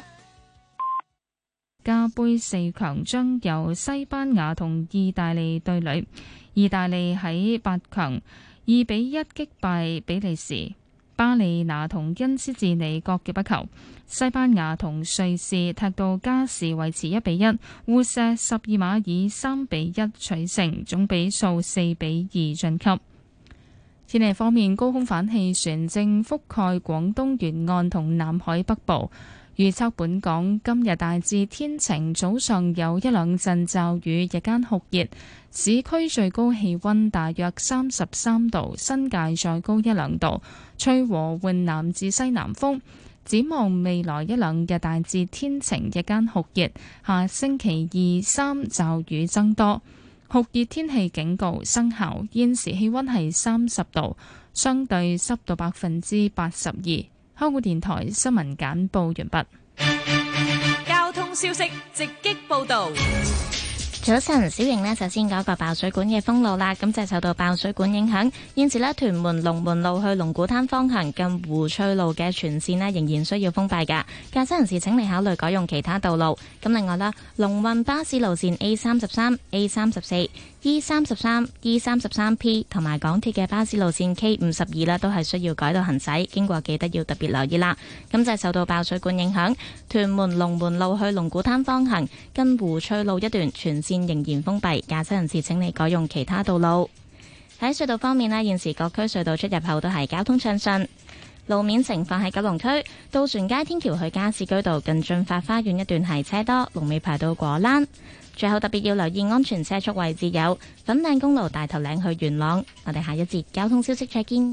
加杯四強將由西班牙同意大利對壘，意大利喺八強二比一擊敗比利時，巴里拿同恩斯治尼各入一球，西班牙同瑞士踢到加時維持一比一，互射十二碼以三比一取勝，總比數四比二晉級。天氣方面，高空反氣旋正覆蓋廣東沿岸同南海北部。預測本港今日大致天晴，早上有一兩陣驟雨，日間酷熱，市區最高氣溫大約三十三度，新界再高一兩度，吹和緩南至西南風。展望未來一兩日大致天晴，日間酷熱，下星期二三驟雨增多，酷熱天氣警告生效。現時氣溫係三十度，相對濕度百分之八十二。香港電台新聞簡報完畢。 交通消息直擊報道。 早晨，小瑩呢，首先講個爆水管嘅封路啦。咁就受到爆水管影響，現時呢，屯門龍門路去龍鼓灘方向近湖翠路嘅全線呢，仍然需要封閉噶。駕駛人士請你考慮改用其他道路。咁另外啦，龍運巴士路線 A 三十三、A 三十四、E 三十三、E 三十三 P 同埋港鐵嘅巴士路線 K 五十二啦，都係需要改道行駛，經過記得要特別留意啦。咁就受到爆水管影響，屯門龍門路去龍鼓灘方向近湖翠路一段全線仍然封閉，駕駛人士請你改用其他道路。喺隧道方面呢，現時各區隧道出入口都係交通暢順。路面情況喺九龍區渡船街天橋去加士居道近駿發花園一段係車多，龍尾排到果欄。最後特別要留意安全車速位置有粉嶺公路大頭嶺去元朗。我哋下一節交通消息再見。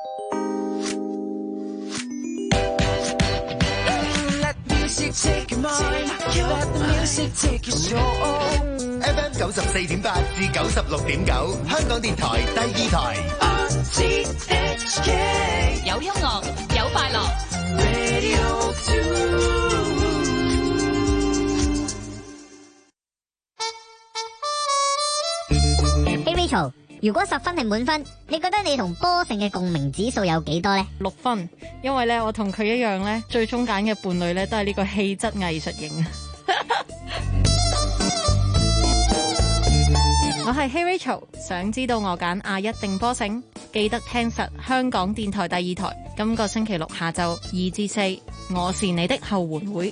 F M 九十四點八至九十六點九，香港電台第二台。 有音樂，有快樂。 Hey Rachel，如果十分係滿分，你覺得你同波成嘅共鳴指數有幾多呢？ 六分，因為咧我同佢一樣咧，最終揀嘅伴侶咧都係呢個氣質藝術型啊。我係 Hey Rachel，想知道我揀阿一定波成？記得聽實香港電台第二台，今個星期六下晝二至四，我是你的後援會。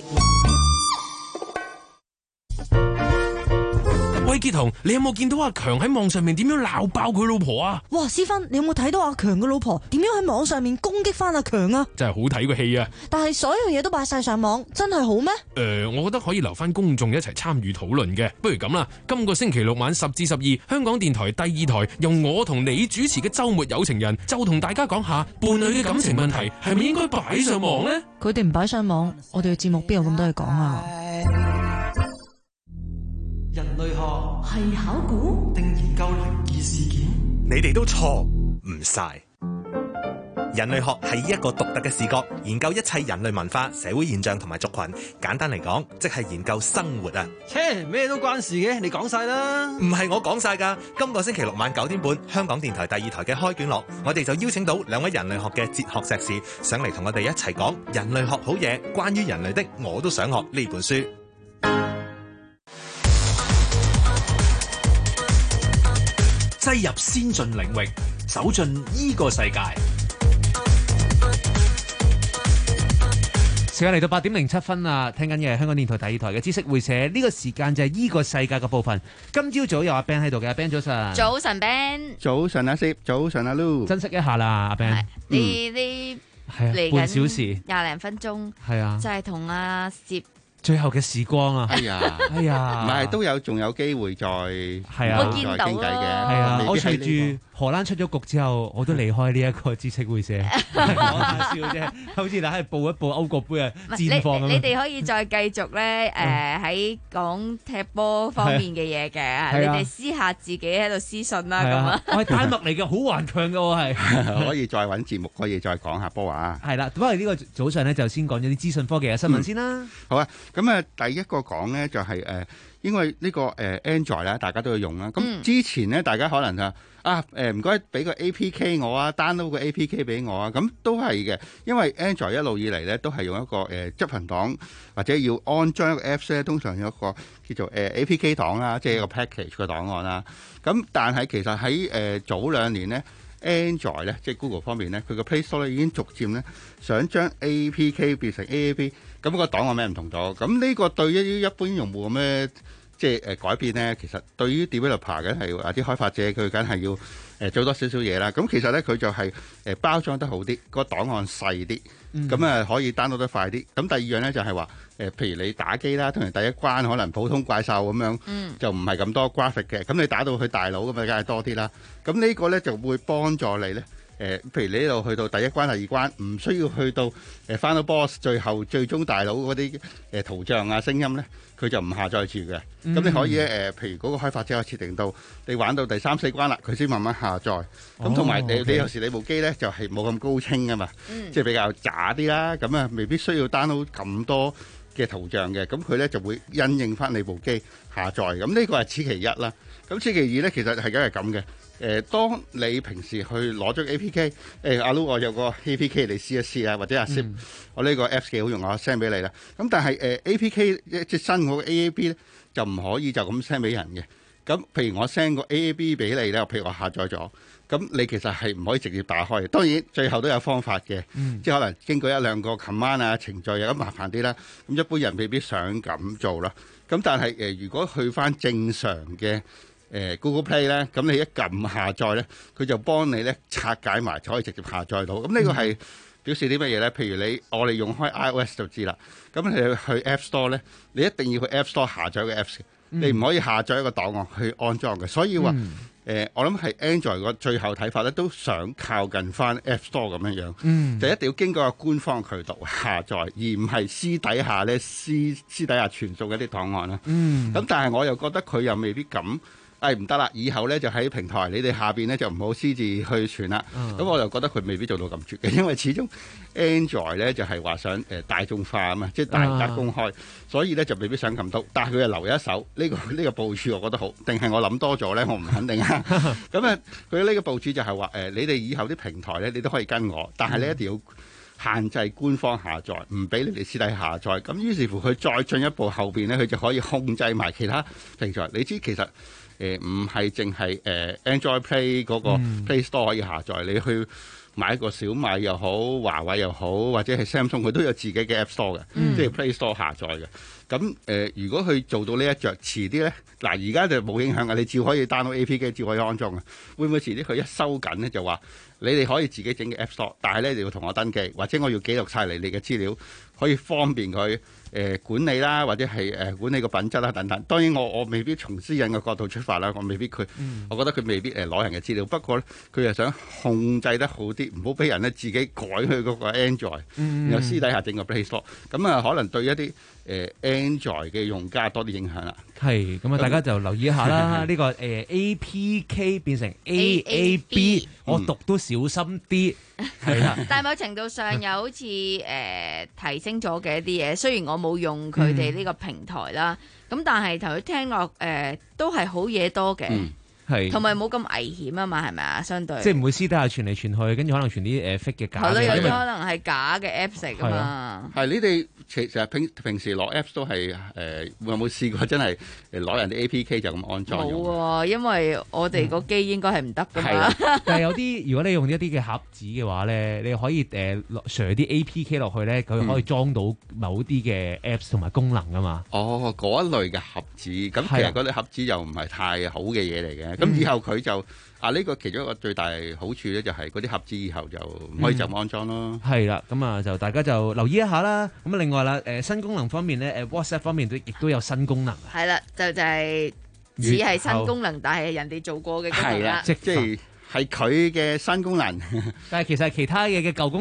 喂，傑彤，你有冇見到阿強喺網上面點樣鬧爆佢老婆啊？ 哇，思芬，你有冇睇到阿強嘅老婆點樣喺網上面攻擊翻阿強啊？ 真係好睇個戲啊！ 但係所有嘢都擺晒上網，真係好咩？ 誒、呃，我覺得可以留翻公眾一齊參與討論嘅。不如咁啦，今個星期六晚十至十二，香港電台第二台由我同你主持嘅週末有情人，就同大家講下伴侶嘅感情問題係咪應該擺上網呢？ 佢哋唔擺上網，我哋嘅節目邊有咁多嘢講啊？ 人類學係考古定研究靈異事件？ 你哋都錯唔晒。人類學係以一個獨特嘅視角研究一切人類文化、社會現象同埋族群。簡單嚟講，即係研究生活啊！ 切，咩都關事嘅，你講晒啦。 唔係我講晒㗎。今個星期六晚九點半，香港電台第二台嘅開卷樂，我哋就邀請到兩位人類學嘅哲學碩士上嚟同我哋一齊講人類學好嘢，關於人類的我都想學呢本書。 擠入先進領域，走進呢個世界。 時間嚟到八點零七分啦，聽緊嘅係香港電台第二台嘅知識會社，呢個時間就係呢個世界嘅部分。今朝早有阿 Ben 喺度嘅，阿 Ben 早晨。 早晨 Ben。 早晨阿 Sir，早晨阿 Lu。 珍惜一下啦，阿 Ben。 你你嚟半小時廿零分鐘， 係啊， 就係同阿攝。 最後嘅時光啊！ 哎呀， 哎呀， 唔係都有，仲有機會再係啊， 再傾偈嘅。 係啊，我隨住荷蘭出咗局之後，我都離開呢一個知識會社，講下笑啫，好似嗱喺度報一報歐國杯啊戰況咁。 你哋可以再繼續咧，誒喺講踢波方面嘅嘢嘅，你哋私下自己喺度私信啦咁啊。 我係丹麥嚟嘅，好頑強嘅我係。 可以再揾節目，可以再講下波啊。 係啦，不過呢個早上咧就先講咗啲資訊科技嘅新聞先啦。 好啊。 咁啊，第一個講咧就係、是、誒、呃，因為呢、這個誒、呃、Android 咧，大家都要用啦。咁之前咧，大家可能就啊誒唔該俾個 A P K 我啊 ，download 個 A P K 俾我啊，咁都係嘅。因為 Android 一路以嚟咧都係用一個誒、呃、執行檔或者要安裝一個 Apps 咧，通常有一個叫做誒、呃、A P K 檔啦，即係一個 package 嘅檔案啦。咁但係其實喺誒、呃、早兩年咧。Android 咧，即係 Google 方面咧，佢個 Play Store 咧已經逐漸咧想將 A P K 變成 A A P， 咁個檔案名唔同咗。咁呢個對於一般用戶有咩即係誒改變咧？其實對於 developer 嘅係啊啲開發者，佢梗係要誒做多少少嘢啦。咁其實咧佢就係誒包裝得好啲，個檔案細啲，咁啊、嗯、可以 download 得快啲。咁第二樣咧就係話誒，譬如你打機啦，通常第一關可能普通怪獸咁樣，嗯、就唔係咁多 graphic 嘅。咁你打到去大佬咁啊，梗係多啲啦。咁呢個咧就會幫助你咧。誒、呃，譬如你呢度去到第一關、第二關，唔需要去到誒翻到 boss 最後最終大佬嗰啲誒圖像啊、聲音咧，佢就唔下載住嘅。咁、嗯、你可以咧誒、呃，譬如嗰個開發者設定到你玩到第三四關啦，佢先慢慢下載。咁同埋你 okay. 你有時你部機咧就係冇咁高清噶嘛，嗯、即係比較渣啲啦。咁啊，未必需要 download 咁多嘅圖像嘅。咁佢咧就會因應翻你部機下載。咁呢個係此其一啦。咁此其二咧，其實係梗係咁嘅。誒、呃，當你平時去攞咗 A P K，誒、欸、阿 Lu 我有個 A P K 你試一試啊，或者阿 Sir、嗯、我呢個 Apps 幾好用，我 send 俾你啦。咁但係誒、呃、A P K 即係新嗰個 A A B 咧，就唔可以就咁 send 俾人嘅。咁譬如我 send 個 A A B 俾你咧，譬如我下載咗，咁你其實係唔可以直接打開嘅。當然最後都有方法嘅，嗯、即係可能經過一兩個 command 啊程序啊，咁麻煩啲啦。咁一般人未必想咁做啦。咁但係誒、呃，如果去翻正常嘅。誒、呃、Google Play 咧，咁你一撳下載咧，佢就幫你咧拆解埋，就可以直接下載到。咁呢個係表示啲乜嘢咧？譬如你我哋用開 iOS 就知啦。咁你去 App Store 咧，你一定要去 App Store 下載個 Apps，、嗯、你唔可以下載一個檔案去安裝嘅。所以話誒、嗯呃，我諗係 Android 個最後睇法咧，都想靠近翻 App Store 咁樣樣，嗯、就一定要經過個官方渠道下載，而唔係私底下咧私私底下傳送一啲檔案啦。咁、嗯、但係我又覺得佢又未必咁。誒唔得啦！以後咧就喺平台，你哋下邊咧就唔好私自去傳啦。咁、嗯、我就覺得佢未必做到咁絕嘅，因為始終 Android 咧就係、是、話想誒、呃、大眾化啊嘛，即係大家公開，啊、所以咧就未必想咁到。但係佢又留一手，呢、這個呢、這個部署我覺得好，定係我諗多咗咧？我唔肯定啊。咁啊，佢呢個部署就係話誒，你哋以後啲平台咧，你都可以跟我，但係你一定要限制官方下載，唔俾你哋私底下載。咁於是乎佢再進一步後邊咧，佢就可以控制埋其他平台。你知其實。誒唔係淨係誒 Android Play 嗰個 Play Store 可以下載，嗯、你去買一個小米又好，華為又好，或者係 Samsung，佢都有自己嘅 App Store 嘅，嗯、即係 Play Store 下載嘅。咁誒、呃，如果佢做到呢一着，遲啲咧，嗱而家就冇影響嘅，你照可以 download A P K，照可以安裝嘅。會唔會遲啲佢一收緊咧，就話你哋可以自己整嘅 App Store，但係咧你要同我登記，或者我要記錄晒嚟你嘅資料，可以方便佢。誒、呃、管理啦，或者係誒、呃、管理個品質啦等等。當然我我未必從私隱嘅角度出發啦，我未必佢，嗯、我覺得佢未必誒攞、呃、人嘅資料。不過咧，佢又想控制得好啲，唔好俾人咧自己改去嗰個 Android，嗯、然後私底下整個 Play Store。咁啊，可能對一啲誒、呃、Android 嘅用家多啲影響啦。係，咁啊，大家就留意一下啦。呢、這個誒、呃、A P K 變成 A A B， 我讀都小心啲。係啦， 但係某程度上又好似誒、呃、提升咗嘅一啲嘢。雖然我冇用佢哋呢個平台啦，咁、嗯、但係頭先聽落誒、呃、都係好嘢多嘅。嗯係，同埋冇咁危險啊嘛，係咪啊？相對即係唔會私底下傳嚟傳去，跟住可能傳啲誒 fake 嘅假嘅。係咯，有啲可能係假嘅 Apps 嚟㗎嘛。係，你哋其實平平時攞 Apps 都係誒、呃，有冇試過真係誒攞人哋 A P K 就咁安裝用？冇喎，因為我哋個機應該係唔得㗎嘛。嗯、但係有啲如果你用一啲嘅盒子嘅話咧，你可以誒落上啲 A P K 落去咧，佢可以裝到某啲嘅 Apps 同埋功能㗎嘛。哦，嗰一類嘅盒子，咁其實嗰啲盒子又唔係太好嘅嘢嚟嘅。咁、嗯、以後佢就啊呢、呢個其中一個最大好處咧，就係嗰啲盒子以後就唔可以就咁安裝咯。係啦、嗯，咁啊就大家就留意一下啦。咁啊另外啦，誒、呃、新功能方面咧，誒 WhatsApp 方面都亦都有新功能。係啦，就就係似係新功能，但係人哋做過嘅功能啦。即即係係佢嘅新功能，但係其實係其他嘢嘅舊功能。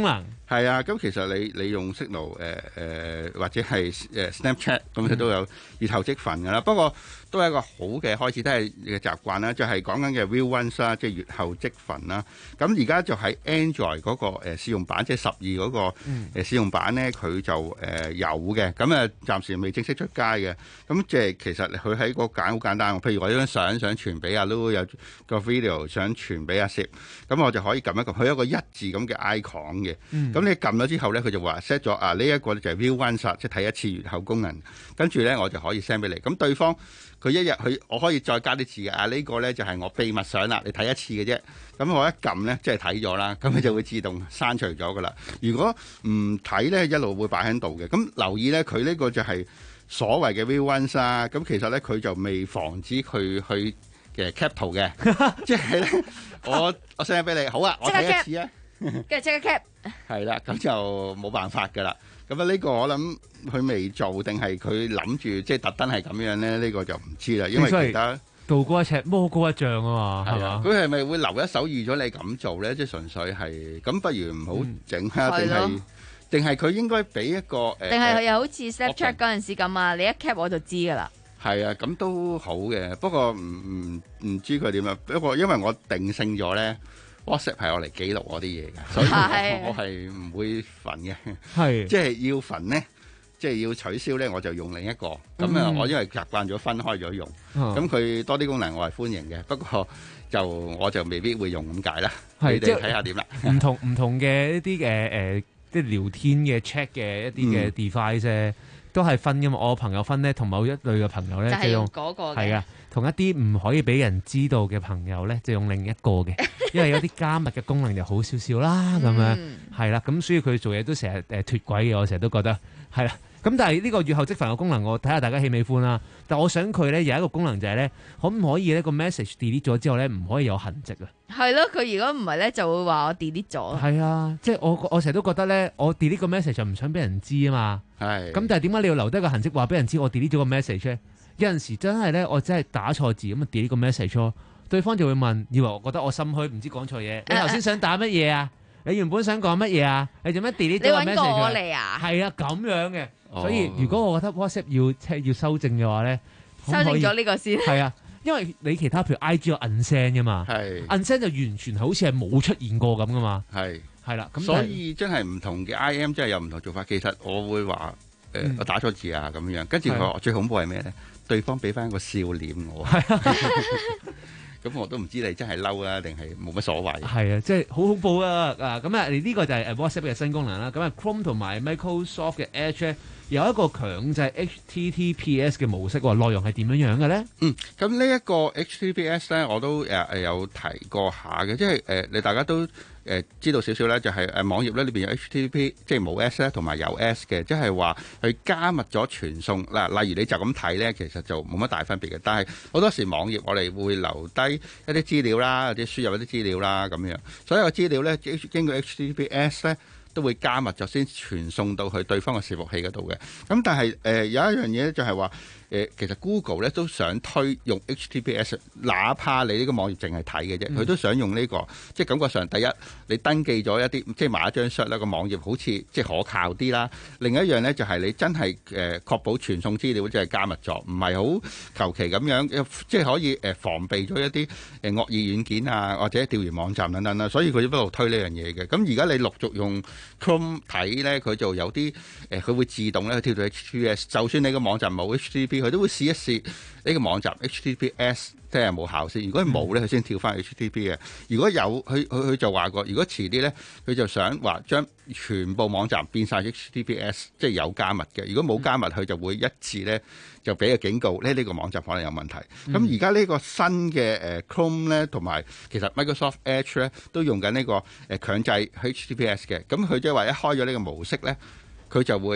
係啊，咁其實你你用 Signal 誒、呃、誒、呃、或者係誒 Snapchat 咁佢都有閱後即焚㗎啦。不過都係一個好嘅開始，都係嘅習慣啦。就係講緊嘅 View Once 啦，即係閱後即焚啦。咁而家就喺 Android 嗰個誒試用版，即係十二嗰個誒試用版咧，佢就誒有嘅。咁啊暫時未正式出街嘅。咁即係其實佢喺個揀好簡單。譬如我有張相想傳俾阿 Lulu，有個 video 想傳俾阿 Sir，咁我就可以撳一撳，佢有一個一字咁嘅 icon 嘅。 嗯咁你撳咗之後咧，佢就話 set 咗啊呢一個就係 View Once，即係睇一次閱後功能。跟住咧我就可以 send 俾你。咁對方佢一日佢我可以再加啲字嘅啊呢、呢個咧就係我秘密相啦，你睇一次嘅啫。咁我一撳咧即係睇咗啦，咁佢就會自動刪除咗噶啦。如果唔睇咧，一路會擺喺度嘅。咁留意咧，佢呢個就係所謂嘅 View Once 啊。咁其實咧佢就未防止佢去嘅 cap 圖嘅，即係咧我我 send 俾你，好啊，我睇一次啊。 跟住即刻 cap， 係啦，咁就冇辦法噶啦。咁啊，呢個我諗佢未做，定係佢諗住即係特登係咁樣咧？呢、呢個就唔知啦。因為其他道高一尺，魔高一丈啊嘛，係嘛？ 佢係咪會留一手預咗你咁做咧？即係純粹係咁，不如唔好整啊？定係定係佢應該俾一個誒？ 定係佢又好似 Snapchat 嗰陣時咁啊？你一 cap 我就知噶啦。 係啊，咁都好嘅。不過唔唔唔知佢點啊？不過因為我定性咗咧。WhatsApp 係我嚟記錄我啲嘢嘅，所以我我係唔會焚嘅， 係即係要焚咧，即係要取消咧，我就用另一個。咁啊、嗯，我因為習慣咗分開咗用，咁、嗯、佢多啲功能我係歡迎嘅，不過就我就未必會用咁解啦。你哋睇下點啦。 唔同唔同嘅一啲嘅誒，即係聊天嘅 check 嘅一啲嘅 device 啫、嗯，都係分㗎嘛。我朋友分咧，同某一類嘅朋友咧，就係用嗰個嘅，係啊。同一啲唔可以俾人知道嘅朋友咧，就用另一個嘅，因為有啲加密嘅功能就好少少啦，咁樣係啦，咁所以佢做嘢都成日誒脫軌嘅，我成日都覺得係啦。咁但係呢個閱後即焚嘅功能，我睇下大家喜唔喜歡啦。但我想佢咧有一個功能就係咧，可唔可以呢個 message delete 咗之後咧，唔可以有痕跡啊？ 係咯，佢如果唔係咧，就會話我 delete 咗。 係啊，即係我我成日都覺得咧，我 delete 個 message 就唔想俾人知啊嘛。係。咁但係點解你要留低個痕跡話俾人知我 delete 咗個 message 咧？有陣時真係咧，我真係打錯字咁啊，delete 個 message 咯。對方就會問，以為我覺得我心虛，唔知講錯嘢。你頭先想打乜嘢啊？你原本想講乜嘢啊？你做咩 delete 咗個 message？你揾我嚟啊？係啊，咁樣嘅。所以如果我覺得 WhatsApp 要即係要修正嘅話咧， 修正咗呢個先。係啊，因為你其他譬如 I G 有 unsend 㗎嘛，係 unsend 就完全好似係冇出現過咁噶嘛。係係啦，咁所以真係唔同嘅 I M 真係有唔同做法。其實我會話誒、呃嗯，我打錯字啊咁樣，跟住我最恐怖係咩咧？對方俾翻個笑臉我，咁我都唔知你真係嬲啊，定係冇乜所謂。 係啊，即係好恐怖啊！啊，咁啊，呢個就係 WhatsApp 嘅新功能啦。咁啊 Chrome 同埋 Microsoft 嘅 Edge 咧有一個強制 H T T P S 嘅模式，內容係點樣樣嘅咧？ 嗯，咁呢一個 H T T P S 咧，我都誒誒有提過下嘅，即係誒你大家都。誒、呃、知道少少咧，就係、是、誒、呃、網頁咧裏邊有 H T T P， 即係冇 S 咧，同埋有 S 嘅，即係話佢加密咗傳送嗱、呃。例如你就咁睇咧，其實就冇乜大分別嘅。但係好多時網頁我哋會留低一啲資料啦，或者輸入一啲資料啦咁樣。所有資料咧經過 H T T P S 咧都會加密咗先傳送到去對方嘅伺服器嗰度嘅。咁但係誒、呃、有一樣嘢咧就係話。誒其實 Google 咧都想推用 H T T P S， 哪怕你呢個網頁淨係睇嘅啫，佢、嗯、都想用呢、呢個，即係感覺上第一你登記咗一啲，即係買一張 shot 啦，個網頁好似即係可靠啲啦。另一樣咧就係你真係誒確保傳送資料即係加密咗，唔係好求其咁樣，即係可以誒防備咗一啲誒惡意軟件啊，或者釣魚網站等等啦。所以佢一路推呢樣嘢嘅。咁而家你陸續用 Chrome 睇咧，佢就有啲誒佢會自動咧跳到 H T T P S， 就算你個網站冇 H T T P。佢都會試一試呢個網站 H T T P S 即係有冇效先。如果冇咧，佢先跳翻 H T T P 嘅。如果有，佢佢佢就話過，如果遲啲咧，佢就想話將全部網站變晒 H T T P S， 即係有加密嘅。如果冇加密，佢就會一次咧就俾個警告咧，呢個網站可能有問題。咁而家呢個新嘅誒 Chrome 咧，同埋其實 Microsoft Edge 咧都用緊呢個誒強制 H T T P S 嘅。咁佢即係話一開咗呢個模式咧，佢就會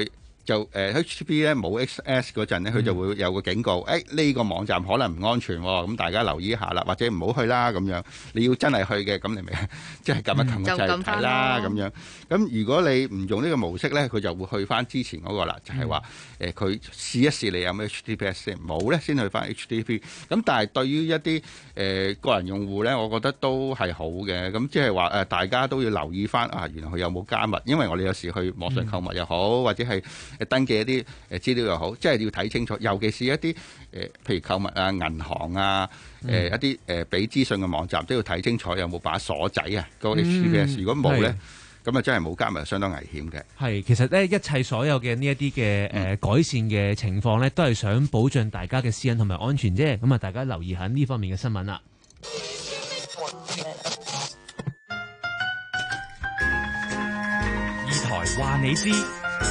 就誒、呃、H T T P 咧冇 X S 嗰陣咧，佢就會有個警告，誒、哎、呢、這個網站可能唔安全喎，咁大家留意一下啦，或者唔好去啦咁樣。你要真係去嘅，咁你咪即係撳一撳個掣睇啦咁樣。咁如果你唔用呢個模式咧，佢就會去翻之前嗰個啦，就係話誒佢試一試你有冇 H T T P S 先，冇咧先去翻 H T T P。咁但係對於一啲誒、呃、個人用戶咧，我覺得都係好嘅。咁即係話誒大家都要留意翻啊，原來佢有冇加密，因為我哋有時去網上購物又好，嗯、或者係誒登記一啲誒資料又好，即係要睇清楚。尤其是一啲誒、呃、譬如購物啊、銀行啊、誒、呃、一啲誒俾資訊嘅網站都要睇清楚有冇把鎖仔啊，個 H T T P S、嗯、如果冇咧，咁啊真係冇加密，相當危險嘅。係，其實咧一切所有嘅呢一啲嘅誒改善嘅情況咧，都係想保障大家嘅私隱同埋安全啫。咁啊，大家留意下呢方面嘅新聞啦。 二台話你知。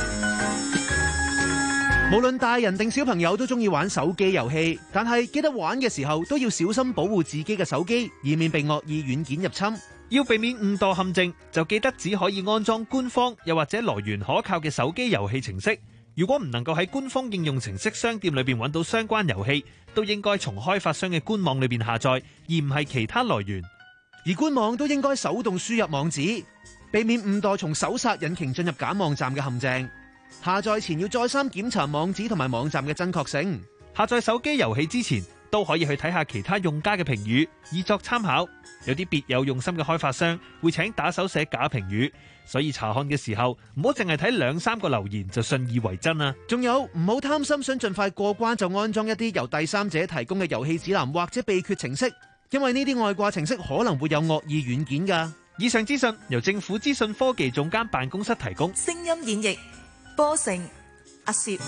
無論大人定小朋友都中意玩手機遊戲，但係記得玩嘅時候都要小心保護自己嘅手機，以免被惡意軟件入侵。 要避免誤墮陷阱，就記得只可以安裝官方又或者來源可靠嘅手機遊戲程式。如果唔能夠喺官方應用程式商店裏邊揾到相關遊戲，都應該從開發商嘅官網裏邊下載，而唔係其他來源。 而官網都應該手動輸入網址，避免誤墮從搜索引擎進入假網站嘅陷阱。下載前要再三檢查網址同埋網站嘅真確性。 下載手機遊戲之前，都可以去睇下其他用家嘅評語，以作參考。有啲別有用心嘅開發商會請打手寫假評語，所以查看嘅時候唔好淨係睇兩三個留言就信以為真啊！ 仲有唔好貪心，想盡快過關就安裝一啲由第三者提供嘅遊戲指南或者秘訣程式，因為呢啲外掛程式可能會有惡意軟件㗎。 以上資訊由政府資訊科技總監辦公室提供。 聲音演繹波成阿攝。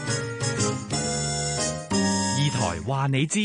二台話你知，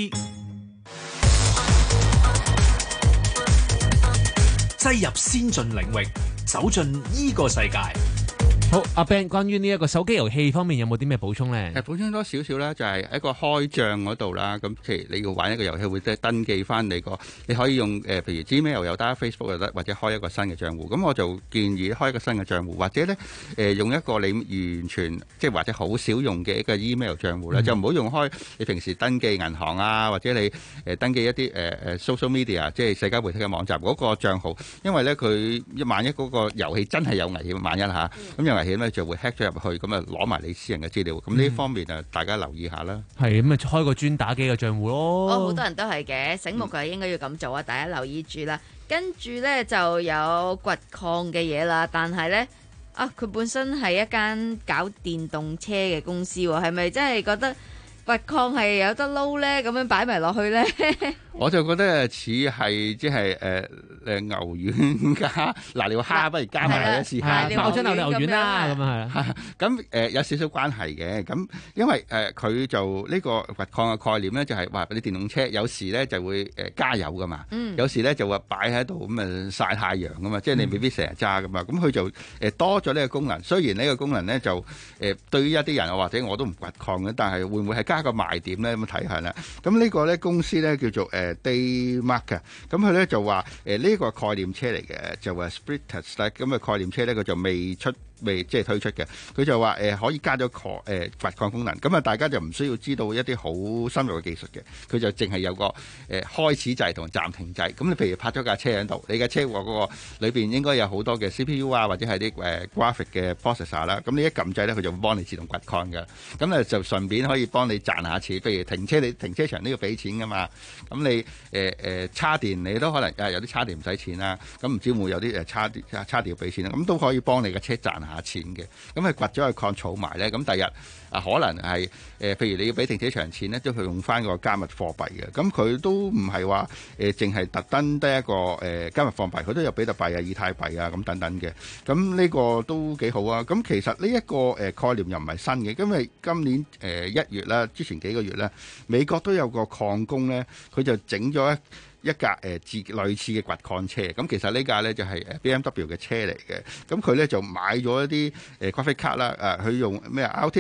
擠入先進領域，走進呢個世界。 好，阿 Ben， 關於呢一個手機遊戲方面有冇啲咩補充咧？ 誒，補充多少少啦，就係一個開帳嗰度啦。咁譬如你要玩一個遊戲，會即係登記翻你個，你可以用誒，譬如 Gmail 又得 ，Facebook 又得，或者開一個新嘅帳戶。咁我就建議開一個新嘅帳戶，或者咧誒用一個你完全即係或者好少用嘅一個 email 帳戶咧，嗯、就唔好用開你平時登記銀行啊，或者你誒登記一啲誒誒 social media，即係社交媒體嘅網站嗰個帳號，因為咧佢萬一嗰個遊戲真係有危險，萬一嚇咁有危險咧，就會 hack 咗入去，咁啊攞埋你私人嘅資料。咁呢方面啊，大家留意下啦。 係咁啊，開個專打機嘅帳戶咯。 哦，好多人都係嘅，醒目嘅應該要咁做啊！大家留意住啦。跟住咧就有掘礦嘅嘢啦，但係咧啊，佢本身係一間搞電動車嘅公司喎，係咪真係覺得掘礦係有得撈咧？咁樣擺埋落去咧？ 我就覺得似係即係誒誒牛丸加瀨尿蝦，不如加埋一試下爆漿牛牛丸啦，咁啊係啦。 咁誒有少少關係嘅，咁因為誒佢、呃、就呢個掘礦嘅概念咧，就係話啲電動車有時咧就會誒加油噶嘛，嗯、有時咧就話擺喺度咁啊曬太陽噶嘛，即係你未必成日揸噶嘛。咁佢、嗯、就誒多咗呢個功能。雖然呢個功能咧就誒、呃、對於一啲人或者我都唔掘礦嘅，但係會唔會係加個賣點咧？咁睇下啦。咁呢個咧公司咧叫做誒。呃 Daymark 嘅，咁佢咧就話誒呢個概念車嚟嘅，就話 Spiritus 咧咁嘅概念車咧，佢就未出。未即係推出嘅，佢就話誒、呃、可以加咗礦誒掘礦功能，咁啊大家就唔需要知道一啲好深入嘅技術嘅，佢就淨係有個誒、呃、開始掣同暫停掣。咁你譬如泊咗架車喺度，你嘅車禍嗰個裏邊應該有好多嘅 C P U 啊，或者係啲誒 graphic 嘅 processor 啦。咁你一撳掣咧，佢就會幫你自動掘礦嘅。咁咧就順便可以幫你賺下錢。譬如停車，你停車場都要俾錢噶嘛。咁你誒誒、呃、叉電，你都可能誒有啲叉電唔使錢啦。咁唔知會唔會有啲誒叉電叉電要俾錢啦？咁都可以幫你嘅車賺下錢嘅，咁佢掘咗個礦儲埋咧，咁第日啊可能係誒、呃，譬如你要俾停車場錢咧，都佢用翻個加密貨幣嘅，咁佢都唔係話誒，淨係特登得一個誒、呃、加密貨幣，佢都有比特幣啊、以太幣啊咁等等嘅，咁呢個都幾好啊！咁其實呢一個誒概念又唔係新嘅，因為今年誒一、呃、月啦，之前幾個月咧，美國都有個礦工咧，佢就整咗一一架誒自類似嘅掘礦車，咁其實呢架咧就係誒 B M W 嘅車嚟嘅，咁佢咧就買咗一啲誒 graphic 卡啦，誒佢用咩 R T X 三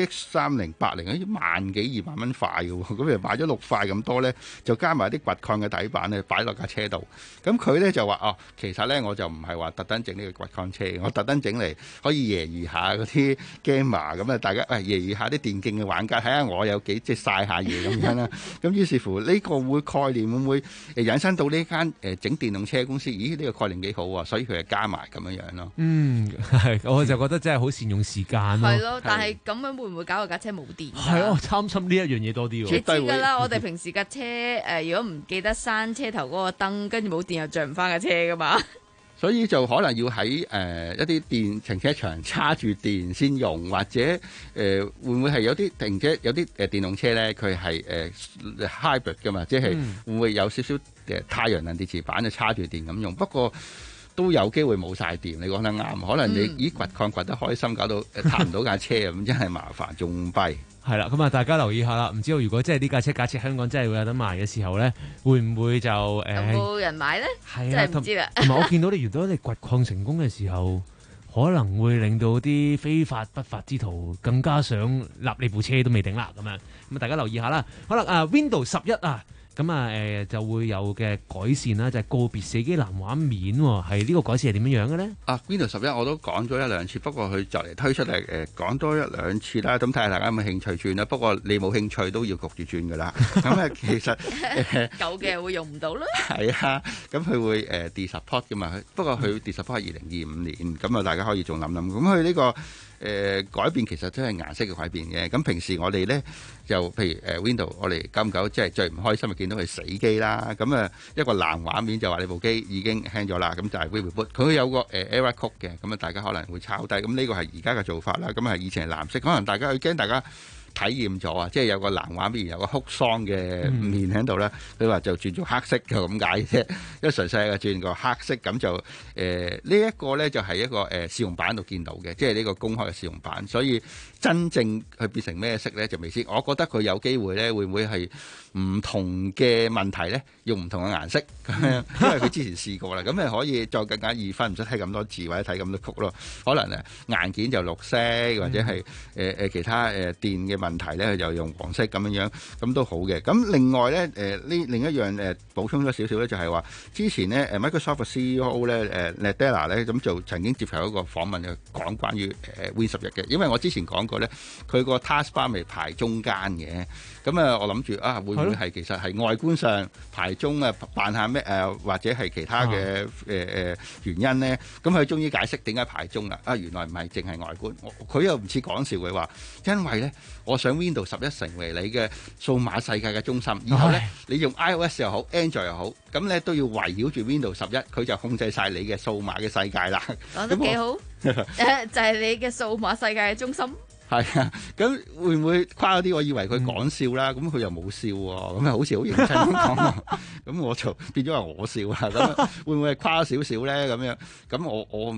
三零、八零，一萬幾二萬蚊塊嘅喎，咁就買咗六塊咁多咧，就加埋啲掘礦嘅底板咧，擺落架車度。咁佢咧就話哦，其實咧我就唔係話特登整呢個掘礦車，我特登整嚟可以揶揄下嗰啲 gamer 咁啊，大家喂揶揄下啲電競嘅玩家，睇下我有幾即係曬下嘢咁樣啦。咁於是乎呢個會概念會唔會引申到呢間誒整電動車公司？咦，呢個概念幾好啊！所以佢就加埋咁樣樣咯。 嗯，係，我就覺得真係好善用時間咯。 係咯，但係咁樣會唔會搞到架車冇電？ 係咯，我擔心呢一樣嘢多啲喎。 你知㗎啦，我哋平時架車誒、呃，如果唔記得閂車頭嗰個燈，跟住冇電又着唔翻架車㗎嘛。 所以就可能要喺誒、呃、一啲電停車場叉住電先用，或者誒、呃、會唔會係有啲停車有啲誒電動車咧？佢係誒 hybrid 㗎嘛，即係會唔會有少少誒太陽能電池板就叉住電咁用？不過都有機會冇晒電，你講得啱。可能你咦掘礦掘得開心，搞到撻唔到架車咁，真係麻煩，仲弊。 係啦，咁啊，大家留意下啦。唔知道如果即係呢架車假設香港真係會有得賣嘅時候咧，會唔會就誒、呃、 有冇人買咧？ 係啊， 真係唔知啦。 同埋我見到你，如果你掘礦成功嘅時候，可能會令到啲非法不法之徒更加想立你部車都未定啦。咁樣咁啊，大家留意下啦。好啦，啊 Windows 十一啊。咁啊，誒就會有嘅改善啦，就係、是、告別死機藍畫面喎，係呢個改善係點樣樣嘅咧？啊 ，Windows 十一我都講咗一兩次，不過佢就嚟推出嚟誒講多一兩次啦，咁睇下大家有冇興趣轉啦。不過你冇興趣都要焗住轉噶啦。咁啊，其實誒舊嘅會用唔到啦。係啊，咁佢會誒 de-support 噶嘛，不過佢 de-support 係二零二五年，咁啊大家可以仲諗諗。咁佢呢個。誒、呃、改變其實真係顏色嘅改變嘅，咁平時我哋咧就譬如誒、呃、Windows，我哋久唔久即係最唔開心就見到佢死機啦，咁啊一個藍畫面就話你部機已經 hang 咗啦，咁就係 reboot。佢有個誒 error code 嘅，咁啊大家可能會抄低，咁呢個係而家嘅做法啦，咁係以前係藍色，可能大家佢驚大家體驗咗啊，即係有個藍畫面有個哭喪嘅面喺度啦，佢話就轉做黑色就咁解啫，因為純粹係轉個黑色，咁就誒、呃這個、呢一個咧就係一個誒試用版度見到嘅，即係呢個公開嘅試用版，所以真正佢變成咩色咧就未知。我覺得佢有機會咧會唔會係唔同嘅問題咧，用唔同嘅顏色咁樣，因為佢之前試過啦，咁咪可以再更加易分，唔使睇咁多字或者睇咁多曲咯。可能誒硬件就綠色，或者係誒誒其他誒電嘅問題咧，佢就用黃色咁樣樣，咁都好嘅。咁另外咧誒呢另一樣誒補充咗少少咧，就係話之前咧誒 Microsoft 嘅 C E O 咧誒 Nadella 咧咁就曾經接受一個訪問，就講關於誒 Win 十一嘅，因為我之前講過咧，佢個 taskbar 未排中間嘅，咁啊我諗住啊會唔會係其實係外觀上排中啊扮下咩誒或者係其他嘅誒誒原因咧？咁佢終於解釋點解排中啦！啊原來唔係淨係外觀，佢又唔似講笑嘅話，因為咧我想 Windows 十一成為你嘅數碼世界嘅中心，然後咧你用 iOS 又好 Android 又好，咁咧都要圍繞住 Windows 十一，佢就控制晒你嘅數碼嘅世界啦。 講得幾好，誒就係你嘅數碼世界嘅中心。 係啊，咁會唔會誇咗啲？我以為佢講笑啦，咁佢又冇笑喎，咁啊好似好認真咁講，咁我就變咗係我笑啦。咁會唔會係誇少少咧？咁樣，咁我我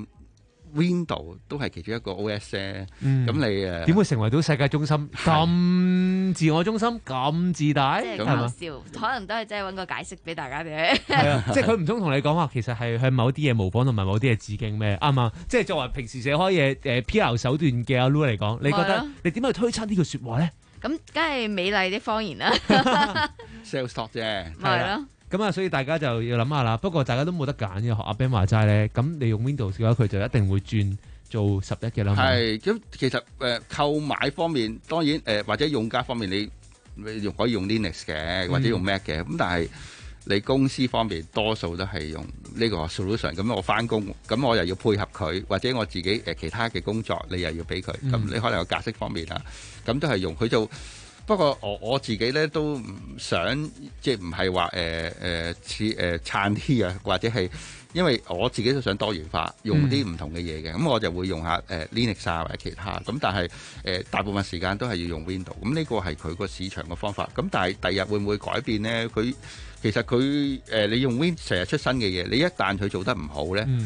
Windows 都係其中一個 O S 啫。咁、嗯、你誒點會成為到世界中心？咁自我中心，咁自大， 即係搞笑，可能都係真係揾個解釋俾大家嘅。 係啊，即係佢唔通同你講話，其實係向某啲嘢模仿同埋某啲嘢致敬咩？啱嘛？即係作為平時寫開嘢誒 P R 手段嘅阿 Lu 嚟講，你覺得你點去推測呢句説話咧？ 咁梗係美麗的謊言啦 ，sales talk 啫， 係咯。 咁啊，所以大家就要諗下啦。不過大家都冇得揀嘅，學阿 Ben 話齋咧。咁你用 Windows 嘅話，佢就一定會轉做十一嘅啦。 係咁，其實誒購、呃、買方面，當然誒、呃、或者用家方面，你你用可以用 Linux 嘅，或者用 Mac 嘅。咁、嗯、但係你公司方面多數都係用呢個 solution。咁我翻工，咁我又要配合佢，或者我自己誒、呃、其他嘅工作，你又要俾佢。咁、嗯、你可能有格式方面啊，咁都係用佢就。不過我我自己咧都唔想，即係唔係話誒誒似誒撐啲啊，或者係因為我自己都想多元化，用啲唔同嘅嘢嘅，咁、嗯、我就會用下誒、呃、Linux 啊或者其他，咁但係誒、呃、大部分時間都係要用 Windows，咁呢個係佢個市場嘅方法。咁但係第日會唔會改變咧？佢其實佢誒、呃、你用 Windows 成日出新嘅嘢，你一旦佢做得唔好咧，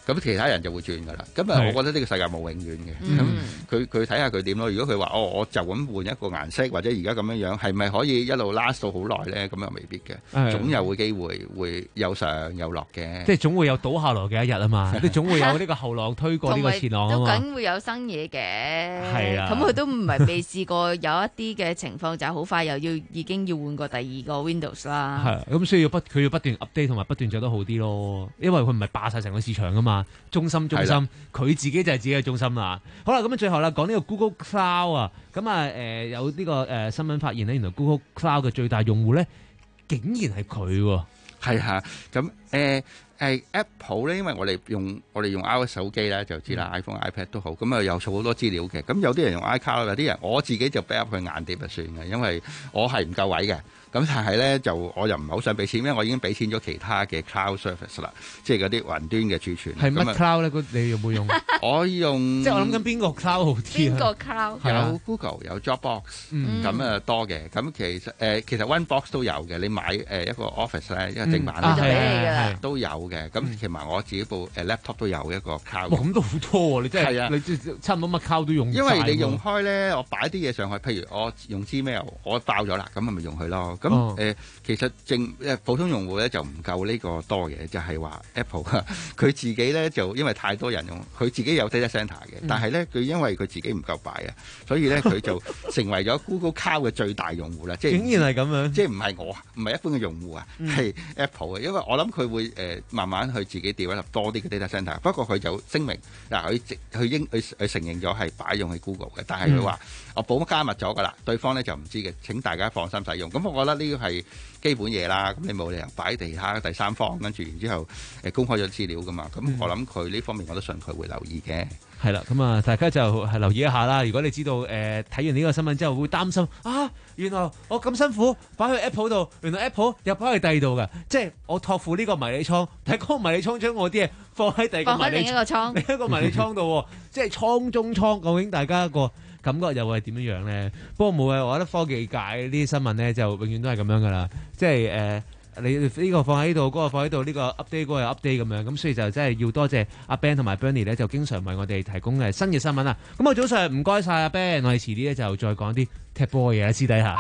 咁其他人就會轉噶啦。咁啊，我覺得呢個世界冇永遠嘅。咁佢佢睇下佢點咯。如果佢話哦，我就咁換一個顏色，或者而家咁樣樣，係咪可以一路 last 到好耐咧？咁又未必嘅。總有個機會會有上有落嘅。 即係總會有倒下來嘅一日啊嘛！你總會有呢個後浪推過呢個前浪啊嘛。 都梗會有新嘢嘅。 係啊。 咁佢都唔係未試過有一啲嘅情況，就係好快又要已經要換過第二個 Windows 啦。 係啊，咁所以要不佢要不斷 update 同埋不斷做得好啲咯。因為佢唔係霸晒成個市場噶嘛，中心中心，佢自己就係自己嘅中心啦。好啦，咁啊最後啦，講呢個 Google Cloud 啊，咁啊誒有呢、這個誒、呃、新聞發現咧，原來 Google Cloud 嘅最大用戶咧，竟然係佢喎。 係啊，咁誒誒 Apple 咧，因為我哋用我哋用 iOS 手機咧就知啦、嗯、，iPhone、iPad 都好，咁啊又儲好多資料嘅。咁有啲人用 iCloud，有啲人我自己就 backup 佢硬碟就算嘅，因為我係唔夠位嘅。咁但係咧就我又唔係好想俾錢，因為我已經俾錢咗其他嘅 cloud service 啦，即係嗰啲雲端嘅儲存。 係乜 cloud 咧？你有冇用？ 我用即係我諗緊邊個 cloud 好啲啊？ 邊個 cloud？ 有 Google 有 Dropbox，咁啊多嘅。咁其實誒其實 OneBox 都有嘅。你買誒一個 Office 咧，一個正版就俾你㗎都有嘅。咁其實我自己部誒 laptop 都有一個 cloud。 咁都好多喎！你真係你差唔多乜 cloud 都用。 因為你用開咧，我擺啲嘢上去，譬如我用 Gmail，我爆咗啦，咁咪用佢咯。咁誒。其實正誒普通用戶咧就唔夠呢個多嘅，就係、是、話 Apple 佢自己咧就因為太多人用，佢自己有 data center 嘅，但係咧佢因為佢自己唔夠擺啊，所以咧佢就成為咗 Google Cloud 嘅最大用戶啦。即係竟然係咁樣， 即係唔係我，唔係一般嘅用戶啊，係、嗯、Apple 嘅，因為我諗佢會誒、呃、慢慢去自己 develop 多啲嘅 data center。不過佢就聲明嗱，佢佢應佢佢承認咗係擺用喺 Google 嘅，但係佢話我保加密咗㗎啦，對方咧就唔知嘅。請大家放心使用。咁我覺得呢個係基本嘢啦，咁你冇理由擺地下第三方，跟住然之後誒公開咗資料噶嘛，咁我諗佢呢方面我都信佢會留意嘅。 係啦，咁啊大家就係留意一下啦。如果你知道誒睇、呃、完呢個新聞之後會擔心啊，原來我咁辛苦擺去 Apple 度，原來 Apple 又擺去第二度嘅，即係我託付呢個迷你倉，但係嗰個迷你倉將我啲嘢放喺第二個迷你另一個倉， 另一個迷你倉度，即係倉中倉，究竟大家個感覺又會係點樣樣咧？不過冇嘅，我覺得科技界呢啲新聞咧就永遠都係咁樣噶啦，即係誒、呃、你呢個放喺度，嗰、嗰個放喺度，呢、呢個 update 嗰個 update 咁樣，咁所以就真係要多謝阿 Ben 同埋 Bernie 咧，就經常為我哋提供嘅新嘅新聞啊！咁啊早上唔該晒阿 Ben，我哋遲啲咧就再講啲踢波嘅嘢啦，私底下。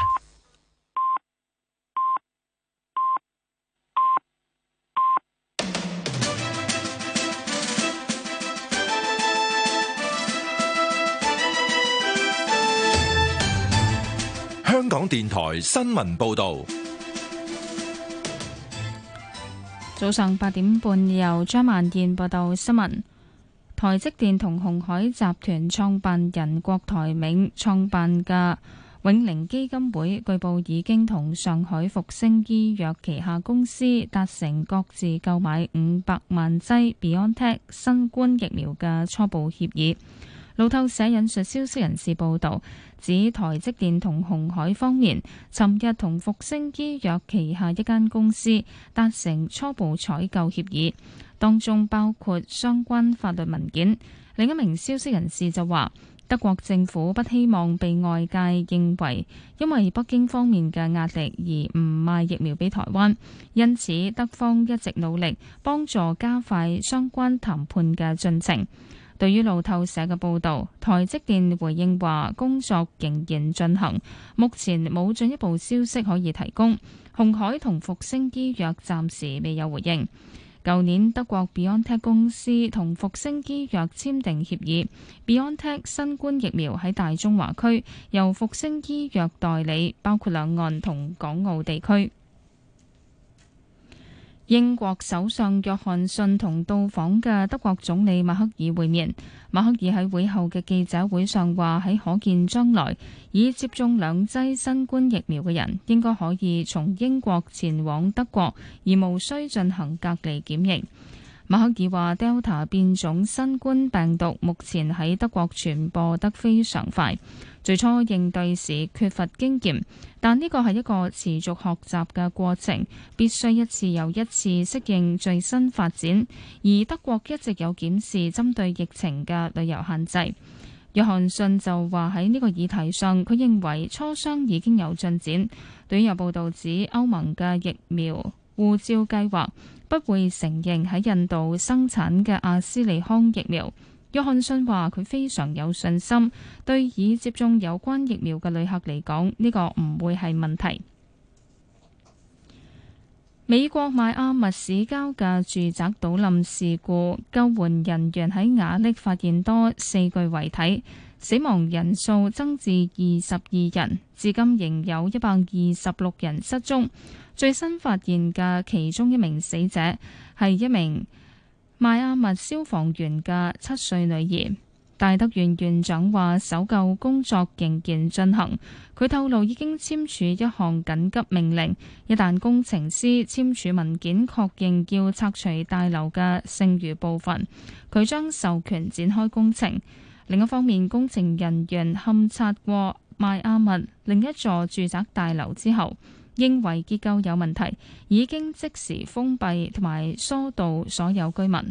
香港電台新聞報道， 早上八點半由張萬燕報道新聞。台積電同鴻海集團創辦人郭台銘創辦嘅永齡基金會，據報已經同上海復星醫藥旗下公司達成各自購買五百萬劑 BioNTech 新冠疫苗嘅初步協議。路透社引述消息人士報道，指台積電同鴻海方面尋日同復星醫藥旗下一間公司達成初步採購協議，當中包括相關法律文件。另一名消息人士就話，德國政府不希望被外界認為因為北京方面嘅壓力而唔賣疫苗俾台灣，因此德方一直努力幫助加快相關談判嘅進程。對於路透社嘅報導，台積電回應話工作仍然進行，目前冇進一步消息可以提供。鴻海同復星醫藥暫時未有回應。舊年德國 BioNTech 公司同復星醫藥簽訂協議 ，BioNTech 新冠疫苗喺大中華區由復星醫藥代理，包括兩岸同港澳地區。英國首相約翰遜同到訪嘅德國總理默克爾會面。默克爾喺會後嘅記者會上話，喺可見將來，已接種兩劑新冠疫苗嘅人應該可以從英國前往德國，而無需進行隔離檢疫。默克爾話 Delta 變種新冠病毒目前喺德國傳播得非常快，最初應對時缺乏經驗，但呢個係一個持續學習嘅過程，必須一次又一次適應最新發展。而德國一直有檢視針對疫情嘅旅遊限制。約翰遜就話喺呢個議題上，佢認為磋商已經有進展。對於有報道指歐盟嘅疫苗護照計劃，不會承認喺印度生產嘅阿斯利康疫苗。約翰遜話佢非常有信心，對已接種有關疫苗嘅旅客嚟講，呢個唔會係問題。美國邁阿密市郊嘅住宅倒冧事故，救援人員喺瓦礫發現多四具遺體，死亡人數增至二十二人，至今仍有一百二十六人失蹤。最新發現嘅其中一名死者係一名邁阿密消防員嘅七歲女兒。大德院院長話搜救工作仍然進行，佢透露已經簽署一項緊急命令，一旦工程師簽署文件確認要拆除大樓嘅剩餘部分，佢將授權展開工程。另一方面，工程人員勘察過邁阿密另一座住宅大樓之後，認為結構有問題，已經即時封閉同埋疏導所有居民。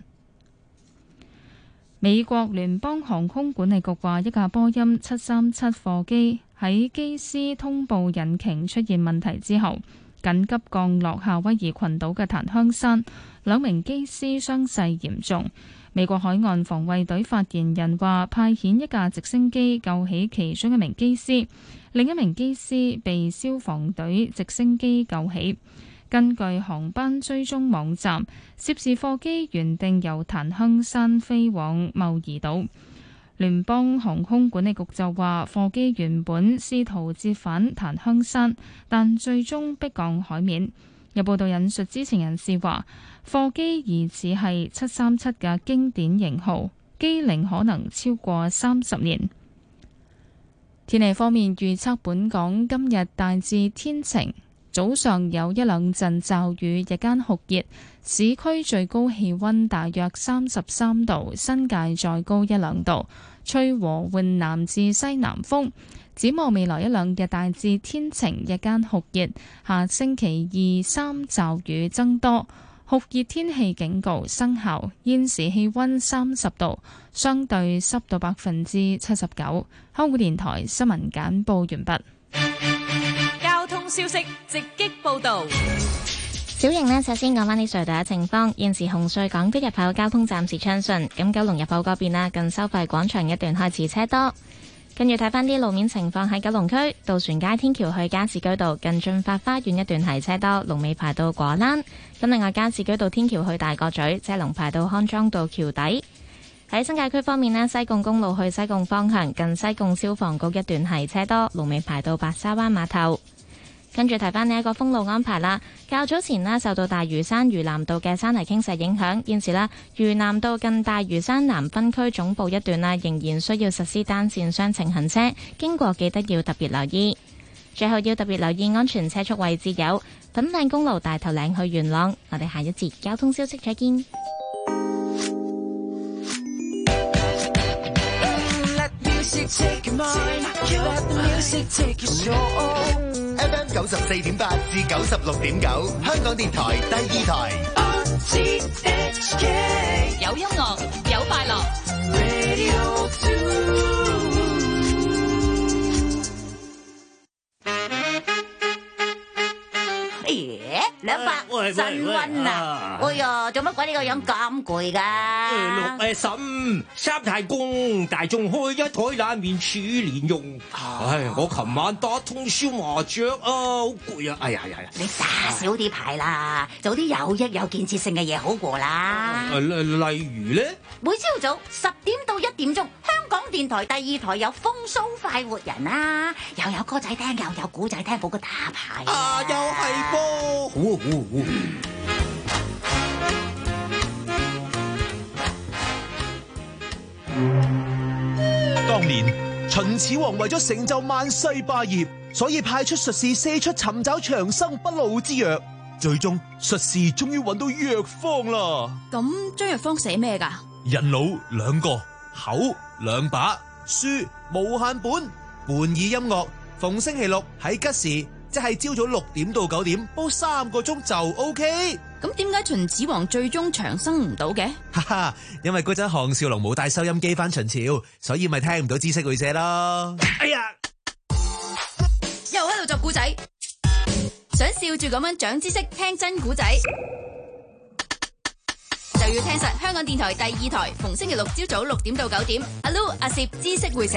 美國聯邦航空管理局話，一架波音七三七貨機喺機師通報引擎出現問題之後，緊急降落夏威夷群島嘅檀香山，兩名機師傷勢嚴重。美國海岸防衛隊發言人話，派遣一架直升機救起其中一名機師，另一名機師被消防隊直升機救起。根據航班追蹤網站，涉事貨機原定由檀香山飛往茂宜島。聯邦航空管理局就話，貨機原本試圖折返檀香山，但最終迫降海面。有報道引述知情人士話，貨機疑似係七三七嘅經典型號，機齡可能超過三十年。天氣方面預測，本港今日大致天晴。早上有一兩陣驟雨，日間酷熱，市區最高氣溫大約三十三度，新界再高一兩度，吹和緩南至西南風。展望未來一兩日大致天晴，日間酷熱，下星期二三驟雨增多，酷熱天氣警告生效。現時氣溫三十度，相對濕度百分之七十九。香港電台新聞簡報完畢。 交通消息直擊報道。 小瑩呢，首先講返啲隧道嘅情況。現時紅隧港島入口交通暫時暢順，咁九龍入口嗰邊啦，近收費廣場一段開始車多。跟住睇返啲路面情況，喺九龍區渡船街天橋去加士居道近駿發花園一段係車多，龍尾排到果欄。咁另外加士居道天橋去大角咀車龍排到康莊道橋底。喺新界區方面呢，西貢公路去西貢方向近西貢消防局一段係車多，龍尾排到白沙灣碼頭。跟住提翻呢一個封路安排啦。較早前呢，受到大嶼山嶼南道嘅山泥傾瀉影響，現時呢，嶼南道近大嶼山南分區總部一段啦，仍然需要實施單線雙程行車，經過記得要特別留意。最後要特別留意安全車速位置有粉嶺公路大頭嶺去元朗。我哋下一節交通消息再見。 F M 九十四點八至九十六點九，香港電台第二台。 有音樂，有快樂。Radio two。 兩百新溫啊！哎呀，做乜鬼呢個樣咁攰噶？ 六誒十五，三太公，大眾開一台冷麵處蓮蓉。唉，我琴晚打通宵麻雀啊，好攰啊！哎呀呀呀！ 你打少啲牌啦，做啲有益有建設性嘅嘢好過啦。 誒，例如咧？ 每朝早十點到一點鐘，香港電台第二台有風騷快活人啊，又有歌仔聽，又有古仔聽，好過打牌啊！又係噃，好啊好啊好啊！ 當年秦始皇為咗成就萬世霸業，所以派出術士四出尋找長生不老之藥。最終術士終於揾到藥方啦。 咁張藥方寫咩噶？ 人腦兩個，口兩把，書無限本，伴以音樂。逢星期六喺吉時，即係朝早六點到九點，煲三個鐘就 OK。 咁點解秦始皇最終長生唔到嘅？ 哈哈，因為嗰陣項少龍冇帶收音機返秦朝，所以咪聽唔到知識會社咯。哎呀， 又喺度作古仔。 想笑住咁樣長知識，聽真古仔，就要聽實香港電台第二台，逢星期六朝早六點到九點，阿 Lu 阿攝知識會社。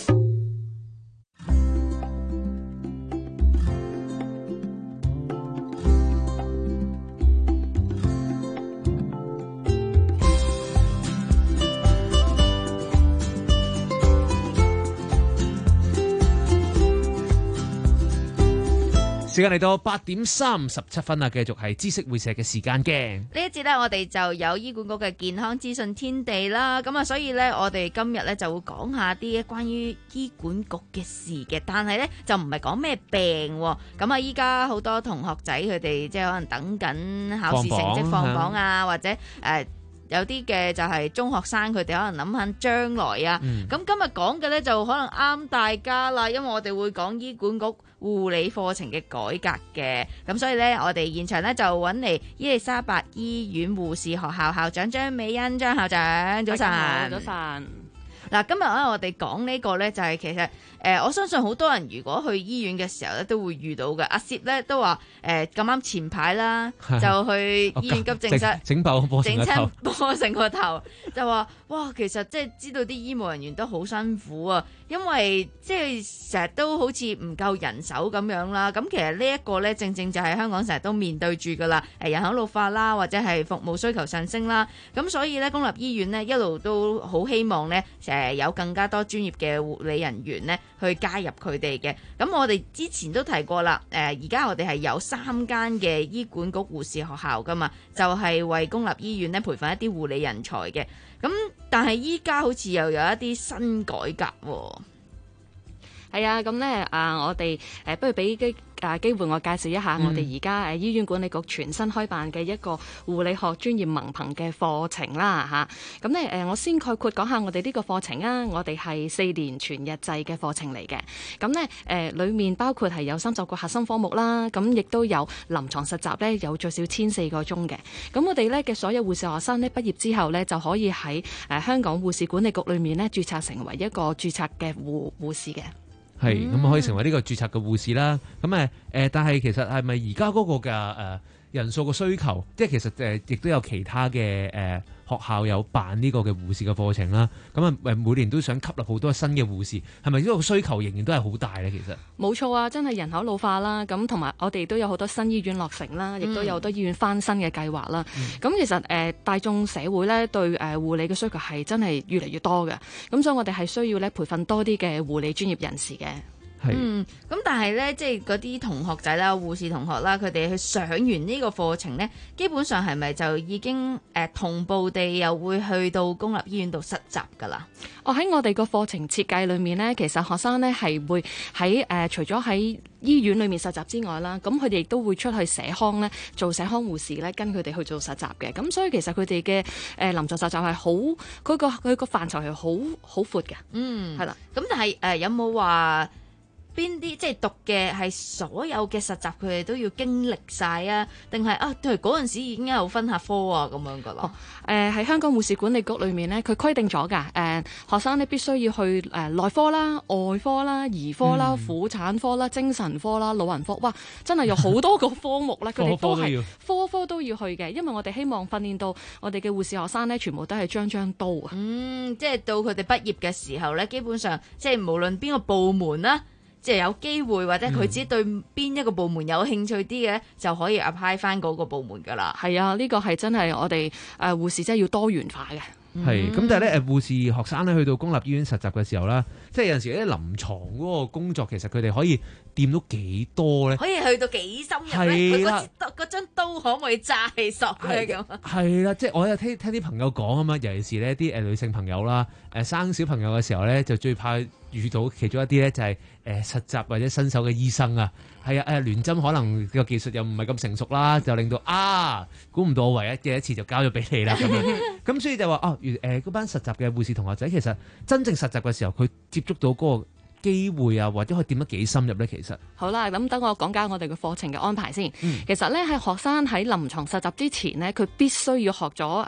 時間嚟到八點三十七分啊，繼續係知識會社嘅時間嘅。 呢一節呢，我哋就有醫管局嘅健康資訊天地啦。咁啊，所以呢，我哋今日呢就會講下啲關於醫管局嘅事嘅，但係呢，就唔係講咩病。咁啊，依家好多同學仔佢哋即係可能等緊考試成績放榜啊，或者誒。呃有啲嘅就係中學生，佢哋可能諗緊將來啊。咁、嗯、今日講嘅呢，就可能啱大家啦，因為我哋會講醫管局護理課程嘅改革嘅。咁所以呢，我哋現場呢，就揾嚟伊利沙伯醫院護士學校校長張美欣張校長，早晨。 早晨。 嗱，今日咧我哋講呢個呢，就係其實誒、呃，我相信好多人如果去醫院嘅時候咧都會遇到嘅。阿攝咧都話誒咁啱前排啦，就去醫院急症室整爆波成個頭， 整親波成個頭，就話哇，其實即係知道啲醫務人員都好辛苦啊，因為即係成日都好似唔夠人手咁樣啦。咁其實呢一個呢，正正就係香港成日都面對住噶啦，誒人口老化啦，或者係服務需求上升啦。咁所以呢，公立醫院呢，一路都好希望呢。誒有更加多專業嘅護理人員咧，去加入佢哋嘅。咁我哋之前都提過啦。誒而家我哋係有三間嘅醫管局護士學校噶嘛，就係、是、為公立醫院咧培訓一啲護理人才嘅。咁但係依家好似又有一啲新改革喎。 係啊，咁咧啊，我哋誒不如俾機啊機會我介紹一下我哋而家誒醫院管理局全新開辦嘅一個護理學專業文憑嘅課程啦嚇。咁咧誒，我先概括講下我哋呢個課程啊。我哋係四年全日制嘅課程嚟嘅。咁咧誒，裡面包括係有三十個核心科目啦，咁亦都有臨床實習咧，有最少千四個鐘嘅。咁我哋咧嘅所有護士學生咧畢業之後咧，就可以喺誒香港護士管理局裏面咧註冊成為一個註冊嘅護護士嘅。 係咁可以成為呢個註冊嘅護士啦。咁誒誒，但係其實係咪而家嗰個嘅誒人數嘅需求，即係其實誒亦都有其他嘅誒學校有辦呢個嘅護士嘅課程啦。咁啊誒，每年都想吸納好多新嘅護士，係咪呢個需求仍然都係好大咧？其實冇錯啊，真係人口老化啦。咁同埋我哋都有好多新醫院落成啦，亦都有好多醫院翻新嘅計劃啦。咁、嗯、其實誒、呃、大眾社會咧對誒護理嘅需求係真係越嚟越多嘅。咁所以我哋係需要咧培訓多啲嘅護理專業人士嘅。 嗯，咁但係咧，即係嗰啲同學仔啦、護士同學啦，佢哋去上完呢個課程咧，基本上係咪就已經誒、呃、同步地又會去到公立醫院度實習㗎啦？ 哦，喺我哋個課程設計裏面咧，其實學生咧係會喺誒、呃、除咗喺醫院裏面實習之外啦，咁佢哋亦都會出去社康咧做社康護士咧，跟佢哋去做實習嘅。咁所以其實佢哋嘅誒臨床實習係好，佢個佢個範疇係好好闊嘅。 嗯， 係啦。 咁但係誒、呃、有冇話邊啲即係讀嘅係所有嘅實習佢哋都要經歷晒啊？定係啊？對嗰陣時已經有分下科啊咁樣噶啦？ 誒、哦、喺、呃、香港護士管理局裏面咧，佢規定咗㗎。誒、呃、學生咧必須要去誒內科啦、外科啦、兒科啦、嗯、婦產科啦、精神科啦、老人科。哇！真係有好多個科目咧，佢哋都係科科都要去嘅，因為我哋希望訓練到我哋嘅護士學生咧，全部都係張張刀啊！ 嗯，即係到佢哋畢業嘅時候咧，基本上即係無論邊個部門啦。即係有機會或者佢自己對邊一個部門有興趣啲嘅、嗯，就可以 apply 翻嗰個部門㗎啦。 係啊，呢、呢個係真係我哋誒、呃、護士真係要多元化嘅。 係咁、嗯，但係咧誒護士學生咧去到公立醫院實習嘅時候啦，即係有陣時啲臨床嗰個工作，其實佢哋可以掂到幾多咧？ 可以去到幾深入咧？佢嗰支嗰張刀可唔可以揸起索咧？咁係啦，即係我有聽聽啲朋友講啊嘛，尤其是呢啲誒女性朋友啦，誒生小朋友嘅時候咧，就最怕遇到其中一啲咧就係誒實習或者新手嘅醫生啊，係啊誒聯針可能個技術又唔係咁成熟啦，就令到啊估唔到我唯一嘅一次就交咗俾你啦咁樣，咁所以就話哦，誒嗰班實習嘅護士同學仔其實真正實習嘅時候，佢接觸到嗰個機會啊，或者佢掂得幾深入咧？其實好啦，咁等我講解我哋嘅課程嘅安排先。 嗯、 其實咧，喺學生喺臨床實習之前呢，佢必須要學咗誒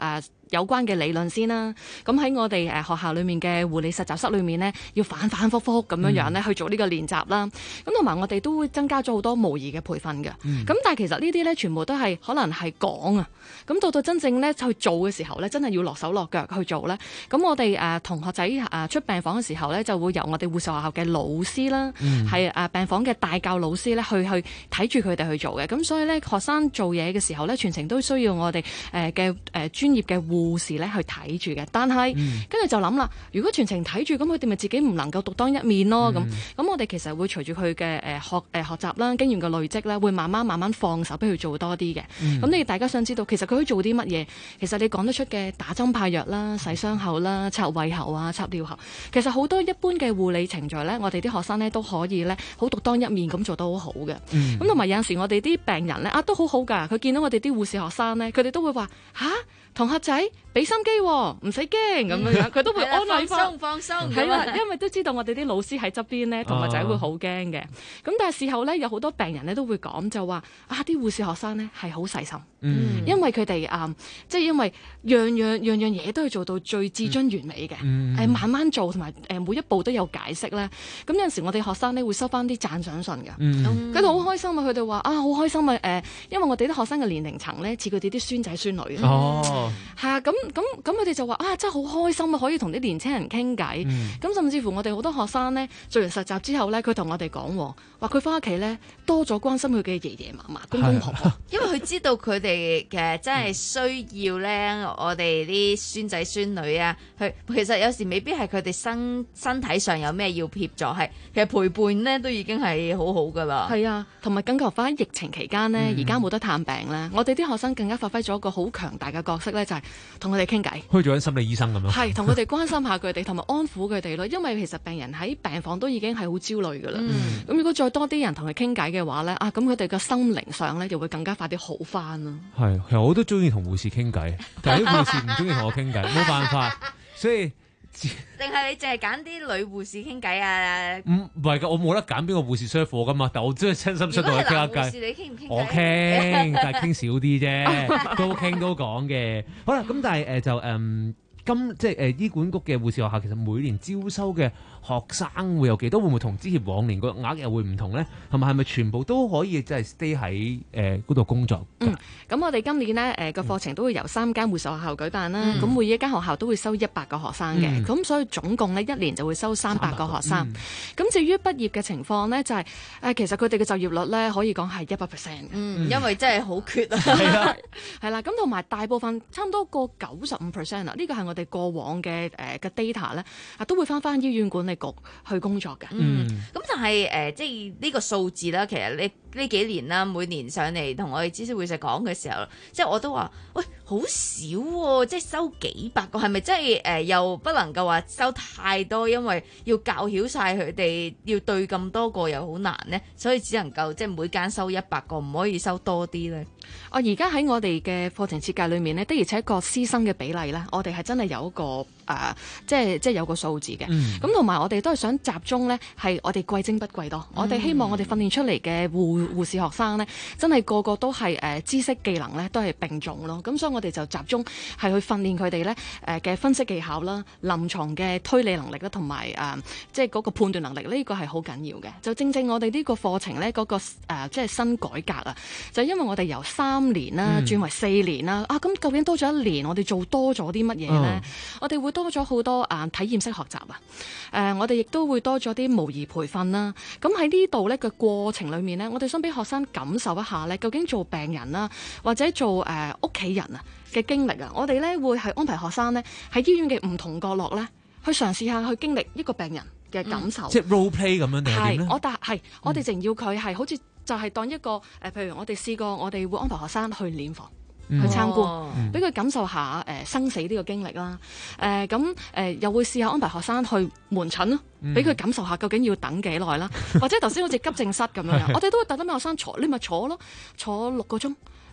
有關嘅理論先啦。咁喺我哋誒學校裏面嘅護理實習室裏面呢，要反反覆覆咁樣樣咧去做呢個練習啦。咁同埋我哋都會增加咗好多模擬嘅培訓嘅。咁、嗯、但係其實呢啲咧全部都係可能係講啊。咁到到真正咧去做嘅時候咧，真係要落手落腳去做咧。咁我哋誒、呃、同學仔誒、呃、出病房嘅時候咧，就會由我哋護士學校嘅老師啦，係誒、嗯、病房嘅大教老師咧去去睇住佢哋去做嘅。咁所以咧學生做嘢嘅時候咧，全程都需要我哋誒嘅誒專業嘅護士咧去睇住嘅。但係跟住就諗啦，如果全程睇住，咁佢哋咪自己唔能夠獨當一面咯。咁咁、嗯、我哋其實會隨住佢嘅誒學誒、呃、學習啦、經驗嘅累積咧，會慢慢慢慢放手俾佢做多啲嘅。咁你、嗯、大家想知道，其實佢可以做啲乜嘢？其實你講得出嘅打針派藥啦、洗傷口啦、插胃喉啊、插尿喉，其實好多一般嘅護理程序咧，我哋啲學生咧都可以咧好獨當一面咁做得好好嘅。咁同埋有陣時我哋啲病人咧啊都好好㗎，佢見到我哋啲護士學生咧，佢哋都會話吓，同學仔俾心機，唔使驚咁樣樣，佢都會安慰翻。 放鬆放鬆， 係啦，因為都知道我哋啲老師喺側邊咧，同學仔會好驚嘅。咁但係事後咧，有好多病人咧都會講就話啊，啲護士學生咧係好細心，嗯、因為佢哋啊，即係因為樣樣樣樣嘢都要做到最至臻完美嘅，誒、嗯呃、慢慢做同埋誒每一步都有解釋咧。咁有陣時我哋學生咧會收翻啲讚賞信嘅，佢哋好開心啊！佢哋話啊好開心啊！誒、呃，因為我哋啲學生嘅年齡層咧似佢哋啲孫仔孫女哦， 係啊，咁咁咁佢哋就話啊真係好開心啊，可以同啲年青人傾偈。咁、嗯、甚至乎我哋好多學生咧做完實習之後咧，佢同我哋講話佢翻屋企咧多咗關心佢嘅爺爺嫲嫲、公公婆婆， 因為佢知道佢哋嘅真係需要咧，我哋啲孫仔孫女啊，去其實有時未必係佢哋身身體上有咩要協助，係其實陪伴咧都已經係好好噶啦。 係啊，同埋更加翻疫情期間咧，而家冇得探病咧，我哋啲學生更加發揮咗一個好強大嘅角色咧，就係同佢哋傾偈， 好似做緊心理醫生咁樣。 係同佢哋關心下佢哋，同埋安撫佢哋咯。因為其實病人喺病房都已經係好焦慮噶啦。咁、嗯、如果再多啲人同佢傾偈嘅話咧，啊咁佢哋嘅心靈上咧就會更加快啲好翻咯。 係，其實我都中意同護士傾偈，但係啲護士唔中意同我傾偈，冇辦法，所以。 定係你淨係揀啲女護士傾偈啊？ 唔唔係㗎，我冇得揀邊個護士 serve 我㗎嘛，但我真係親心出到去傾下偈。 護士你傾唔傾偈？ 我傾，但係傾少啲啫，都傾都講嘅。好啦，咁但係誒、呃、就誒、嗯、今即係誒、呃、醫管局嘅護士學校，其實每年招收嘅學生會有幾多？會唔會同之前往年個額又會唔同咧？同埋係咪全部都可以即係 stay 喺誒嗰度工作？ 嗯，咁我哋今年呢誒個課程都會由三間護士學校舉辦啦。咁、嗯、每一間學校都會收一百個學生嘅，咁、嗯、所以總共呢一年就會收三百個學生。咁、嗯、至於畢業嘅情況呢，就係、是、誒其實佢哋嘅就業率咧可以講係一百 percent 嘅。 嗯，因為真係好缺啊。 係啦，係啦。咁同埋大部分差唔多過九十五 percent 啊，呢個係我哋過往嘅誒嘅 data 咧，啊都會翻翻醫院管理局去工作嘅。 嗯，咁但係誒，即係呢個數字啦，其實呢呢幾年啦，每年上嚟同我哋知識會社講嘅時候，即係我都話，喂，好少喎、啊，即係收幾百個，係咪真係誒、呃、又不能夠話收太多，因為要教曉晒佢哋，要對咁多個又好難呢，所以只能夠即係每間收一百個，唔可以收多啲咧。 我而家喺我哋嘅課程設計裏面呢，的而且確師生嘅比例咧，我哋係真係有一個誒、呃，即係即係有個數字嘅。咁同埋我哋都係想集中咧，係我哋貴精不貴多。嗯、我哋希望我哋訓練出嚟嘅護護士學生咧，真係個個都係誒、呃、知識技能咧都係並重咯。咁所以我哋就集中係去訓練佢哋咧誒嘅分析技巧啦、臨床嘅推理能力啦，同埋誒即係嗰個判斷能力呢、呢個係好緊要嘅。就正正我哋呢個課程咧嗰、嗰個、呃、即係新改革啊，就因為我哋由三年啦轉為四年啦、嗯、啊，咁究竟多咗一年，我哋做多咗啲乜嘢咧？哦、我哋會多咗好多啊體驗式學習啊，誒、呃、我哋亦都會多咗啲模擬培訓啦。咁喺呢度咧嘅過程裏面咧，我哋想俾學生感受一下咧，究竟做病人啦或者做誒屋企人啊嘅經歷啊，我哋咧會係安排學生咧喺醫院嘅唔同角落咧，去嘗試下去經歷一個病人嘅感受，嗯、 即係 role play 咁樣定係點咧？ 係我但係我哋淨要佢係好似就係當一個誒、呃，譬如我哋試過，我哋會安排學生去殮房。去參觀，俾佢、嗯、感受下誒、呃、生死呢個經歷啦。誒咁誒又會試下安排學生去門診咯，俾佢、嗯、感受下究竟要等幾耐啦。或者頭先好似急症室咁樣，我哋都會特登俾學生坐，你咪坐咯，坐六個鐘。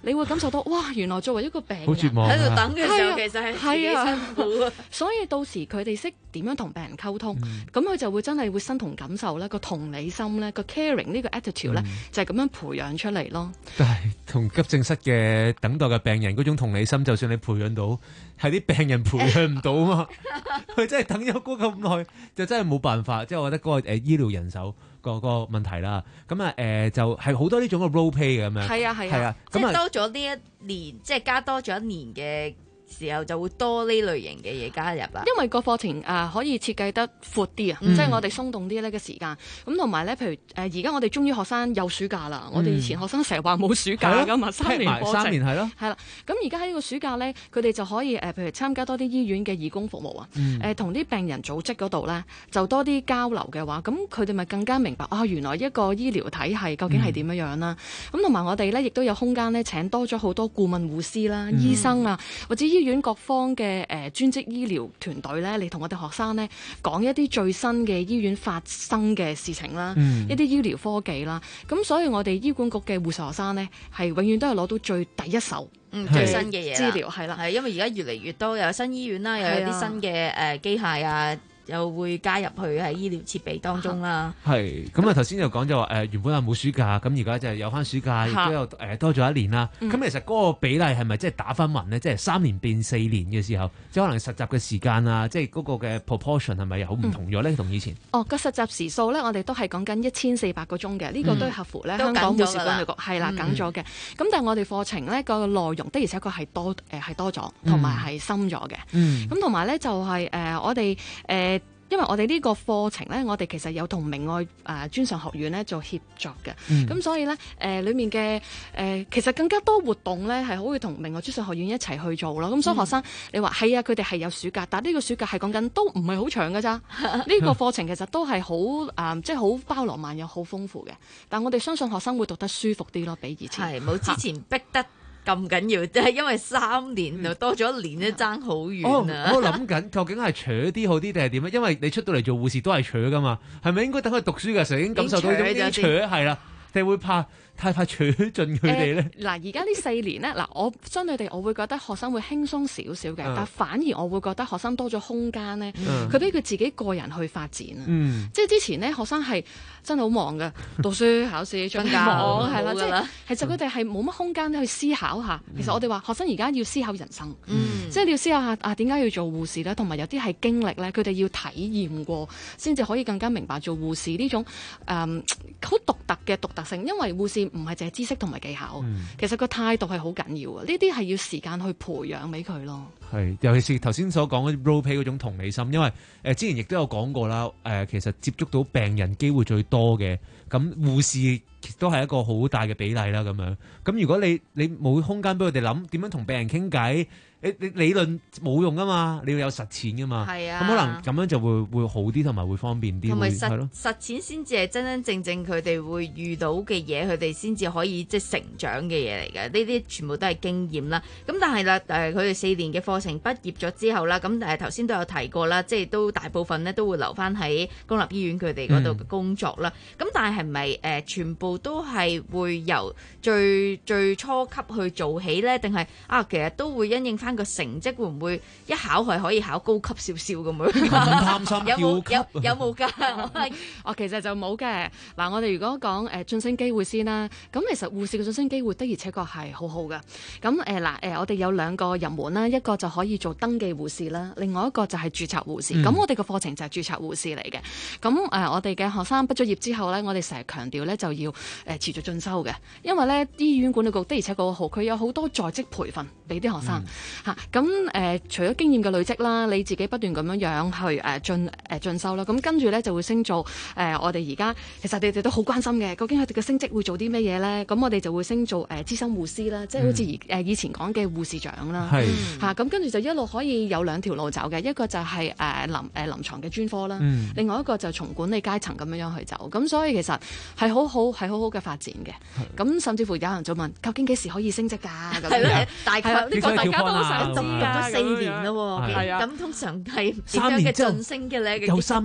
你會感受到哇，原來作為一個病人好絕望喺度等嘅時候， 啊其實係係啊幾辛苦啊。 所以到時佢哋識點樣同病人溝通，咁佢、就會真係會身同感受咧，個同理心咧，個 caring 呢個 attitude 咧，就係咁樣培養出嚟咯。 但係同急症室嘅等待嘅病人嗰種同理心，就算你培養到，係啲病人培養唔到啊嘛。佢真係等咗嗰咁耐，就真係冇辦法。即係我覺得嗰個誒醫療人手個個問題啦。咁啊誒就係好多呢種嘅 role play 嘅咁樣。 係啊係啊，即係多咗呢一年，即係加多咗一年嘅時候就會多呢類型嘅嘢加入啦。 因為個課程誒、呃、可以設計得闊啲啊， 嗯、 即係我哋鬆動啲咧嘅時間。咁同埋咧，譬如誒而家我哋終於學生有暑假啦。嗯、我哋以前學生成日話冇暑假㗎嘛，三年課程。三年係咯。係啦，咁而家喺呢個暑假咧，佢哋就可以誒、呃，譬如參加多啲醫院嘅義工服務啊。誒同啲病人組織嗰度咧，就多啲交流嘅話，咁佢哋咪更加明白啊！原來一個醫療體系究竟係點樣樣啦。咁同埋我哋咧，亦都有空間咧請多咗好多顧問護師啦、嗯、醫生啊，或者醫院各方嘅誒、呃、專職醫療團隊咧，嚟同我哋學生咧講一啲最新嘅醫院發生嘅事情啦，嗯、一啲醫療科技啦。咁所以我哋醫管局嘅護士學生咧，係永遠都係攞到最第一手嗯最新嘅嘢資料係啦， 係因為而家越嚟越多又有新醫院啦，又有啲新嘅誒機械啊。又會加入去喺醫療設備當中啦。 係咁啊！頭先就講就話誒原本係冇暑假，咁而家就係有翻暑假，亦都有誒多咗一年啦。咁、嗯、其實嗰個比例係咪即係打翻勻呢？即係三年變四年嘅時候，即係可能實習嘅時間啊，即係嗰個嘅 proportion 係咪有唔同咗呢？同、嗯、以前哦，個實習時數咧，我哋都係講緊一千四百個鐘嘅，呢、這個都係合乎咧、嗯、香港護士管理局係啦，緊咗嘅。咁、嗯、但係我哋課程咧個內容的而且確係多誒係、呃、多咗，同埋係深咗嘅。咁同埋咧就係、是、誒、呃、我哋誒。呃因為我哋呢個課程咧，我哋其實有同明愛誒、呃、專上學院咧做協作嘅，咁、嗯、所以咧誒、呃、裡面嘅誒、呃、其實更加多活動咧係可以同明愛專上學院一齊去做咯。咁、嗯、所以學生你話係啊，佢哋係有暑假，但係呢個暑假係講緊都唔係好長㗎咋。呢個課程其實都係好誒，即係好包羅萬有、好豐富嘅。但我哋相信學生會讀得舒服啲咯，比以前係冇之前逼得咁緊要，即係因為三年就多咗一年都爭好遠啊！ 我諗緊究竟係扯啲好啲定係點咧？因為你出到嚟做護士都係扯噶嘛，係咪應該等佢讀書嘅時候已經感受到呢種扯係啦？定會怕太快扯盡佢哋咧？ 嗱、呃，而家呢四年咧，嗱，我相對地我會覺得學生會輕鬆少少嘅，嗯、但反而我會覺得學生多咗空間咧，佢俾佢自己個人去發展啊！嗯、即係之前咧，學生係真係好忙嘅，讀書考試瞓覺係啦，即係其實佢哋係冇乜空間去思考下。嗯、其實我哋話學生而家要思考人生，嗯、即係你要思考下啊點解要做護士咧？同埋有啲係經歷咧，佢哋要體驗過先至可以更加明白做護士呢種誒好獨特嘅獨特性。因為護士唔係淨係知識同埋技巧，嗯、其實個態度係好緊要啊！呢啲係要時間去培養俾佢咯。 係，尤其是頭先所講嗰啲 role play 嗰種同理心，因為誒、呃、之前亦都有講過啦。誒、呃、其實接觸到病人機會最多嘅，咁護士都係一個好大嘅比例啦。咁樣，咁如果你你冇空間俾佢哋諗點樣同病人傾偈。你你理論冇用噶嘛，你要有實踐噶嘛，咁、啊、可能咁樣就會會好啲，同埋會方便啲， 同埋實係咯實踐先至係真真正正佢哋會遇到嘅嘢，佢哋先至可以即係成長嘅嘢嚟嘅。呢啲全部都係經驗啦。咁但係啦，誒佢哋四年嘅課程畢業咗之後啦，咁誒頭先都有提過啦，即係都大部分咧都會留翻喺公立醫院佢哋嗰度嘅工作啦。咁、嗯、但係係咪誒全部都係會由最最初級去做起咧？定係啊，其實都會因應翻個成績會唔會一考係可以考高級少少咁樣？ 咁貪心有冇有有冇㗎？ 哦，其實就冇嘅。嗱，我哋如果講誒晉升機會先啦，咁其實護士嘅晉升機會的而且確係好好嘅。咁誒嗱誒，我哋有兩個入門啦，一個就可以做登記護士啦，另外一個就係註冊護士。咁、嗯、我哋嘅課程就係註冊護士嚟嘅。咁誒、呃，我哋嘅學生畢咗業之後咧，我哋成日強調咧就要誒持續進修嘅，因為咧醫院管理局的而且確好，佢有好多在職培訓俾啲學生嚇。咁、嗯、誒、呃，除咗經驗嘅累積啦，你自己不斷咁樣樣去誒進誒進修啦。咁跟住咧就會升做誒、呃，我哋而家其實你哋都好關心嘅，究竟佢哋嘅升職會做啲咩嘢咧？咁我哋就會升做誒、呃、資深護師啦，即係好似而誒以前講嘅護士長啦。係嚇，咁跟住就一路可以有兩條路走嘅，一個就係、是、誒、呃、臨誒、呃、臨牀嘅專科啦，嗯、另外一個就從管理階層咁樣樣去走。咁所以其實係好好係好好嘅發展嘅。咁甚至乎有人就問，究竟幾時可以升職㗎？係咯，大概呢個大家都好想知㗎。 四年咯喎，咁通常係點樣嘅晉升嘅咧？ 有三年，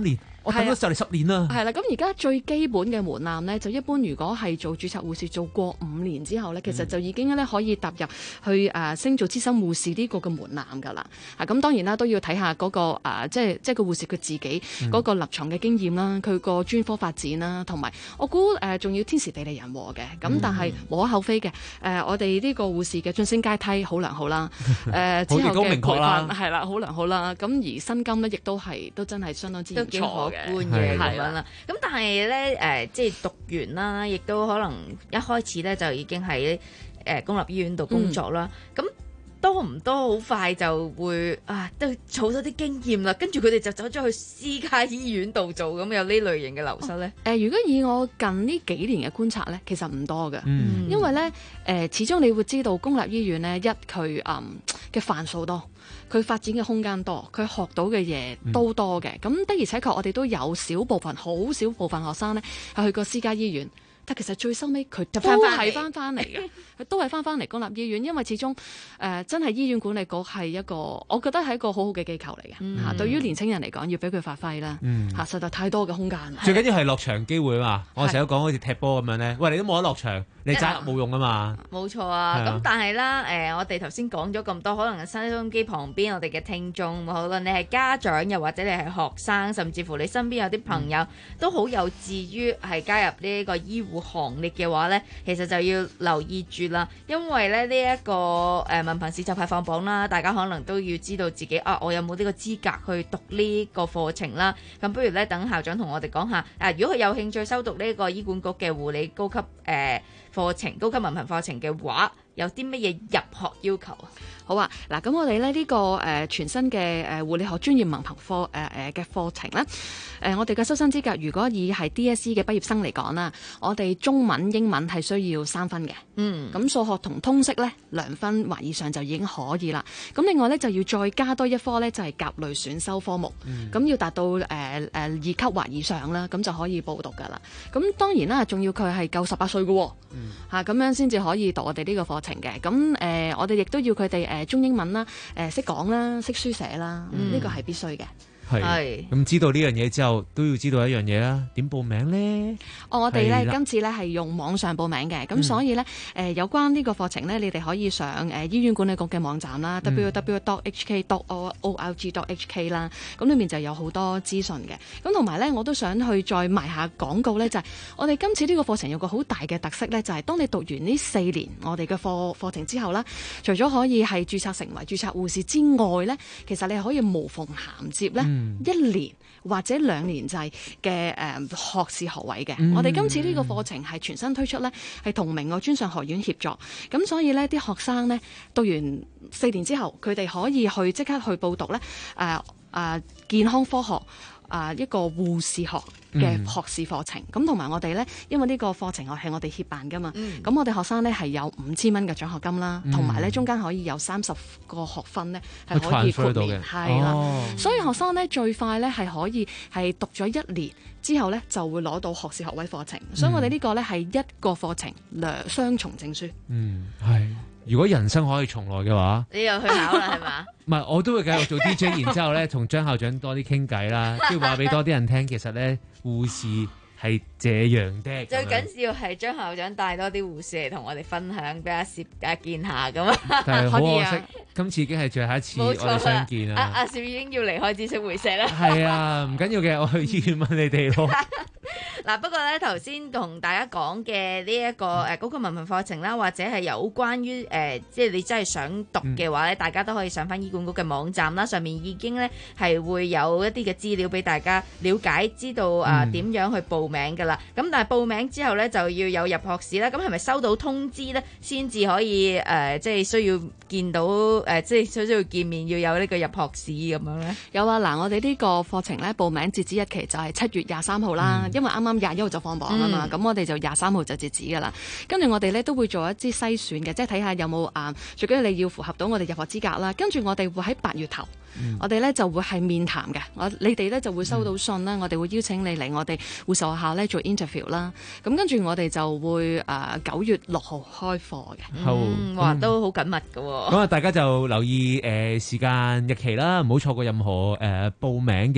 我等咗就嚟十年啦。 係啦，咁而家最基本嘅門檻咧，就一般如果係做註冊護士做過五年之後咧，其實就已經咧可以踏入去誒升做資深護士呢個嘅門檻㗎啦。啊，咁當然啦，都要睇下嗰個誒，即係即係個護士佢自己嗰個臨床嘅經驗啦，佢個專科發展啦，同埋我估誒仲要天時地利人和嘅。咁但係無可厚非嘅。誒，我哋呢個護士嘅晉升階梯好良好啦。誒，之後嘅培訓係啦，好良好啦。咁而薪金咧，亦都係都真係相當之唔錯嘅。 嘅咁樣啦，咁但係咧誒，即係讀完啦，亦都可能一開始咧就已經喺誒公立醫院度工作啦。咁、嗯、多唔多好快就會啊，都儲咗啲經驗啦，跟住佢哋就走咗去私家醫院度做，咁有呢類型嘅流失咧？誒、 哦呃，如果以我近呢幾年嘅觀察咧，其實唔多嘅， 嗯、 因為咧誒、呃，始終你會知道公立醫院咧，一佢嗯嘅範數多。佢發展嘅空間多，佢學到嘅嘢都多嘅。咁、嗯、的而且確，我哋都有少部分、好少部分學生呢係去過私家醫院，但其實最收尾佢都係翻翻嚟嘅，佢都係翻翻嚟公立醫院，因為始終誒、呃、真係醫院管理局係一個，我覺得係一個好好嘅機構嚟嘅嚇。嗯、對於年輕人嚟講，要俾佢發揮啦嚇， 嗯、 實在太多嘅空間。 最緊要係落場機會嘛，我成日都講好似踢波咁樣咧，喂，你都冇得落場。你揸冇用啊嘛， 冇錯啊。咁、 啊、 但係啦，誒、呃，我哋頭先講咗咁多，可能收音機旁邊我哋嘅聽眾，無論你係家長，又或者你係學生，甚至乎你身邊有啲朋友、嗯、都好有志於係加入呢一個醫護行列嘅話呢，其實就要留意住啦。因為咧呢一、這個誒、呃、文憑試就快放榜啦，大家可能都要知道自己啊，我有冇呢個資格去讀呢個課程啦。咁不如呢，等校長同我哋講下，啊，如果佢有興趣修讀呢個醫管局嘅護理高級誒、呃課程高級文憑課程嘅話，有啲乜嘢入學要求啊？ 好啊，嗱，咁我哋咧呢個誒、呃、全新嘅誒護理學專業文憑課誒誒嘅課程咧，誒、呃、我哋嘅收生資格，如果以係 D S E 嘅畢業生嚟講啦，我哋中文、英文係需要三分嘅，嗯，咁數學同通識咧兩分或以上就已經可以啦。咁另外咧就要再加多一科咧，就係、是、甲類選修科目，咁、嗯、要達到誒誒、呃、二級或以上啦，咁就可以報讀噶啦。咁當然啦，仲要佢係夠十八歲嘅喎，嚇咁、嗯啊、樣先至可以讀我哋呢個課程嘅。咁誒、呃，我哋亦都要佢哋誒。中英文啦，誒識講啦，識書寫啦，呢個係必須嘅。 係，咁知道呢樣嘢之後，都要知道一樣嘢啦。點報名咧？ 哦，我哋咧今次咧係用網上報名嘅，咁、嗯、所以咧誒、呃、有關呢個課程咧，你哋可以上誒、呃、醫院管理局嘅網站啦 ，w w w dot h k dot org dot h k 啦，咁裏面就有好多資訊嘅。咁同埋咧，我都想去再賣下廣告咧，就係、是、我哋今次呢個課程有個好大嘅特色咧，就係、是、當你讀完呢四年我哋嘅課課程之後啦，除咗可以係註冊成為註冊護士之外咧，其實你係可以無縫銜接咧。嗯一年或者兩年制嘅誒學士學位嘅，嗯、我哋今次呢個課程係全新推出呢，係同明愛專上學院協作，咁所以呢啲學生呢，讀完四年之後，佢哋可以去即刻去報讀呢誒誒、呃呃、健康科學。啊，一個護士學嘅學士課程，咁同埋我哋呢，因為呢個課程係係我哋協辦噶嘛，咁、嗯、我哋學生呢係有五千蚊嘅獎學金啦，同埋呢中間可以有三十個學分呢係可以豁免，係啦，哦、所以學生呢最快呢係可以係讀咗一年之後呢就會攞到學士學位課程，嗯、所以我哋呢個呢係一個課程兩雙重證書。 嗯，係。如果人生可以重來嘅話， 你又去考啦係嘛？ 唔係，我都會繼續做 D J， 然之後咧同張校長多啲傾偈啦，跟住話俾多啲人聽，其實咧護士係這樣的。 最緊要係張校長帶多啲護士嚟同我哋分享，俾阿攝大家見下咁啊！ 但係好可惜，今次已經係最後一次我哋相見啦。 阿阿攝已經要離開知識會社啦。 係啊，唔緊要嘅，我去醫院問你哋咯。 嗱，不過咧頭先同大家講嘅呢一個誒高級文憑課程啦，或者係有關於誒、呃，即係你真係想讀嘅話咧，嗯、大家都可以上翻醫管局嘅網站啦，上面已經咧係會有一啲嘅資料俾大家了解，知道啊點、呃、樣去報名噶啦。咁、嗯、但係報名之後咧就要有入學試啦。咁係咪收到通知咧先至可以誒、呃，即係需要見到誒、呃，即係需要見面要有呢個入學試咁樣咧？ 有啊，嗱，我哋呢個課程咧報名截止日期就係七月廿三號啦，嗯、因為啱啱廿一號就放榜啊嘛，咁、嗯、我哋就廿三號就截止噶啦。跟住我哋咧都會做一啲篩選嘅，即係睇下有冇啊，最緊要你要符合到我哋入學資格啦。跟住我哋會喺八月頭，嗯、我哋咧就會係面談嘅。我你哋咧就會收到信啦，嗯、我哋會邀請你嚟我哋護士學校咧做 interview 啦。咁跟住我哋就會誒九月六號開課嘅。 好， 嗯，哇，都好緊密噶。 咁啊，大家就留意誒、呃、時間日期啦，唔好錯過任何誒、呃、報名嘅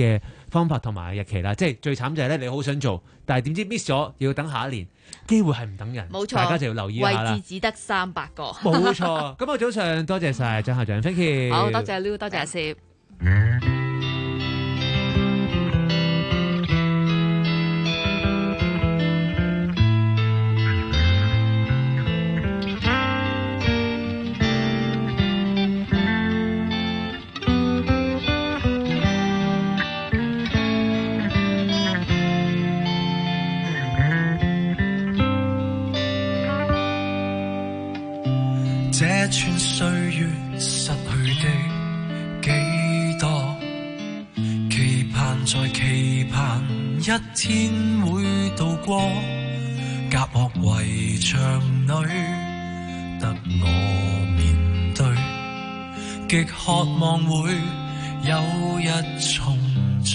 方法同埋日期啦。即係最慘就係咧，你好想做，但係點知 miss 咗，要等下一年。機會係唔等人， 冇錯， 大家就要留意一下啦。 位置只得三百個， 冇錯。咁啊，早上多謝晒張校長 ，thank you。 好多謝 Lou， 多謝阿攝。 這串歲月失去的幾多，期盼再期盼一天會度過，隔幕圍牆裏得我面對，極渴望會有日重聚，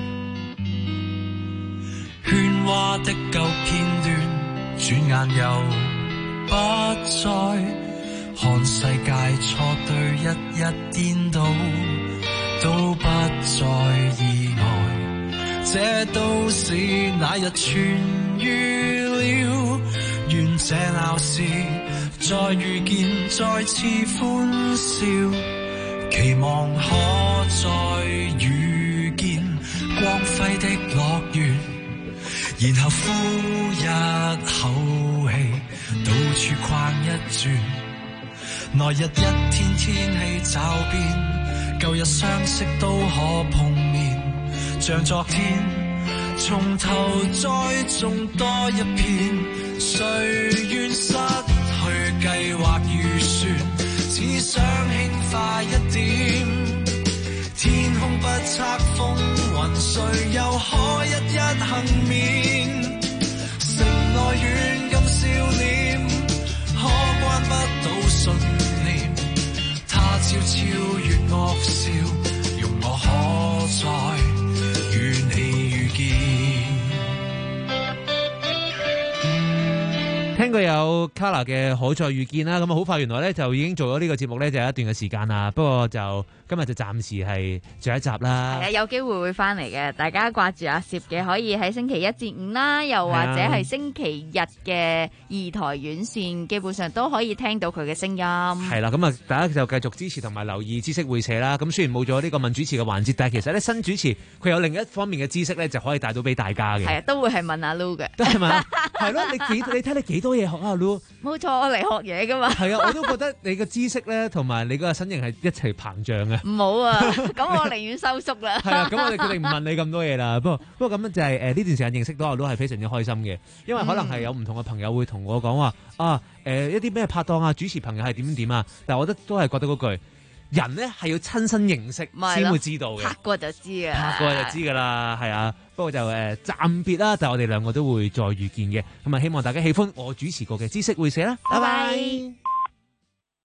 喧嘩的舊片段轉眼又不再，看世界錯對一一顛倒，都不再意外，這都是那日痊癒了，願這鬧市再遇見再次歡笑，期望可再遇見光輝的樂園，然後呼一口氣，到處逛一轉，來日一天天氣驟變，舊日相識都可碰面，像昨天，從頭再種多一片，誰願失去計劃預算，只想輕快一點，天空不測風雲，誰又可一一幸免，城內軟禁笑臉，可關不到信念，他朝超越惡笑，容我可再與你遇見。 聽過有 Kala 嘅可再遇見啦，咁啊好快原來咧就已經做咗呢個節目咧就有一段嘅時間啦，不過就今日就暫時係最後一集啦。 係啊，有機會會翻嚟嘅，大家掛住阿攝嘅可以喺星期一至五啦，又或者係星期日嘅二台院線，基本上都可以聽到佢嘅聲音。 係啦，咁啊大家就繼續支持同埋留意知識會社啦。咁雖然冇咗呢個問主持嘅環節，但係其實咧新主持佢有另一方面嘅知識咧就可以帶到俾大家嘅。 係啊，都會係問阿 Lu 嘅。 都係嘛？係咯，你幾你睇你幾多嘢學啊 Lu？ 冇錯，我嚟學嘢噶嘛。 係啊，我都覺得你嘅知識咧同埋你嗰個身形係一齊膨脹嘅。 唔好啊，咁我寧願收縮啦。 係啊，咁我哋決定唔問你咁多嘢啦。不過不過咁樣就係誒呢段時間認識到我都係非常之開心嘅，因為可能係有唔同嘅朋友會同我講話啊誒、呃、一啲咩拍檔啊主持朋友係點點點啊，但係我覺得都係覺得嗰句人咧係要親身認識先會知道嘅， 拍過就知啊， 拍過就知㗎啦，係啊。不過就誒暫別啦，但係我哋兩個都會再遇見嘅。咁啊，希望大家喜歡我主持過嘅知識會社啦，拜拜。